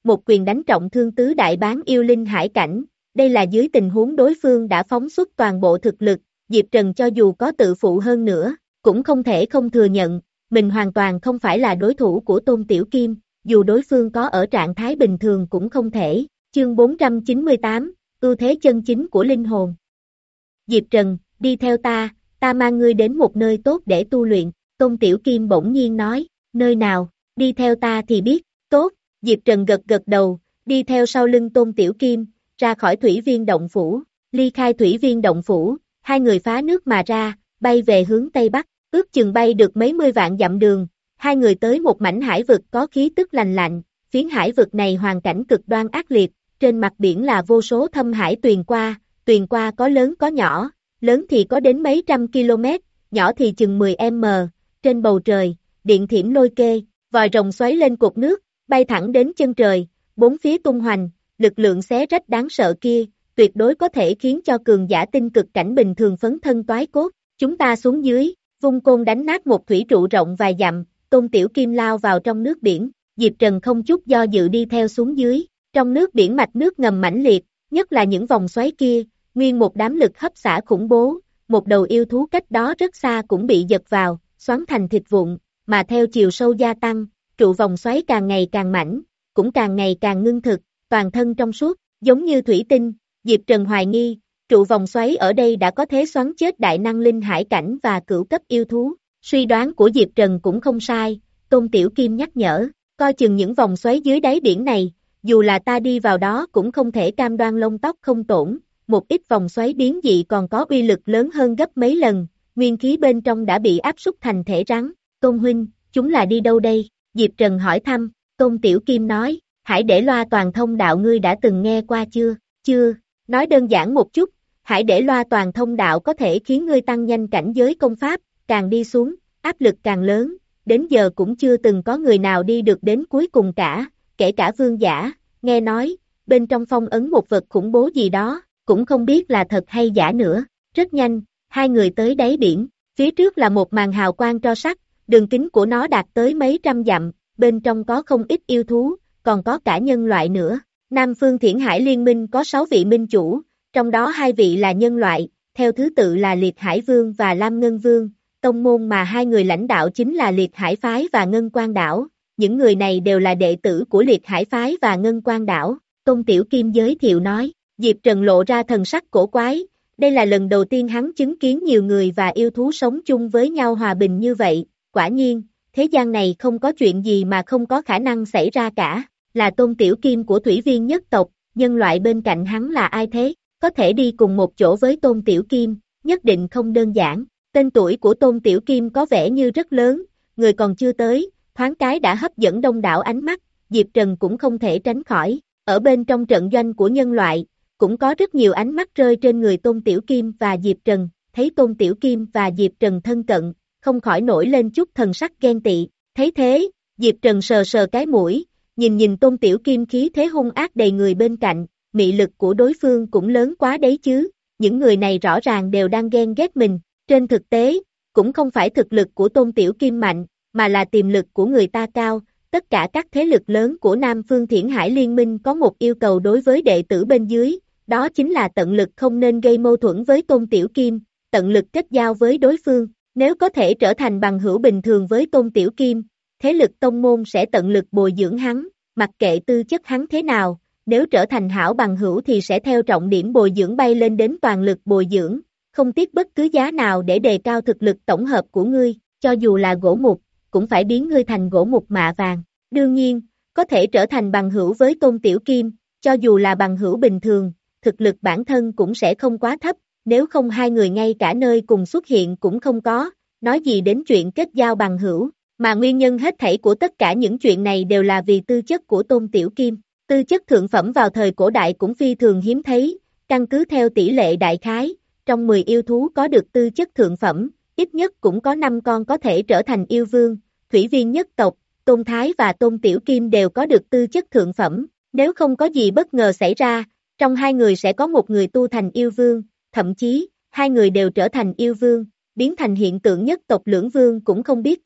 một quyền đánh trọng thương tứ đại bán yêu linh hải cảnh, đây là dưới tình huống đối phương đã phóng xuất toàn bộ thực lực, Diệp Trần cho dù có tự phụ hơn nữa, cũng không thể không thừa nhận, mình hoàn toàn không phải là đối thủ của Tôn Tiểu Kim, dù đối phương có ở trạng thái bình thường cũng không thể. Chương bốn trăm chín mươi tám, ưu thế chân chính của linh hồn. Diệp Trần, đi theo ta, ta mang ngươi đến một nơi tốt để tu luyện, Tôn Tiểu Kim bỗng nhiên nói, nơi nào, đi theo ta thì biết, tốt, Diệp Trần gật gật đầu, đi theo sau lưng Tôn Tiểu Kim, ra khỏi thủy viên động phủ, ly khai thủy viên động phủ, hai người phá nước mà ra, bay về hướng Tây Bắc, ước chừng bay được mấy mươi vạn dặm đường, hai người tới một mảnh hải vực có khí tức lành lạnh, phiến hải vực này hoàn cảnh cực đoan ác liệt, trên mặt biển là vô số thâm hải tuyền qua, tuyền qua có lớn có nhỏ, lớn thì có đến mấy trăm km, nhỏ thì chừng mười ki-lô-mét, trên bầu trời, điện thiểm lôi kê, vòi rồng xoáy lên cột nước, bay thẳng đến chân trời, bốn phía tung hoành, lực lượng xé rách đáng sợ kia, tuyệt đối có thể khiến cho cường giả tinh cực cảnh bình thường phấn thân toái cốt, chúng ta xuống dưới, vung côn đánh nát một thủy trụ rộng vài dặm, Tôn Tiểu Kim lao vào trong nước biển, Diệp Trần không chút do dự đi theo xuống dưới, trong nước biển mạch nước ngầm mãnh liệt, nhất là những vòng xoáy kia, nguyên một đám lực hấp xả khủng bố, một đầu yêu thú cách đó rất xa cũng bị giật vào, xoắn thành thịt vụn, mà theo chiều sâu gia tăng, trụ vòng xoáy càng ngày càng mảnh, cũng càng ngày càng ngưng thực, toàn thân trong suốt, giống như thủy tinh, Diệp Trần hoài nghi, trụ vòng xoáy ở đây đã có thể xoắn chết đại năng linh hải cảnh và cửu cấp yêu thú, suy đoán của Diệp Trần cũng không sai, Tôn Tiểu Kim nhắc nhở, coi chừng những vòng xoáy dưới đáy biển này, dù là ta đi vào đó cũng không thể cam đoan lông tóc không tổn, một ít vòng xoáy biến dị còn có uy lực lớn hơn gấp mấy lần, nguyên khí bên trong đã bị áp súc thành thể rắn, Tôn huynh, chúng là đi đâu đây? Diệp Trần hỏi thăm, Tôn Tiểu Kim nói, Hải Để Loa Toàn Thông Đạo ngươi đã từng nghe qua chưa? Chưa, nói đơn giản một chút, Hải Để Loa Toàn Thông Đạo có thể khiến ngươi tăng nhanh cảnh giới công pháp, càng đi xuống, áp lực càng lớn, đến giờ cũng chưa từng có người nào đi được đến cuối cùng cả, kể cả vương giả, nghe nói, bên trong phong ấn một vật khủng bố gì đó, cũng không biết là thật hay giả nữa, rất nhanh, hai người tới đáy biển, phía trước là một màn hào quang tro sắt, đường kính của nó đạt tới mấy trăm dặm, bên trong có không ít yêu thú, còn có cả nhân loại nữa, Nam Phương Thiển Hải Liên Minh có sáu vị minh chủ, trong đó hai vị là nhân loại, theo thứ tự là Liệt Hải Vương và Lam Ngân Vương, tông môn mà hai người lãnh đạo chính là Liệt Hải Phái và Ngân Quan Đảo, những người này đều là đệ tử của Liệt Hải Phái và Ngân Quan Đảo, Tôn Tiểu Kim giới thiệu nói, Diệp Trần lộ ra thần sắc cổ quái, đây là lần đầu tiên hắn chứng kiến nhiều người và yêu thú sống chung với nhau hòa bình như vậy, quả nhiên, thế gian này không có chuyện gì mà không có khả năng xảy ra cả, là Tôn Tiểu Kim của Thủy Viên nhất tộc, nhân loại bên cạnh hắn là ai thế, có thể đi cùng một chỗ với Tôn Tiểu Kim, nhất định không đơn giản, tên tuổi của Tôn Tiểu Kim có vẻ như rất lớn, người còn chưa tới, thoáng cái đã hấp dẫn đông đảo ánh mắt, Diệp Trần cũng không thể tránh khỏi, ở bên trong trận doanh của nhân loại, cũng có rất nhiều ánh mắt rơi trên người Tôn Tiểu Kim và Diệp Trần, thấy Tôn Tiểu Kim và Diệp Trần thân cận, không khỏi nổi lên chút thần sắc ghen tị, thấy thế, Diệp Trần sờ sờ cái mũi, nhìn nhìn Tôn Tiểu Kim khí thế hung ác đầy người bên cạnh, mị lực của đối phương cũng lớn quá đấy chứ, những người này rõ ràng đều đang ghen ghét mình, trên thực tế, cũng không phải thực lực của Tôn Tiểu Kim mạnh, mà là tiềm lực của người ta cao, tất cả các thế lực lớn của Nam Phương Thiển Hải Liên Minh có một yêu cầu đối với đệ tử bên dưới, đó chính là tận lực không nên gây mâu thuẫn với Tôn Tiểu Kim, tận lực kết giao với đối phương, nếu có thể trở thành bằng hữu bình thường với Tôn Tiểu Kim, thế lực tông môn sẽ tận lực bồi dưỡng hắn, mặc kệ tư chất hắn thế nào, nếu trở thành hảo bằng hữu thì sẽ theo trọng điểm bồi dưỡng bay lên đến toàn lực bồi dưỡng, không tiếc bất cứ giá nào để đề cao thực lực tổng hợp của ngươi, cho dù là gỗ mục, cũng phải biến ngươi thành gỗ mục mạ vàng. Đương nhiên, có thể trở thành bằng hữu với Tôn Tiểu Kim, cho dù là bằng hữu bình thường, thực lực bản thân cũng sẽ không quá thấp, nếu không hai người ngay cả nơi cùng xuất hiện cũng không có, nói gì đến chuyện kết giao bằng hữu, mà nguyên nhân hết thảy của tất cả những chuyện này đều là vì tư chất của Tôn Tiểu Kim. Tư chất thượng phẩm vào thời cổ đại cũng phi thường hiếm thấy, căn cứ theo tỷ lệ đại khái, trong mười yêu thú có được tư chất thượng phẩm, ít nhất cũng có năm con có thể trở thành yêu vương, Thủy Viên nhất tộc, Tôn Thái và Tôn Tiểu Kim đều có được tư chất thượng phẩm, nếu không có gì bất ngờ xảy ra, trong hai người sẽ có một người tu thành yêu vương, thậm chí, hai người đều trở thành yêu vương, biến thành hiện tượng nhất tộc lưỡng vương cũng không biết chừng,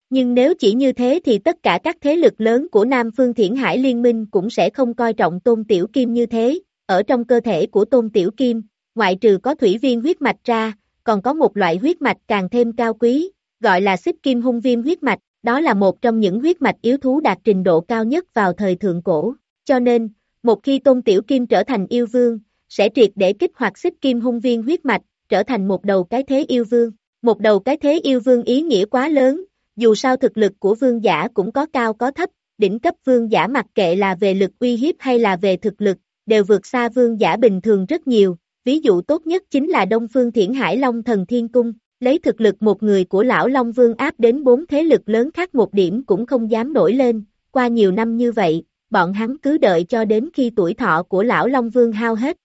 Nhưng nếu chỉ như thế thì tất cả các thế lực lớn của Nam Phương Thiển Hải Liên minh cũng sẽ không coi trọng Tôn Tiểu Kim như thế. Ở trong cơ thể của Tôn Tiểu Kim, ngoại trừ có thủy viên huyết mạch ra, còn có một loại huyết mạch càng thêm cao quý, gọi là xích kim hung viêm huyết mạch, đó là một trong những huyết mạch yếu thú đạt trình độ cao nhất vào thời thượng cổ. Cho nên, một khi Tôn Tiểu Kim trở thành yêu vương, sẽ triệt để kích hoạt xích kim hung viêm huyết mạch, trở thành một đầu cái thế yêu vương. Một đầu cái thế yêu vương ý nghĩa quá lớn, dù sao thực lực của vương giả cũng có cao có thấp, đỉnh cấp vương giả mặc kệ là về lực uy hiếp hay là về thực lực, đều vượt xa vương giả bình thường rất nhiều. Ví dụ tốt nhất chính là Đông Phương Thiển Hải Long Thần Thiên Cung, lấy thực lực một người của lão Long Vương áp đến bốn thế lực lớn khác một điểm cũng không dám nổi lên. Qua nhiều năm như vậy, bọn hắn cứ đợi cho đến khi tuổi thọ của lão Long Vương hao hết.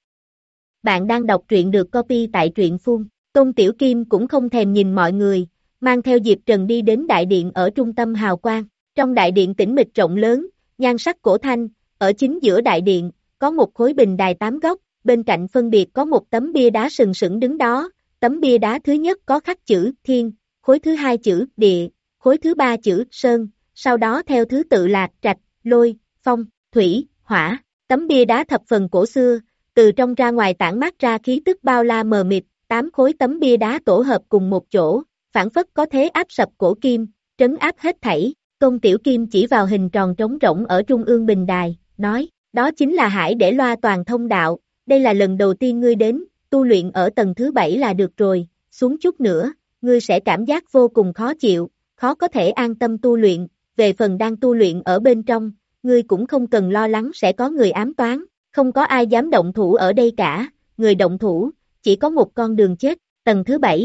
Bạn đang đọc truyện được copy tại truyện phun. Tôn Tiểu Kim cũng không thèm nhìn mọi người, mang theo Diệp Trần đi đến đại điện ở trung tâm hào quang. Trong đại điện tĩnh mịch rộng lớn, nhan sắc cổ thanh, ở chính giữa đại điện, có một khối bình đài tám góc, bên cạnh phân biệt có một tấm bia đá sừng sững đứng đó. Tấm bia đá thứ nhất có khắc chữ Thiên, khối thứ hai chữ Địa, khối thứ ba chữ Sơn, sau đó theo thứ tự là Trạch, Lôi, Phong, Thủy, Hỏa. Tấm bia đá thập phần cổ xưa, từ trong ra ngoài tản mát ra khí tức bao la mờ mịt, tám khối tấm bia đá tổ hợp cùng một chỗ, phản phất có thế áp sập cổ kim, trấn áp hết thảy. Tôn Tiểu Kim chỉ vào hình tròn trống rỗng ở trung ương bình đài, nói, đó chính là Hải Để Loa Toàn Thông Đạo, đây là lần đầu tiên ngươi đến, tu luyện ở tầng thứ bảy là được rồi, xuống chút nữa, ngươi sẽ cảm giác vô cùng khó chịu, khó có thể an tâm tu luyện, về phần đang tu luyện ở bên trong, ngươi cũng không cần lo lắng sẽ có người ám toán, không có ai dám động thủ ở đây cả, người động thủ, chỉ có một con đường chết. Tầng thứ bảy.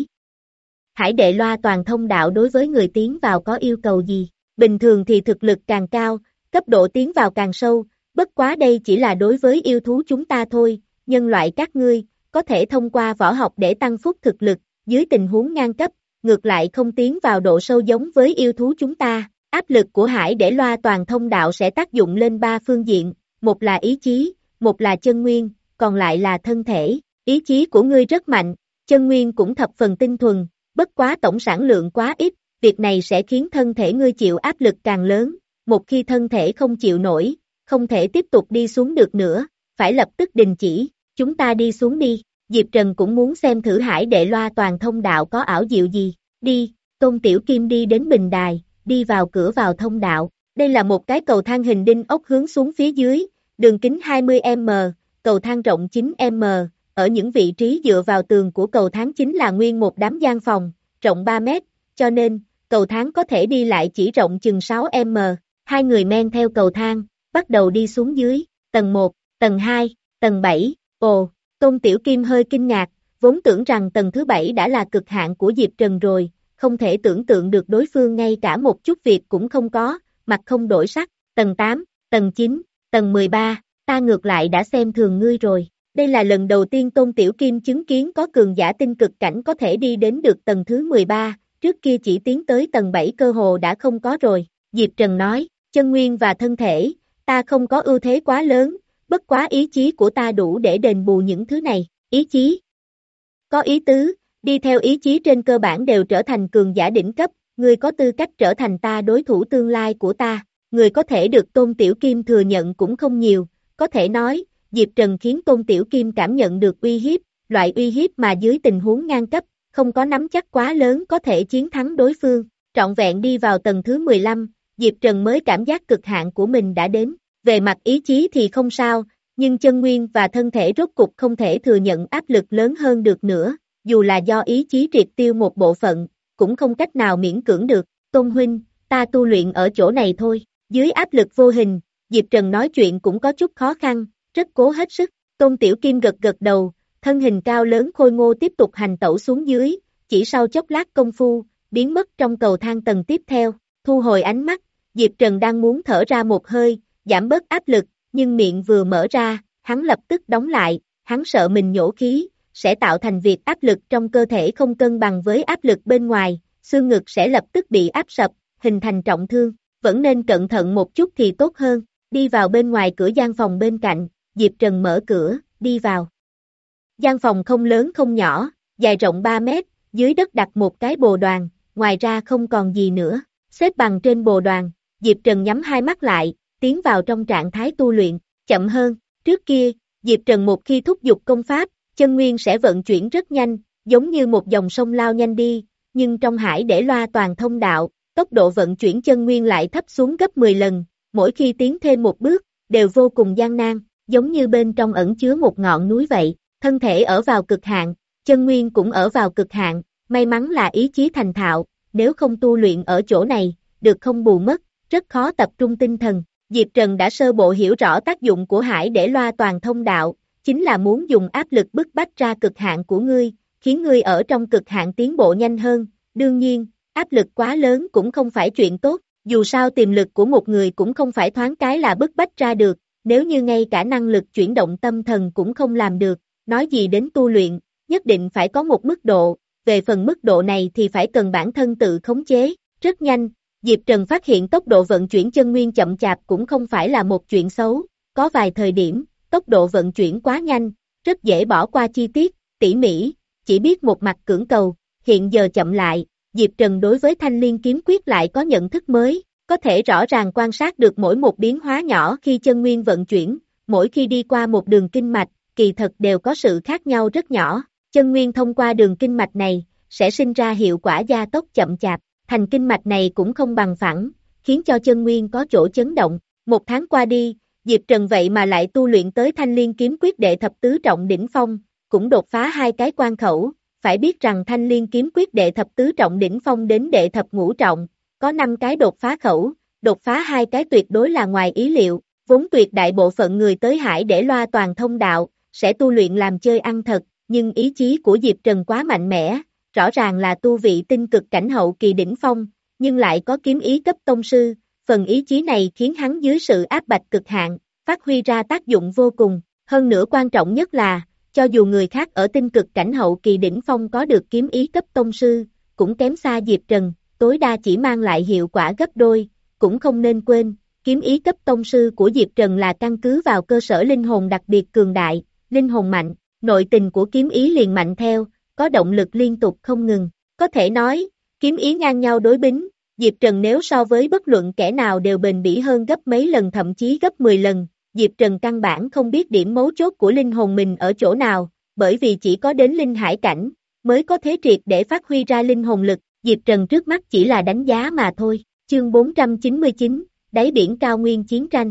Hải Đệ Loa Toàn Thông Đạo đối với người tiến vào có yêu cầu gì? Bình thường thì thực lực càng cao, cấp độ tiến vào càng sâu, bất quá đây chỉ là đối với yêu thú chúng ta thôi, nhân loại các ngươi, có thể thông qua võ học để tăng phúc thực lực, dưới tình huống ngang cấp, ngược lại không tiến vào độ sâu giống với yêu thú chúng ta. Áp lực của Hải Để Loa Toàn Thông Đạo sẽ tác dụng lên ba phương diện, một là ý chí, một là chân nguyên, còn lại là thân thể. Ý chí của ngươi rất mạnh, chân nguyên cũng thập phần tinh thuần, bất quá tổng sản lượng quá ít, việc này sẽ khiến thân thể ngươi chịu áp lực càng lớn, một khi thân thể không chịu nổi, không thể tiếp tục đi xuống được nữa, phải lập tức đình chỉ, chúng ta đi xuống đi. Diệp Trần cũng muốn xem thử Hải Đệ Loa Toàn Thông Đạo có ảo diệu gì, đi. Tôn Tiểu Kim đi đến bình đài, đi vào cửa vào thông đạo, đây là một cái cầu thang hình đinh ốc hướng xuống phía dưới, đường kính hai mươi mét, cầu thang rộng chín mét. Ở những vị trí dựa vào tường của cầu thang chính là nguyên một đám gian phòng, rộng ba mét, cho nên, cầu thang có thể đi lại chỉ rộng chừng sáu mét. Hai người men theo cầu thang, bắt đầu đi xuống dưới, tầng một, tầng hai, tầng bảy, ồ, Tôn Tiểu Kim hơi kinh ngạc, vốn tưởng rằng tầng thứ bảy đã là cực hạn của Diệp Trần rồi, không thể tưởng tượng được đối phương ngay cả một chút việc cũng không có, mặt không đổi sắc, tầng tám, tầng chín, tầng mười ba, ta ngược lại đã xem thường ngươi rồi. Đây là lần đầu tiên Tôn Tiểu Kim chứng kiến có cường giả tinh cực cảnh có thể đi đến được tầng thứ mười ba, trước kia chỉ tiến tới tầng bảy cơ hồ đã không có rồi. Diệp Trần nói, chân nguyên và thân thể, ta không có ưu thế quá lớn, bất quá ý chí của ta đủ để đền bù những thứ này. Ý chí? Có ý tứ, đi theo ý chí trên cơ bản đều trở thành cường giả đỉnh cấp, người có tư cách trở thành ta đối thủ tương lai của ta. Người có thể được Tôn Tiểu Kim thừa nhận cũng không nhiều, có thể nói, Diệp Trần khiến Tôn Tiểu Kim cảm nhận được uy hiếp, loại uy hiếp mà dưới tình huống ngang cấp, không có nắm chắc quá lớn có thể chiến thắng đối phương. Trọn vẹn đi vào tầng thứ mười lăm, Diệp Trần mới cảm giác cực hạn của mình đã đến. Về mặt ý chí thì không sao, nhưng chân nguyên và thân thể rốt cục không thể thừa nhận áp lực lớn hơn được nữa, dù là do ý chí triệt tiêu một bộ phận, cũng không cách nào miễn cưỡng được. Tôn huynh, ta tu luyện ở chỗ này thôi. Dưới áp lực vô hình, Diệp Trần nói chuyện cũng có chút khó khăn, rất cố hết sức. Tôn Tiểu Kim gật gật đầu, thân hình cao lớn khôi ngô tiếp tục hành tẩu xuống dưới, chỉ sau chốc lát công phu, biến mất trong cầu thang tầng tiếp theo. Thu hồi ánh mắt, Diệp Trần đang muốn thở ra một hơi, giảm bớt áp lực, nhưng miệng vừa mở ra, hắn lập tức đóng lại, hắn sợ mình nhổ khí, sẽ tạo thành việc áp lực trong cơ thể không cân bằng với áp lực bên ngoài, xương ngực sẽ lập tức bị áp sập, hình thành trọng thương, vẫn nên cẩn thận một chút thì tốt hơn. Đi vào bên ngoài cửa gian phòng bên cạnh, Diệp Trần mở cửa, đi vào. Gian phòng không lớn không nhỏ, dài rộng ba mét, dưới đất đặt một cái bồ đoàn, ngoài ra không còn gì nữa. Xếp bằng trên bồ đoàn, Diệp Trần nhắm hai mắt lại, tiến vào trong trạng thái tu luyện, chậm hơn, trước kia, Diệp Trần một khi thúc giục công pháp, chân nguyên sẽ vận chuyển rất nhanh, giống như một dòng sông lao nhanh đi, nhưng trong hải để loa toàn thông đạo, tốc độ vận chuyển chân nguyên lại thấp xuống gấp mười lần, mỗi khi tiến thêm một bước, đều vô cùng gian nan, giống như bên trong ẩn chứa một ngọn núi vậy, thân thể ở vào cực hạn, chân nguyên cũng ở vào cực hạn, may mắn là ý chí thành thạo, nếu không tu luyện ở chỗ này, được không bù mất, rất khó tập trung tinh thần. Diệp Trần đã sơ bộ hiểu rõ tác dụng của hải để loa toàn thông đạo, chính là muốn dùng áp lực bức bách ra cực hạn của ngươi, khiến ngươi ở trong cực hạn tiến bộ nhanh hơn, đương nhiên, áp lực quá lớn cũng không phải chuyện tốt, dù sao tiềm lực của một người cũng không phải thoáng cái là bức bách ra được, nếu như ngay cả năng lực chuyển động tâm thần cũng không làm được, nói gì đến tu luyện, nhất định phải có một mức độ, về phần mức độ này thì phải cần bản thân tự khống chế, rất nhanh. Diệp Trần phát hiện tốc độ vận chuyển chân nguyên chậm chạp cũng không phải là một chuyện xấu, có vài thời điểm, tốc độ vận chuyển quá nhanh, rất dễ bỏ qua chi tiết, tỉ mỉ, chỉ biết một mặt cưỡng cầu, hiện giờ chậm lại, Diệp Trần đối với Thanh Liên kiếm quyết lại có nhận thức mới, có thể rõ ràng quan sát được mỗi một biến hóa nhỏ khi chân nguyên vận chuyển, mỗi khi đi qua một đường kinh mạch, kỳ thật đều có sự khác nhau rất nhỏ, chân nguyên thông qua đường kinh mạch này, sẽ sinh ra hiệu quả gia tốc chậm chạp. Thành kinh mạch này cũng không bằng phẳng, khiến cho chân nguyên có chỗ chấn động. Một tháng qua đi, Diệp Trần vậy mà lại tu luyện tới Thanh Liên kiếm quyết đệ thập tứ trọng đỉnh phong, cũng đột phá hai cái quan khẩu. Phải biết rằng Thanh Liên kiếm quyết đệ thập tứ trọng đỉnh phong đến đệ thập ngũ trọng, có năm cái đột phá khẩu, đột phá hai cái tuyệt đối là ngoài ý liệu. Vốn tuyệt đại bộ phận người tới hải để loa toàn thông đạo, sẽ tu luyện làm chơi ăn thật, nhưng ý chí của Diệp Trần quá mạnh mẽ. Rõ ràng là tu vị tinh cực cảnh hậu kỳ đỉnh phong, nhưng lại có kiếm ý cấp tông sư, phần ý chí này khiến hắn dưới sự áp bách cực hạn, phát huy ra tác dụng vô cùng, hơn nữa quan trọng nhất là, cho dù người khác ở tinh cực cảnh hậu kỳ đỉnh phong có được kiếm ý cấp tông sư, cũng kém xa Diệp Trần, tối đa chỉ mang lại hiệu quả gấp đôi, cũng không nên quên, kiếm ý cấp tông sư của Diệp Trần là căn cứ vào cơ sở linh hồn đặc biệt cường đại, linh hồn mạnh, nội tình của kiếm ý liền mạnh theo, có động lực liên tục không ngừng, có thể nói, kiếm ý ngang nhau đối bính, Diệp Trần nếu so với bất luận kẻ nào đều bền bỉ hơn gấp mấy lần thậm chí gấp mười lần, Diệp Trần căn bản không biết điểm mấu chốt của linh hồn mình ở chỗ nào, bởi vì chỉ có đến linh hải cảnh, mới có thế triệt để phát huy ra linh hồn lực, Diệp Trần trước mắt chỉ là đánh giá mà thôi, chương bốn trăm chín mươi chín, đáy biển cao nguyên chiến tranh.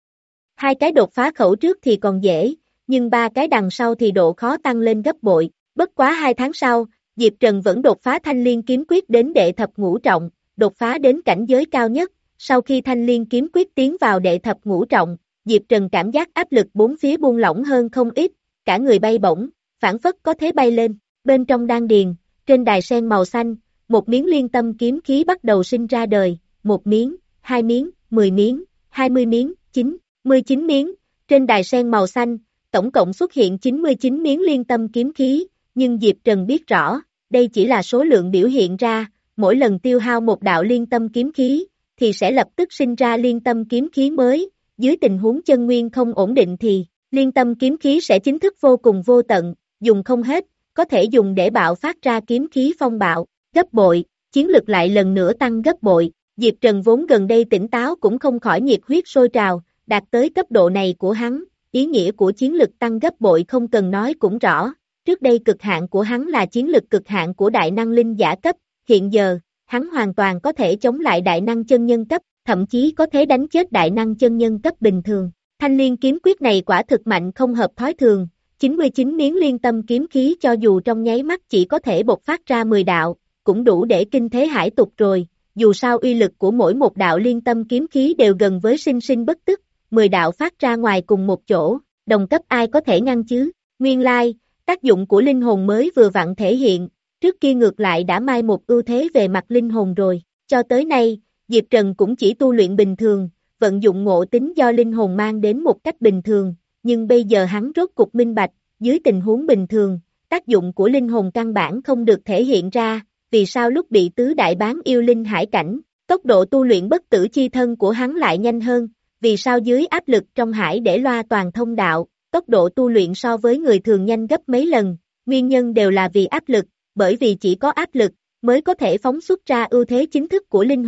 Hai cái đột phá khẩu trước thì còn dễ, nhưng ba cái đằng sau thì độ khó tăng lên gấp bội. Bất quá hai tháng sau, Diệp Trần vẫn đột phá Thanh Liên kiếm quyết đến đệ thập ngũ trọng, đột phá đến cảnh giới cao nhất. Sau khi Thanh Liên kiếm quyết tiến vào đệ thập ngũ trọng, Diệp Trần cảm giác áp lực bốn phía buông lỏng hơn không ít, cả người bay bổng, phảng phất có thế bay lên. Bên trong đan điền, trên đài sen màu xanh, một miếng liên tâm kiếm khí bắt đầu sinh ra đời, một miếng, hai miếng, mười miếng, hai mươi miếng, chín mươi chín miếng. Trên đài sen màu xanh, tổng cộng xuất hiện chín mươi chín miếng liên tâm kiếm khí. Nhưng Diệp Trần biết rõ, đây chỉ là số lượng biểu hiện ra, mỗi lần tiêu hao một đạo liên tâm kiếm khí, thì sẽ lập tức sinh ra liên tâm kiếm khí mới, dưới tình huống chân nguyên không ổn định thì, liên tâm kiếm khí sẽ chính thức vô cùng vô tận, dùng không hết, có thể dùng để bạo phát ra kiếm khí phong bạo, gấp bội, chiến lực lại lần nữa tăng gấp bội, Diệp Trần vốn gần đây tỉnh táo cũng không khỏi nhiệt huyết sôi trào, đạt tới cấp độ này của hắn, ý nghĩa của chiến lực tăng gấp bội không cần nói cũng rõ. Trước đây cực hạn của hắn là chiến lực cực hạn của đại năng linh giả cấp, hiện giờ, hắn hoàn toàn có thể chống lại đại năng chân nhân cấp, thậm chí có thể đánh chết đại năng chân nhân cấp bình thường. Thanh Liên kiếm quyết này quả thực mạnh không hợp thói thường, chín mươi chín miếng liên tâm kiếm khí cho dù trong nháy mắt chỉ có thể bộc phát ra mười đạo, cũng đủ để kinh thế hải tục rồi, dù sao uy lực của mỗi một đạo liên tâm kiếm khí đều gần với sinh sinh bất tức, mười đạo phát ra ngoài cùng một chỗ, đồng cấp ai có thể ngăn chứ, nguyên lai. Like, tác dụng của linh hồn mới vừa vặn thể hiện, trước kia ngược lại đã mai một ưu thế về mặt linh hồn rồi, cho tới nay, Diệp Trần cũng chỉ tu luyện bình thường, vận dụng ngộ tính do linh hồn mang đến một cách bình thường, nhưng bây giờ hắn rốt cục minh bạch, dưới tình huống bình thường, tác dụng của linh hồn căn bản không được thể hiện ra, vì sao lúc bị tứ đại bán yêu linh hải cảnh, tốc độ tu luyện bất tử chi thân của hắn lại nhanh hơn, vì sao dưới áp lực trong hải để loa toàn thông đạo, tốc độ tu luyện so với người thường nhanh gấp mấy lần, nguyên nhân đều là vì áp lực, bởi vì chỉ có áp lực, mới có thể phóng xuất ra ưu thế chính thức của linh hồn,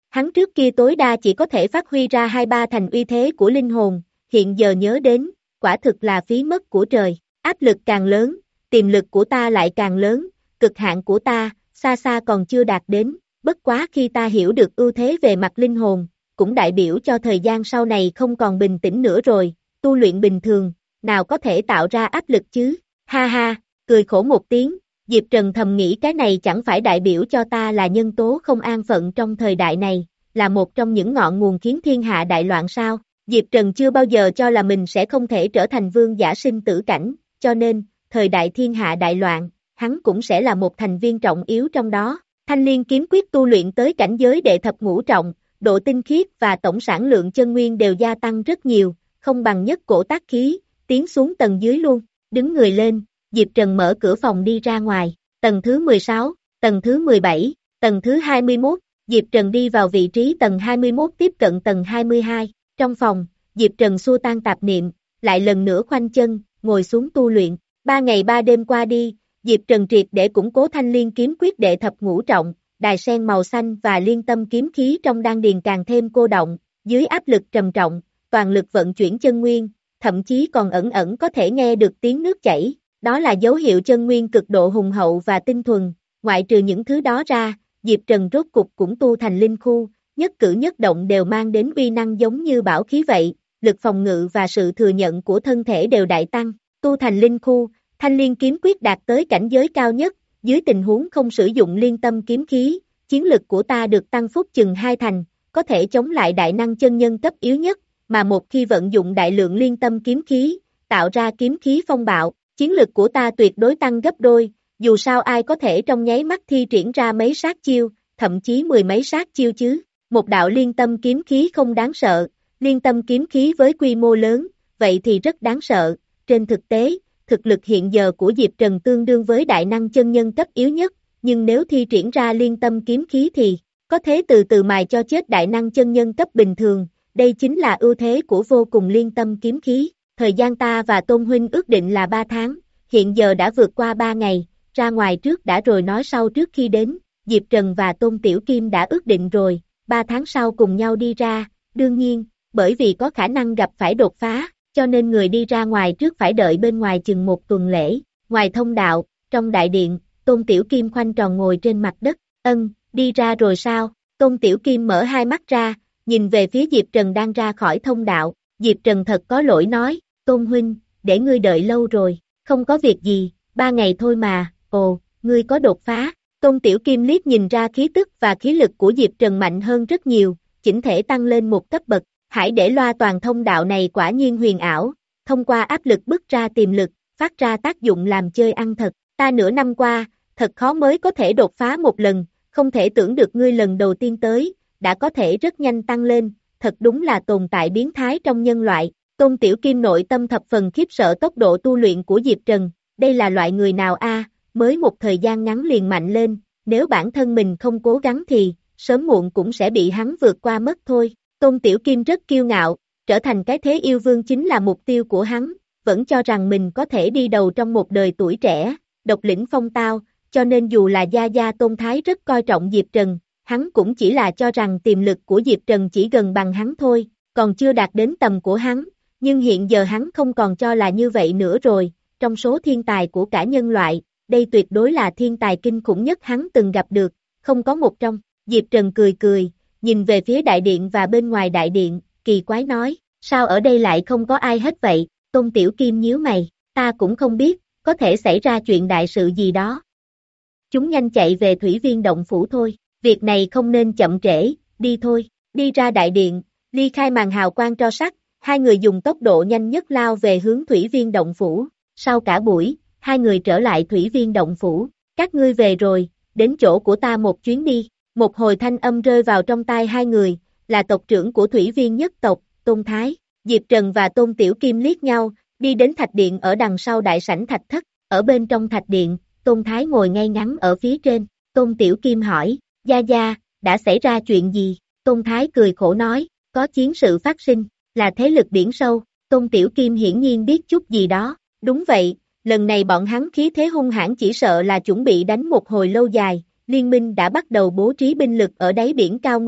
Hắn trước kia tối đa chỉ có thể phát huy ra hai ba thành uy thế của linh hồn, hiện giờ nhớ đến, quả thực là phí mất của trời, áp lực càng lớn, tiềm lực của ta lại càng lớn, cực hạn của ta, xa xa còn chưa đạt đến, bất quá khi ta hiểu được ưu thế về mặt linh hồn, cũng đại biểu cho thời gian sau này không còn bình tĩnh nữa rồi, tu luyện bình thường, nào có thể tạo ra áp lực chứ, ha ha, cười khổ một tiếng, Diệp Trần thầm nghĩ cái này chẳng phải đại biểu cho ta là nhân tố không an phận trong thời đại này, là một trong những ngọn nguồn khiến thiên hạ đại loạn sao, Diệp Trần chưa bao giờ cho là mình sẽ không thể trở thành vương giả sinh tử cảnh, cho nên, thời đại thiên hạ đại loạn, hắn cũng sẽ là một thành viên trọng yếu trong đó. Thanh Liên kiếm quyết tu luyện tới cảnh giới đệ thập ngũ trọng, độ tinh khiết và tổng sản lượng chân nguyên đều gia tăng rất nhiều, không bằng nhất cổ tác khí, tiến xuống tầng dưới luôn, đứng người lên, Diệp Trần mở cửa phòng đi ra ngoài, tầng thứ mười sáu, tầng thứ mười bảy, tầng thứ hai mươi mốt, Diệp Trần đi vào vị trí tầng hai mươi mốt tiếp cận tầng hai mươi hai, trong phòng, Diệp Trần xua tan tạp niệm, lại lần nữa khoanh chân, ngồi xuống tu luyện, ba ngày ba đêm qua đi, Diệp Trần triệt để củng cố Thanh Liên kiếm quyết đệ thập ngũ trọng, đài sen màu xanh và liên tâm kiếm khí trong đan điền càng thêm cô động, dưới áp lực trầm trọng, toàn lực vận chuyển chân nguyên, thậm chí còn ẩn ẩn có thể nghe được tiếng nước chảy, đó là dấu hiệu chân nguyên cực độ hùng hậu và tinh thuần, ngoại trừ những thứ đó ra, Diệp Trần rốt cục cũng tu thành linh khu, nhất cử nhất động đều mang đến uy năng giống như bảo khí vậy, lực phòng ngự và sự thừa nhận của thân thể đều đại tăng, tu thành linh khu, Thanh Liên kiếm quyết đạt tới cảnh giới cao nhất, dưới tình huống không sử dụng liên tâm kiếm khí, chiến lực của ta được tăng phúc chừng hai thành, có thể chống lại đại năng chân nhân cấp yếu nhất, mà một khi vận dụng đại lượng liên tâm kiếm khí, tạo ra kiếm khí phong bạo, chiến lực của ta tuyệt đối tăng gấp đôi, dù sao ai có thể trong nháy mắt thi triển ra mấy sát chiêu, thậm chí mười mấy sát chiêu chứ, một đạo liên tâm kiếm khí không đáng sợ, liên tâm kiếm khí với quy mô lớn, vậy thì rất đáng sợ, trên thực tế, thực lực hiện giờ của Diệp Trần tương đương với đại năng chân nhân cấp yếu nhất, nhưng nếu thi triển ra liên tâm kiếm khí thì, có thế từ từ mài cho chết đại năng chân nhân cấp bình thường, đây chính là ưu thế của vô cùng liên tâm kiếm khí, thời gian ta và Tôn Huynh ước định là ba tháng, hiện giờ đã vượt qua ba ngày, ra ngoài trước đã rồi nói sau trước khi đến, Diệp Trần và Tôn Tiểu Kim đã ước định rồi, ba tháng sau cùng nhau đi ra, đương nhiên, bởi vì có khả năng gặp phải đột phá, cho nên người đi ra ngoài trước phải đợi bên ngoài chừng một tuần lễ, ngoài thông đạo, trong đại điện, Tôn Tiểu Kim khoanh tròn ngồi trên mặt đất, ân, đi ra rồi sao, Tôn Tiểu Kim mở hai mắt ra, nhìn về phía Diệp Trần đang ra khỏi thông đạo, Diệp Trần thật có lỗi nói, Tôn Huynh, để ngươi đợi lâu rồi, không có việc gì, ba ngày thôi mà, ồ, ngươi có đột phá, Tôn Tiểu Kim liếc nhìn ra khí tức và khí lực của Diệp Trần mạnh hơn rất nhiều, chỉnh thể tăng lên một cấp bậc, hãy để loa toàn thông đạo này quả nhiên huyền ảo, thông qua áp lực bức ra tiềm lực, phát ra tác dụng làm chơi ăn thật, ta nửa năm qua, thật khó mới có thể đột phá một lần, không thể tưởng được ngươi lần đầu tiên tới, đã có thể rất nhanh tăng lên, thật đúng là tồn tại biến thái trong nhân loại, Tôn Tiểu Kim nội tâm thập phần khiếp sợ tốc độ tu luyện của Diệp Trần, đây là loại người nào a, mới một thời gian ngắn liền mạnh lên, nếu bản thân mình không cố gắng thì, sớm muộn cũng sẽ bị hắn vượt qua mất thôi. Tôn Tiểu Kim rất kiêu ngạo, trở thành cái thế yêu vương chính là mục tiêu của hắn, vẫn cho rằng mình có thể đi đầu trong một đời tuổi trẻ, độc lĩnh phong tao, cho nên dù là Gia Gia Tôn Thái rất coi trọng Diệp Trần, hắn cũng chỉ là cho rằng tiềm lực của Diệp Trần chỉ gần bằng hắn thôi, còn chưa đạt đến tầm của hắn, nhưng hiện giờ hắn không còn cho là như vậy nữa rồi, trong số thiên tài của cả nhân loại, đây tuyệt đối là thiên tài kinh khủng nhất hắn từng gặp được, không có một trong, Diệp Trần cười cười, nhìn về phía đại điện và bên ngoài đại điện, kỳ quái nói, sao ở đây lại không có ai hết vậy, Tôn Tiểu Kim nhíu mày, ta cũng không biết, có thể xảy ra chuyện đại sự gì đó. Chúng nhanh chạy về Thủy Viên động phủ thôi, việc này không nên chậm trễ, đi thôi, đi ra đại điện, ly khai màn hào quang tro sắc, hai người dùng tốc độ nhanh nhất lao về hướng Thủy Viên động phủ, sau cả buổi, hai người trở lại Thủy Viên động phủ, các ngươi về rồi, đến chỗ của ta một chuyến đi. Một hồi thanh âm rơi vào trong tai hai người, là tộc trưởng của Thủy Viên nhất tộc, Tôn Thái, Diệp Trần và Tôn Tiểu Kim liếc nhau, đi đến thạch điện ở đằng sau đại sảnh thạch thất, ở bên trong thạch điện, Tôn Thái ngồi ngay ngắn ở phía trên, Tôn Tiểu Kim hỏi, Gia Gia, đã xảy ra chuyện gì? Tôn Thái cười khổ nói, có chiến sự phát sinh, là thế lực biển sâu, Tôn Tiểu Kim hiển nhiên biết chút gì đó, đúng vậy, lần này bọn hắn khí thế hung hãn chỉ sợ là chuẩn bị đánh một hồi lâu dài. Liên minh đã bắt đầu bố trí binh lực ở đáy biển cao nguyên,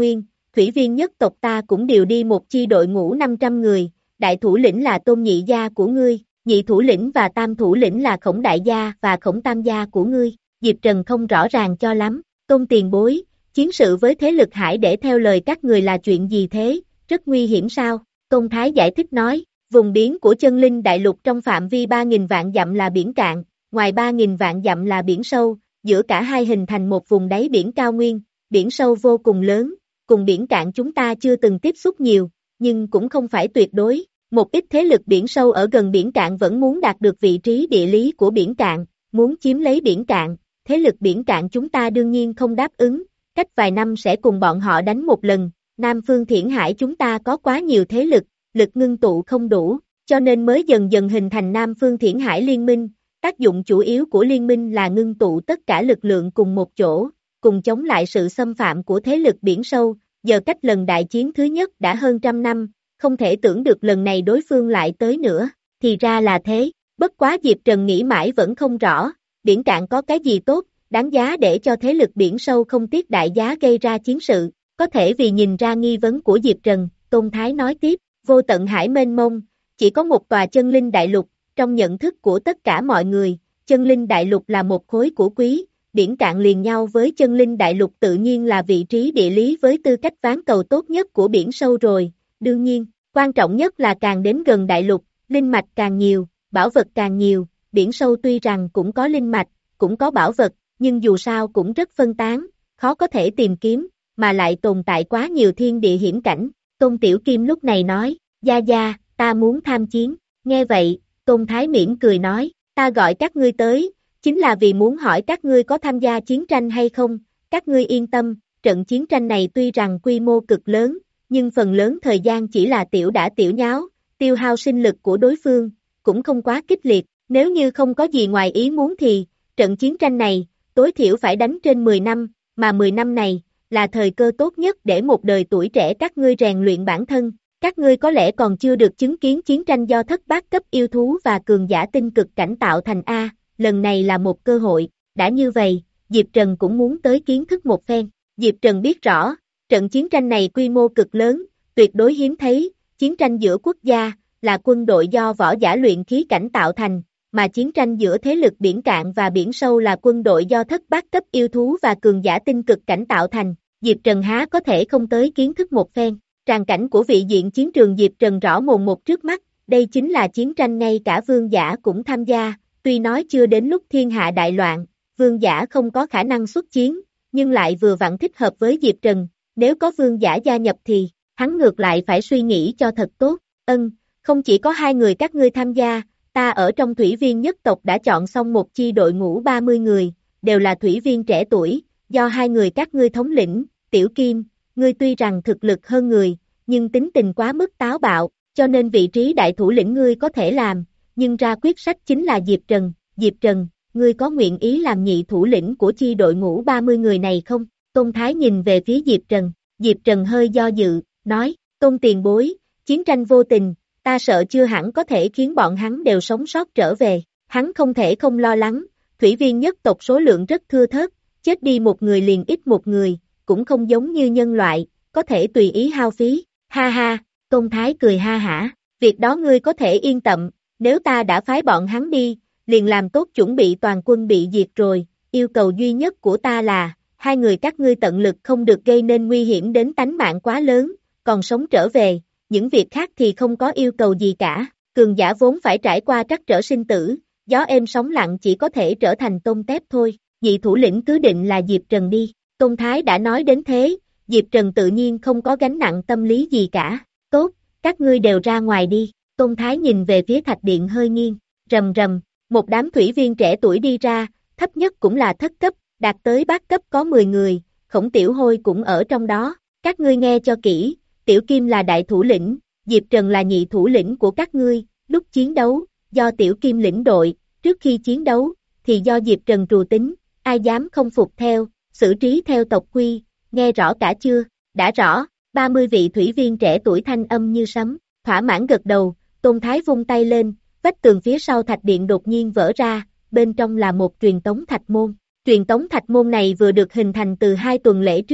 thủy viên nhất tộc ta cũng điều đi một chi đội ngũ năm trăm người, đại thủ lĩnh là Tôn nhị gia của ngươi, nhị thủ lĩnh và tam thủ lĩnh là Khổng đại gia và Khổng tam gia của ngươi. Diệp Trần không rõ ràng cho lắm. Tôn tiền bối, chiến sự với thế lực hải để theo lời các người là chuyện gì thế, rất nguy hiểm sao? Tôn Thái giải thích nói, vùng biển của chân linh đại lục trong phạm vi ba nghìn vạn dặm là biển cạn, ngoài ba nghìn vạn dặm là biển sâu, giữa cả hai hình thành một vùng đáy biển cao nguyên, biển sâu vô cùng lớn, cùng biển cạn chúng ta chưa từng tiếp xúc nhiều, nhưng cũng không phải tuyệt đối. Một ít thế lực biển sâu ở gần biển cạn vẫn muốn đạt được vị trí địa lý của biển cạn, muốn chiếm lấy biển cạn, thế lực biển cạn chúng ta đương nhiên không đáp ứng, cách vài năm sẽ cùng bọn họ đánh một lần. Nam phương Thiển Hải chúng ta có quá nhiều thế lực, lực ngưng tụ không đủ, cho nên mới dần dần hình thành Nam phương Thiển Hải liên minh. Tác dụng chủ yếu của liên minh là ngưng tụ tất cả lực lượng cùng một chỗ, cùng chống lại sự xâm phạm của thế lực biển sâu. Giờ cách lần đại chiến thứ nhất đã hơn trăm năm, không thể tưởng được lần này đối phương lại tới nữa. Thì ra là thế, bất quá Diệp Trần nghĩ mãi vẫn không rõ, biển cạn có cái gì tốt, đáng giá để cho thế lực biển sâu không tiếc đại giá gây ra chiến sự. Có thể vì nhìn ra nghi vấn của Diệp Trần, Tôn Thái nói tiếp, vô tận hải mênh mông, chỉ có một tòa chân linh đại lục, trong nhận thức của tất cả mọi người, chân linh đại lục là một khối của quý, biển cạn liền nhau với chân linh đại lục tự nhiên là vị trí địa lý với tư cách ván cầu tốt nhất của biển sâu rồi. Đương nhiên, quan trọng nhất là càng đến gần đại lục, linh mạch càng nhiều, bảo vật càng nhiều, biển sâu tuy rằng cũng có linh mạch, cũng có bảo vật, nhưng dù sao cũng rất phân tán, khó có thể tìm kiếm, mà lại tồn tại quá nhiều thiên địa hiểm cảnh. Tôn Tiểu Kim lúc này nói, gia gia, ta muốn tham chiến. Nghe vậy, Tôn Thái mỉm cười nói, ta gọi các ngươi tới, chính là vì muốn hỏi các ngươi có tham gia chiến tranh hay không. Các ngươi yên tâm, trận chiến tranh này tuy rằng quy mô cực lớn, nhưng phần lớn thời gian chỉ là tiểu đả tiểu nháo, tiêu hao sinh lực của đối phương, cũng không quá kích liệt. Nếu như không có gì ngoài ý muốn thì, trận chiến tranh này, tối thiểu phải đánh trên mười năm, mà mười năm này, là thời cơ tốt nhất để một đời tuổi trẻ các ngươi rèn luyện bản thân. Các ngươi có lẽ còn chưa được chứng kiến chiến tranh do thất bát cấp yêu thú và cường giả tinh cực cảnh tạo thành A, lần này là một cơ hội. Đã như vậy, Diệp Trần cũng muốn tới kiến thức một phen. Diệp Trần biết rõ, trận chiến tranh này quy mô cực lớn, tuyệt đối hiếm thấy, chiến tranh giữa quốc gia, là quân đội do võ giả luyện khí cảnh tạo thành, mà chiến tranh giữa thế lực biển cạn và biển sâu là quân đội do thất bát cấp yêu thú và cường giả tinh cực cảnh tạo thành. Diệp Trần há có thể không tới kiến thức một phen. Tràng cảnh của vị diện chiến trường Diệp Trần rõ mồn một trước mắt, đây chính là chiến tranh ngay cả vương giả cũng tham gia, tuy nói chưa đến lúc thiên hạ đại loạn, vương giả không có khả năng xuất chiến, nhưng lại vừa vặn thích hợp với Diệp Trần, nếu có vương giả gia nhập thì, hắn ngược lại phải suy nghĩ cho thật tốt. Ân, không chỉ có hai người các ngươi tham gia, ta ở trong thủy viên nhất tộc đã chọn xong một chi đội ngũ ba mươi người, đều là thủy viên trẻ tuổi, do hai người các ngươi thống lĩnh. Tiểu Kim, ngươi tuy rằng thực lực hơn người, nhưng tính tình quá mức táo bạo, cho nên vị trí đại thủ lĩnh ngươi có thể làm, nhưng ra quyết sách chính là Diệp Trần. Diệp Trần, ngươi có nguyện ý làm nhị thủ lĩnh của chi đội ngũ ba mươi người này không? Tôn Thái nhìn về phía Diệp Trần, Diệp Trần hơi do dự, nói, Tôn tiền bối, chiến tranh vô tình, ta sợ chưa hẳn có thể khiến bọn hắn đều sống sót trở về. Hắn không thể không lo lắng, thủy viên nhất tộc số lượng rất thưa thớt, chết đi một người liền ít một người, cũng không giống như nhân loại, có thể tùy ý hao phí. Ha ha, Tôn Thái cười ha hả, việc đó ngươi có thể yên tâm, nếu ta đã phái bọn hắn đi, liền làm tốt chuẩn bị toàn quân bị diệt rồi, yêu cầu duy nhất của ta là, hai người các ngươi tận lực không được gây nên nguy hiểm đến tánh mạng quá lớn, còn sống trở về, những việc khác thì không có yêu cầu gì cả. Cường giả vốn phải trải qua trắc trở sinh tử, gió êm sóng lặng chỉ có thể trở thành tôm tép thôi. Nhị thủ lĩnh cứ định là Diệp Trần đi. Tôn Thái đã nói đến thế, Diệp Trần tự nhiên không có gánh nặng tâm lý gì cả. Tốt, các ngươi đều ra ngoài đi. Tôn Thái nhìn về phía thạch điện hơi nghiêng, rầm rầm, một đám thủy viên trẻ tuổi đi ra, thấp nhất cũng là thất cấp, đạt tới bát cấp có mười người, Khổng Tiểu Hôi cũng ở trong đó. Các ngươi nghe cho kỹ, Tiểu Kim là đại thủ lĩnh, Diệp Trần là nhị thủ lĩnh của các ngươi, lúc chiến đấu, do Tiểu Kim lĩnh đội, trước khi chiến đấu, thì do Diệp Trần trù tính, ai dám không phục theo, xử trí theo tộc quy, nghe rõ cả chưa? Đã rõ, ba mươi vị thủy viên trẻ tuổi thanh âm như sấm, thỏa mãn gật đầu, Tôn Thái vung tay lên, vách tường phía sau thạch điện đột nhiên vỡ ra, bên trong là một truyền tống thạch môn. Truyền tống thạch môn này vừa được hình thành từ hai tuần lễ trước,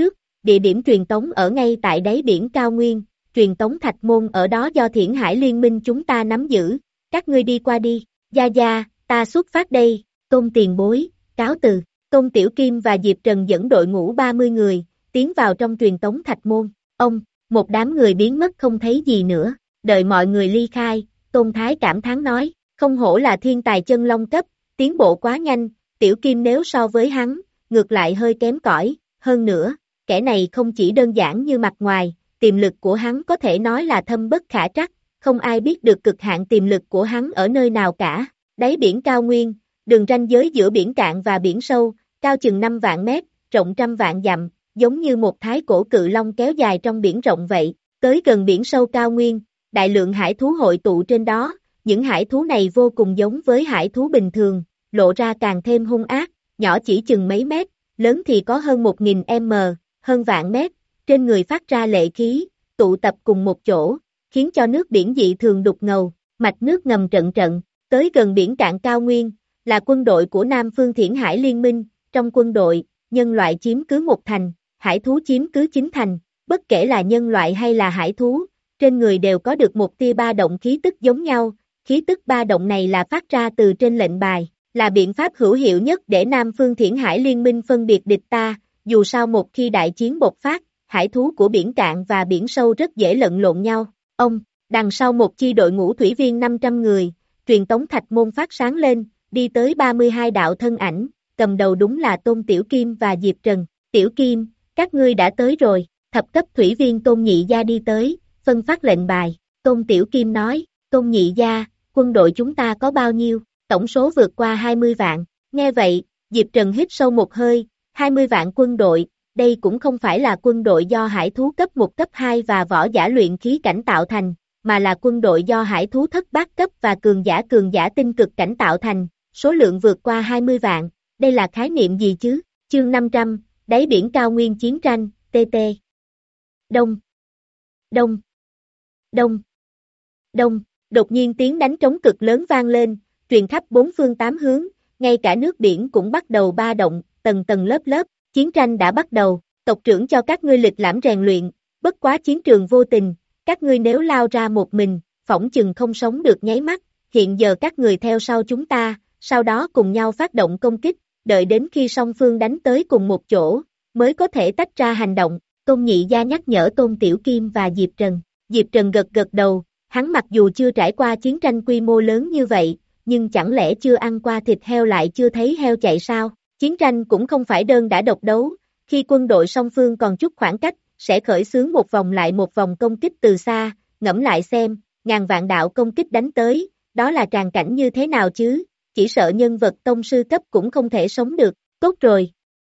địa điểm truyền tống ở ngay tại đáy biển cao nguyên, truyền tống thạch môn ở đó do Thiển Hải Liên minh chúng ta nắm giữ, các ngươi đi qua đi, Gia Gia, ta xuất phát đây, Tôn tiền bối, cáo từ, Tôn Tiểu Kim và Diệp Trần dẫn đội ngũ ba mươi người, tiến vào trong truyền tống thạch môn, ông, một đám người biến mất không thấy gì nữa, đợi mọi người ly khai, Tôn Thái cảm thán nói, không hổ là thiên tài chân long cấp, tiến bộ quá nhanh, Tiểu Kim nếu so với hắn, ngược lại hơi kém cỏi, hơn nữa, kẻ này không chỉ đơn giản như mặt ngoài, tiềm lực của hắn có thể nói là thâm bất khả trắc, không ai biết được cực hạn tiềm lực của hắn ở nơi nào cả. Đáy biển cao nguyên, đường ranh giới giữa biển cạn và biển sâu, cao chừng năm vạn mét, rộng trăm vạn dặm, giống như một thái cổ cự long kéo dài trong biển rộng vậy. Tới gần biển sâu cao nguyên, đại lượng hải thú hội tụ trên đó, những hải thú này vô cùng giống với hải thú bình thường, lộ ra càng thêm hung ác, nhỏ chỉ chừng mấy mét, lớn thì có hơn một nghìn mét, hơn vạn mét, trên người phát ra lệ khí, tụ tập cùng một chỗ, khiến cho nước biển dị thường đục ngầu, mạch nước ngầm trận trận. Tới gần biển cạn cao nguyên, là quân đội của Nam Phương Thiển Hải Liên minh, trong quân đội, nhân loại chiếm cứ một thành, hải thú chiếm cứ chín thành, bất kể là nhân loại hay là hải thú, trên người đều có được một tia ba động khí tức giống nhau, khí tức ba động này là phát ra từ trên lệnh bài, là biện pháp hữu hiệu nhất để Nam Phương Thiển Hải Liên minh phân biệt địch ta, dù sao một khi đại chiến bộc phát, hải thú của biển cạn và biển sâu rất dễ lẫn lộn nhau. Ông, đằng sau một chi đội ngũ thủy viên năm trăm người, truyền tống thạch môn phát sáng lên, đi tới ba mươi hai đạo thân ảnh, cầm đầu đúng là Tôn Tiểu Kim và Diệp Trần. Tiểu Kim, các ngươi đã tới rồi, thập cấp thủy viên Tôn Nhị Gia đi tới, phân phát lệnh bài. Tôn Tiểu Kim nói, Tôn Nhị Gia, quân đội chúng ta có bao nhiêu? Tổng số vượt qua hai mươi vạn. Nghe vậy, Diệp Trần hít sâu một hơi, hai mươi vạn quân đội, đây cũng không phải là quân đội do hải thú cấp một cấp hai và võ giả luyện khí cảnh tạo thành, mà là quân đội do hải thú thất bát cấp và cường giả cường giả tinh cực cảnh tạo thành, số lượng vượt qua hai mươi vạn, đây là khái niệm gì chứ? Chương năm trăm, đáy biển cao nguyên chiến tranh, tê tê. Đông, đông, đông, đông, đột nhiên tiếng đánh trống cực lớn vang lên, truyền khắp bốn phương tám hướng, ngay cả nước biển cũng bắt đầu ba động, tầng tầng lớp lớp, chiến tranh đã bắt đầu, tộc trưởng cho các ngươi lịch lãm rèn luyện, bất quá chiến trường vô tình, các ngươi nếu lao ra một mình, phỏng chừng không sống được nháy mắt, hiện giờ các người theo sau chúng ta, sau đó cùng nhau phát động công kích, đợi đến khi song phương đánh tới cùng một chỗ, mới có thể tách ra hành động. Tôn Nhị Gia nhắc nhở Tôn Tiểu Kim và Diệp Trần. Diệp Trần gật gật đầu, hắn mặc dù chưa trải qua chiến tranh quy mô lớn như vậy, nhưng chẳng lẽ chưa ăn qua thịt heo lại chưa thấy heo chạy sao? Chiến tranh cũng không phải đơn đã độc đấu, khi quân đội song phương còn chút khoảng cách, sẽ khởi xướng một vòng lại một vòng công kích từ xa, ngẫm lại xem, ngàn vạn đạo công kích đánh tới, đó là tràng cảnh như thế nào chứ, chỉ sợ nhân vật tông sư cấp cũng không thể sống được, tốt rồi.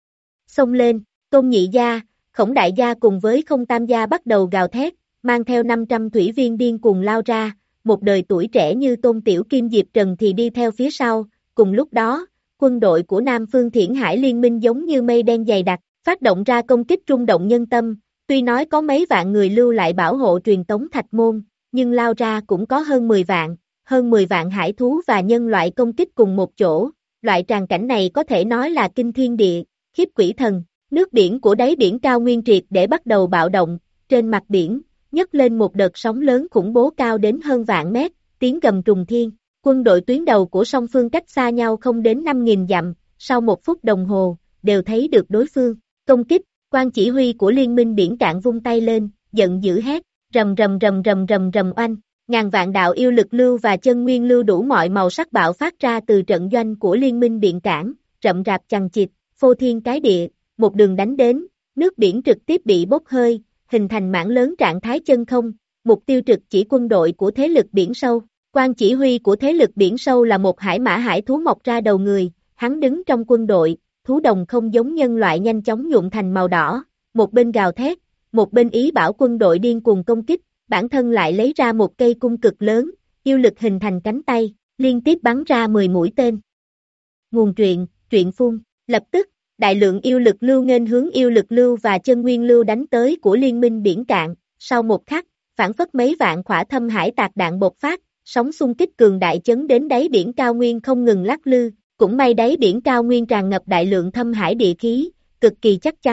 Xông lên, Tôn Nhị Gia, Khổng Đại Gia cùng với Không Tam Gia bắt đầu gào thét, mang theo năm trăm thủy viên điên cuồng lao ra, một đời tuổi trẻ như Tôn Tiểu Kim Diệp Trần thì đi theo phía sau, cùng lúc đó, quân đội của Nam Phương Thiển Hải Liên minh giống như mây đen dày đặc, phát động ra công kích rung động nhân tâm, tuy nói có mấy vạn người lưu lại bảo hộ truyền tống thạch môn, nhưng lao ra cũng có hơn mười vạn, hơn mười vạn hải thú và nhân loại công kích cùng một chỗ, loại tràng cảnh này có thể nói là kinh thiên địa, khiếp quỷ thần, nước biển của đáy biển cao nguyên triệt để bắt đầu bạo động, trên mặt biển, nhấc lên một đợt sóng lớn khủng bố cao đến hơn vạn mét, tiếng gầm trùng thiên. Quân đội tuyến đầu của song phương cách xa nhau không đến năm nghìn dặm, sau một phút đồng hồ, đều thấy được đối phương. Công kích, quan chỉ huy của liên minh biển cạn vung tay lên, giận dữ hét, rầm rầm rầm rầm rầm rầm oanh. Ngàn vạn đạo yêu lực lưu và chân nguyên lưu đủ mọi màu sắc bạo phát ra từ trận doanh của liên minh biển cạn, rậm rạp chằng chịt, phô thiên cái địa, một đường đánh đến, nước biển trực tiếp bị bốc hơi, hình thành mảng lớn trạng thái chân không, mục tiêu trực chỉ quân đội của thế lực biển sâu. Quan chỉ huy của thế lực biển sâu là một hải mã hải thú mọc ra đầu người, hắn đứng trong quân đội, thú đồng không giống nhân loại nhanh chóng nhuộm thành màu đỏ, một bên gào thét, một bên ý bảo quân đội điên cuồng công kích, bản thân lại lấy ra một cây cung cực lớn, yêu lực hình thành cánh tay, liên tiếp bắn ra mười mũi tên. Nguồn truyện, truyện phun, lập tức, đại lượng yêu lực lưu nghênh hướng yêu lực lưu và chân nguyên lưu đánh tới của liên minh biển cạn, sau một khắc, phản phất mấy vạn khỏa thâm hải tạc đạn bộc phát, sóng xung kích cường đại chấn đến đáy biển cao nguyên không ngừng lắc lư, cũng may đáy biển cao nguyên tràn ngập đại lượng thâm hải địa khí, cực kỳ chắc chắn,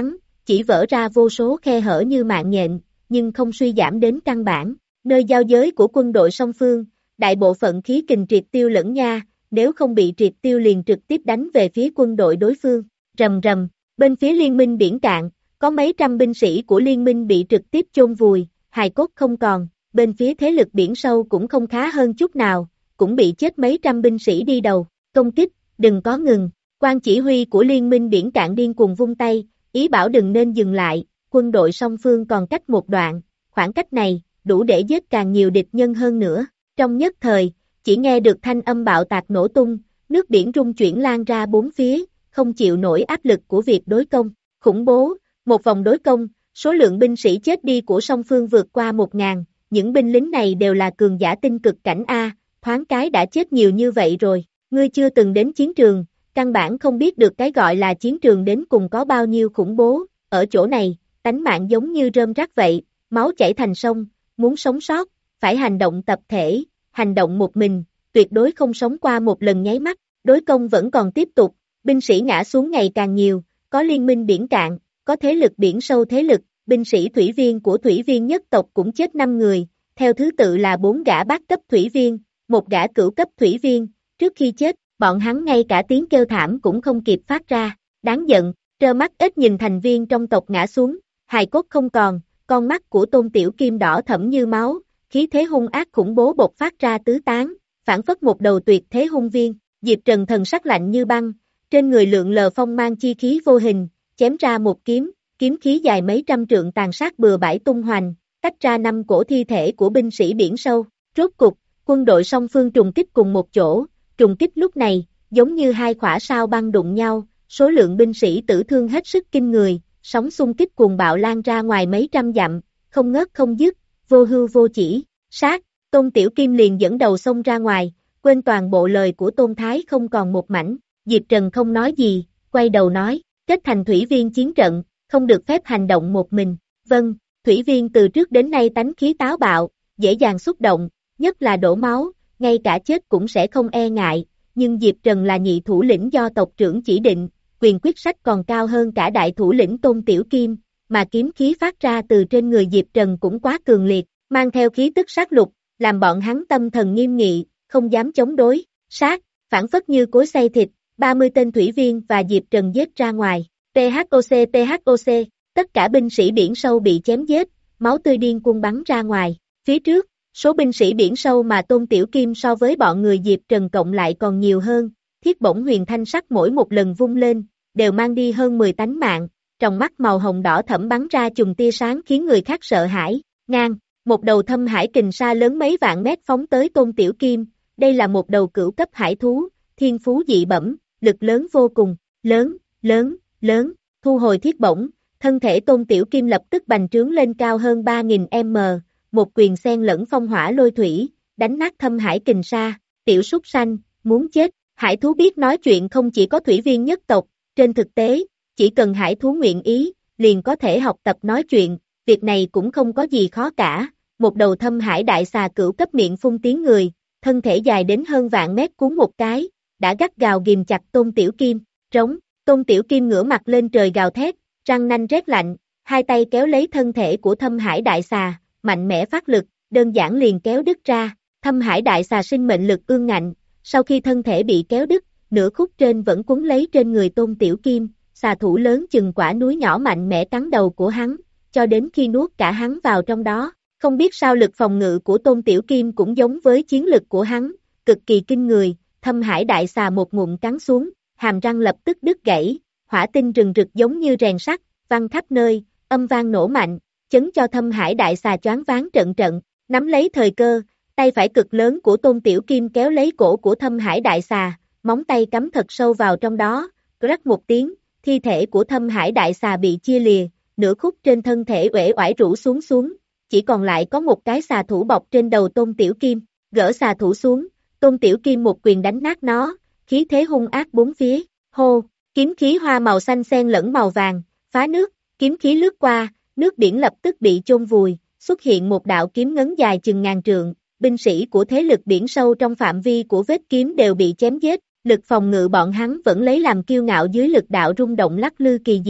chỉ vỡ ra vô số khe hở như mạng nhện, nhưng không suy giảm đến căn bản. Nơi giao giới của quân đội song phương, đại bộ phận khí kình triệt tiêu lẫn nha, nếu không bị triệt tiêu liền trực tiếp đánh về phía quân đội đối phương. Rầm rầm, bên phía liên minh biển cạn, có mấy trăm binh sĩ của liên minh bị trực tiếp chôn vùi, hài cốt không còn, bên phía thế lực biển sâu cũng không khá hơn chút nào, cũng bị chết mấy trăm binh sĩ đi đầu, công kích, đừng có ngừng, quan chỉ huy của liên minh biển cạn điên cuồng vung tay, ý bảo đừng nên dừng lại, quân đội song phương còn cách một đoạn, khoảng cách này, đủ để giết càng nhiều địch nhân hơn nữa, trong nhất thời, chỉ nghe được thanh âm bạo tạc nổ tung, nước biển rung chuyển lan ra bốn phía, không chịu nổi áp lực của việc đối công, khủng bố, một vòng đối công, số lượng binh sĩ chết đi của song phương vượt qua một ngàn, những binh lính này đều là cường giả tinh cực cảnh A, thoáng cái đã chết nhiều như vậy rồi, ngươi chưa từng đến chiến trường, căn bản không biết được cái gọi là chiến trường đến cùng có bao nhiêu khủng bố, ở chỗ này, tánh mạng giống như rơm rác vậy, máu chảy thành sông, muốn sống sót, phải hành động tập thể, hành động một mình, tuyệt đối không sống qua một lần nháy mắt, đối công vẫn còn tiếp tục, binh sĩ ngã xuống ngày càng nhiều, có liên minh biển cạn, có thế lực biển sâu thế lực, binh sĩ thủy viên của thủy viên nhất tộc cũng chết năm người, theo thứ tự là bốn gã bát cấp thủy viên, một gã cửu cấp thủy viên, trước khi chết, bọn hắn ngay cả tiếng kêu thảm cũng không kịp phát ra, đáng giận, trơ mắt ít nhìn thành viên trong tộc ngã xuống, hài cốt không còn, con mắt của Tôn Tiểu Kim đỏ thẫm như máu, khí thế hung ác khủng bố bộc phát ra tứ tán, phản phất một đầu tuyệt thế hung viên, Diệp Trần thần sắc lạnh như băng, trên người lượn lờ phong mang chi khí vô hình, chém ra một kiếm, kiếm khí dài mấy trăm trượng tàn sát bừa bãi tung hoành, tách ra năm cổ thi thể của binh sĩ biển sâu, rốt cục, quân đội song phương trùng kích cùng một chỗ, trùng kích lúc này, giống như hai khỏa sao băng đụng nhau, số lượng binh sĩ tử thương hết sức kinh người, sóng xung kích cuồng bạo lan ra ngoài mấy trăm dặm, không ngớt không dứt, vô hưu vô chỉ, sát, Tôn Tiểu Kim liền dẫn đầu xông ra ngoài, quên toàn bộ lời của Tôn Thái không còn một mảnh, Diệp Trần không nói gì, quay đầu nói, kết thành thủy viên chiến trận, không được phép hành động một mình, vâng, thủy viên từ trước đến nay tánh khí táo bạo, dễ dàng xúc động, nhất là đổ máu, ngay cả chết cũng sẽ không e ngại, nhưng Diệp Trần là nhị thủ lĩnh do tộc trưởng chỉ định, quyền quyết sách còn cao hơn cả đại thủ lĩnh Tôn Tiểu Kim, mà kiếm khí phát ra từ trên người Diệp Trần cũng quá cường liệt, mang theo khí tức sát lục, làm bọn hắn tâm thần nghiêm nghị, không dám chống đối, sát, phản phất như cối xay thịt, ba mươi tên thủy viên và Diệp Trần giết ra ngoài, pê hát o xê pê hát o xê, tất cả binh sĩ biển sâu bị chém giết, máu tươi điên cuồng bắn ra ngoài, phía trước, số binh sĩ biển sâu mà Tôn Tiểu Kim so với bọn người Diệp Trần cộng lại còn nhiều hơn, thiết bổng huyền thanh sắc mỗi một lần vung lên, đều mang đi hơn mười tánh mạng, trong mắt màu hồng đỏ thẫm bắn ra chùm tia sáng khiến người khác sợ hãi, ngang, một đầu thâm hải kình sa lớn mấy vạn mét phóng tới Tôn Tiểu Kim, đây là một đầu cửu cấp hải thú, thiên phú dị bẩm, lực lớn vô cùng, lớn, lớn, lớn, thu hồi thiết bổng, thân thể Tôn Tiểu Kim lập tức bành trướng lên cao hơn ba nghìn mét, một quyền xen lẫn phong hỏa lôi thủy, đánh nát thâm hải kình sa, tiểu súc sanh, muốn chết, hải thú biết nói chuyện không chỉ có thủy viên nhất tộc, trên thực tế, chỉ cần hải thú nguyện ý, liền có thể học tập nói chuyện, việc này cũng không có gì khó cả, một đầu thâm hải đại xà cửu cấp miệng phun tiếng người, thân thể dài đến hơn vạn mét cuốn một cái, đã gắt gào ghìm chặt Tôn Tiểu Kim, trống, Tôn Tiểu Kim ngửa mặt lên trời gào thét, răng nanh rét lạnh, hai tay kéo lấy thân thể của thâm hải đại xà, mạnh mẽ phát lực, đơn giản liền kéo đứt ra, thâm hải đại xà sinh mệnh lực ương ngạnh, sau khi thân thể bị kéo đứt, nửa khúc trên vẫn quấn lấy trên người Tôn Tiểu Kim, xà thủ lớn chừng quả núi nhỏ mạnh mẽ cắn đầu của hắn, cho đến khi nuốt cả hắn vào trong đó, không biết sao lực phòng ngự của Tôn Tiểu Kim cũng giống với chiến lực của hắn, cực kỳ kinh người, thâm hải đại xà một ngụm cắn xuống, hàm răng lập tức đứt gãy, hỏa tinh rừng rực giống như rèn sắt, văng khắp nơi, âm vang nổ mạnh, chấn cho thâm hải đại xà choáng váng trận trận, nắm lấy thời cơ, tay phải cực lớn của Tôn Tiểu Kim kéo lấy cổ của thâm hải đại xà, móng tay cắm thật sâu vào trong đó, rắc một tiếng, thi thể của thâm hải đại xà bị chia lìa, nửa khúc trên thân thể uể oải rũ xuống xuống, chỉ còn lại có một cái xà thủ bọc trên đầu Tôn Tiểu Kim, gỡ xà thủ xuống, Tôn Tiểu Kim một quyền đánh nát nó, khí thế hung ác bốn phía, hô, kiếm khí hoa màu xanh xen lẫn màu vàng, phá nước, kiếm khí lướt qua, nước biển lập tức bị chôn vùi, xuất hiện một đạo kiếm ngấn dài chừng ngàn trượng, binh sĩ của thế lực biển sâu trong phạm vi của vết kiếm đều bị chém giết, lực phòng ngự bọn hắn vẫn lấy làm kiêu ngạo dưới lực đạo rung động lắc lư kỳ diệu,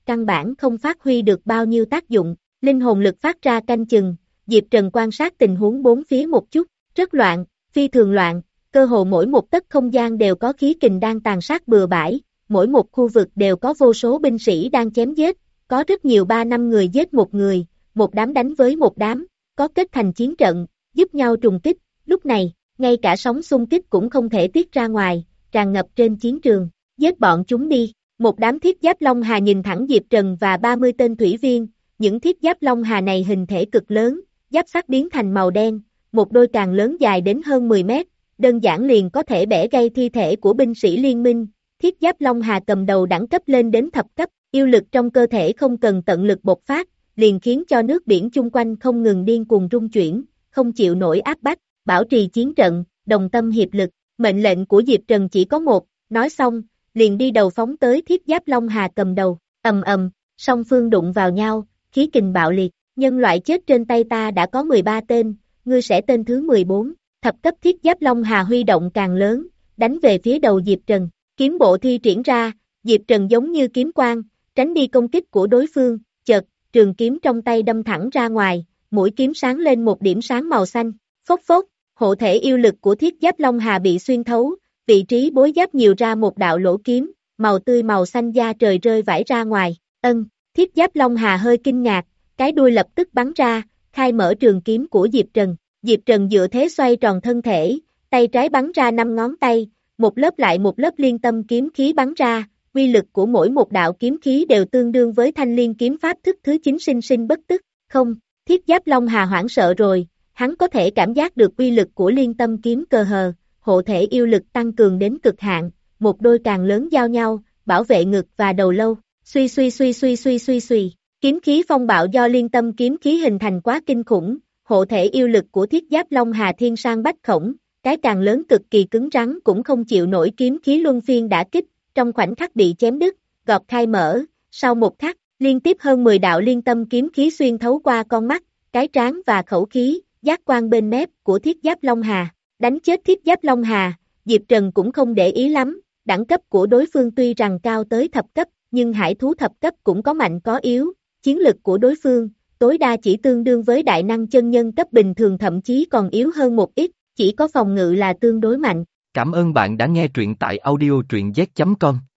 căn bản không phát huy được bao nhiêu tác dụng, linh hồn lực phát ra canh chừng, Diệp Trần quan sát tình huống bốn phía một chút, rất loạn, phi thường loạn, cơ hồ mỗi một tấc không gian đều có khí kình đang tàn sát bừa bãi, mỗi một khu vực đều có vô số binh sĩ đang chém giết, có rất nhiều ba năm người giết một người, một đám đánh với một đám, có kết thành chiến trận, giúp nhau trùng kích, lúc này, ngay cả sóng xung kích cũng không thể tiết ra ngoài, tràn ngập trên chiến trường, giết bọn chúng đi, một đám thiết giáp Long Hà nhìn thẳng Diệp Trần và ba mươi tên thủy viên, những thiết giáp Long Hà này hình thể cực lớn, giáp sắt biến thành màu đen, một đôi càng lớn dài đến hơn mười mét, đơn giản liền có thể bẻ gãy thi thể của binh sĩ liên minh, thiết giáp Long Hà cầm đầu đẳng cấp lên đến thập cấp, yêu lực trong cơ thể không cần tận lực bộc phát, liền khiến cho nước biển chung quanh không ngừng điên cuồng rung chuyển, không chịu nổi áp bách, bảo trì chiến trận, đồng tâm hiệp lực, mệnh lệnh của Diệp Trần chỉ có một, nói xong, liền đi đầu phóng tới thiết giáp Long Hà cầm đầu, ầm ầm, song phương đụng vào nhau, khí kình bạo liệt, nhân loại chết trên tay ta đã có mười ba tên, ngươi sẽ tên thứ mười bốn, thập cấp thiết giáp Long Hà huy động càng lớn, đánh về phía đầu Diệp Trần, kiếm bộ thi triển ra, Diệp Trần giống như kiếm quang, tránh đi công kích của đối phương, chợt, trường kiếm trong tay đâm thẳng ra ngoài, mũi kiếm sáng lên một điểm sáng màu xanh, phốc phốc, hộ thể yêu lực của thiết giáp Long Hà bị xuyên thấu, vị trí bối giáp nhiều ra một đạo lỗ kiếm, màu tươi màu xanh da trời rơi vãi ra ngoài, ân, thiết giáp Long Hà hơi kinh ngạc, cái đuôi lập tức bắn ra, khai mở trường kiếm của Diệp Trần, Diệp Trần dựa thế xoay tròn thân thể, tay trái bắn ra năm ngón tay, một lớp lại một lớp liên tâm kiếm khí bắn ra, uy lực của mỗi một đạo kiếm khí đều tương đương với thanh liên kiếm pháp thức thứ chín sinh sinh bất tức, không, thiết giáp Long Hà hoảng sợ rồi, hắn có thể cảm giác được uy lực của liên tâm kiếm cơ hờ, hộ thể yêu lực tăng cường đến cực hạn, một đôi càng lớn giao nhau, bảo vệ ngực và đầu lâu, suy suy suy suy suy suy suy, kiếm khí phong bạo do liên tâm kiếm khí hình thành quá kinh khủng, hộ thể yêu lực của thiết giáp Long Hà thiên sang bách khổng, cái càng lớn cực kỳ cứng rắn cũng không chịu nổi kiếm khí luân phiên đả kích, trong khoảnh khắc bị chém đứt, gọt khai mở, sau một khắc, liên tiếp hơn mười đạo liên tâm kiếm khí xuyên thấu qua con mắt, cái trán và khẩu khí, giác quan bên mép của thiết giáp Long Hà, đánh chết thiết giáp Long Hà, Diệp Trần cũng không để ý lắm, đẳng cấp của đối phương tuy rằng cao tới thập cấp, nhưng hải thú thập cấp cũng có mạnh có yếu, chiến lực của đối phương, tối đa chỉ tương đương với đại năng chân nhân cấp bình thường thậm chí còn yếu hơn một ít, chỉ có phòng ngự là tương đối mạnh. Cảm ơn bạn đã nghe truyện tại audio truyện z chấm com.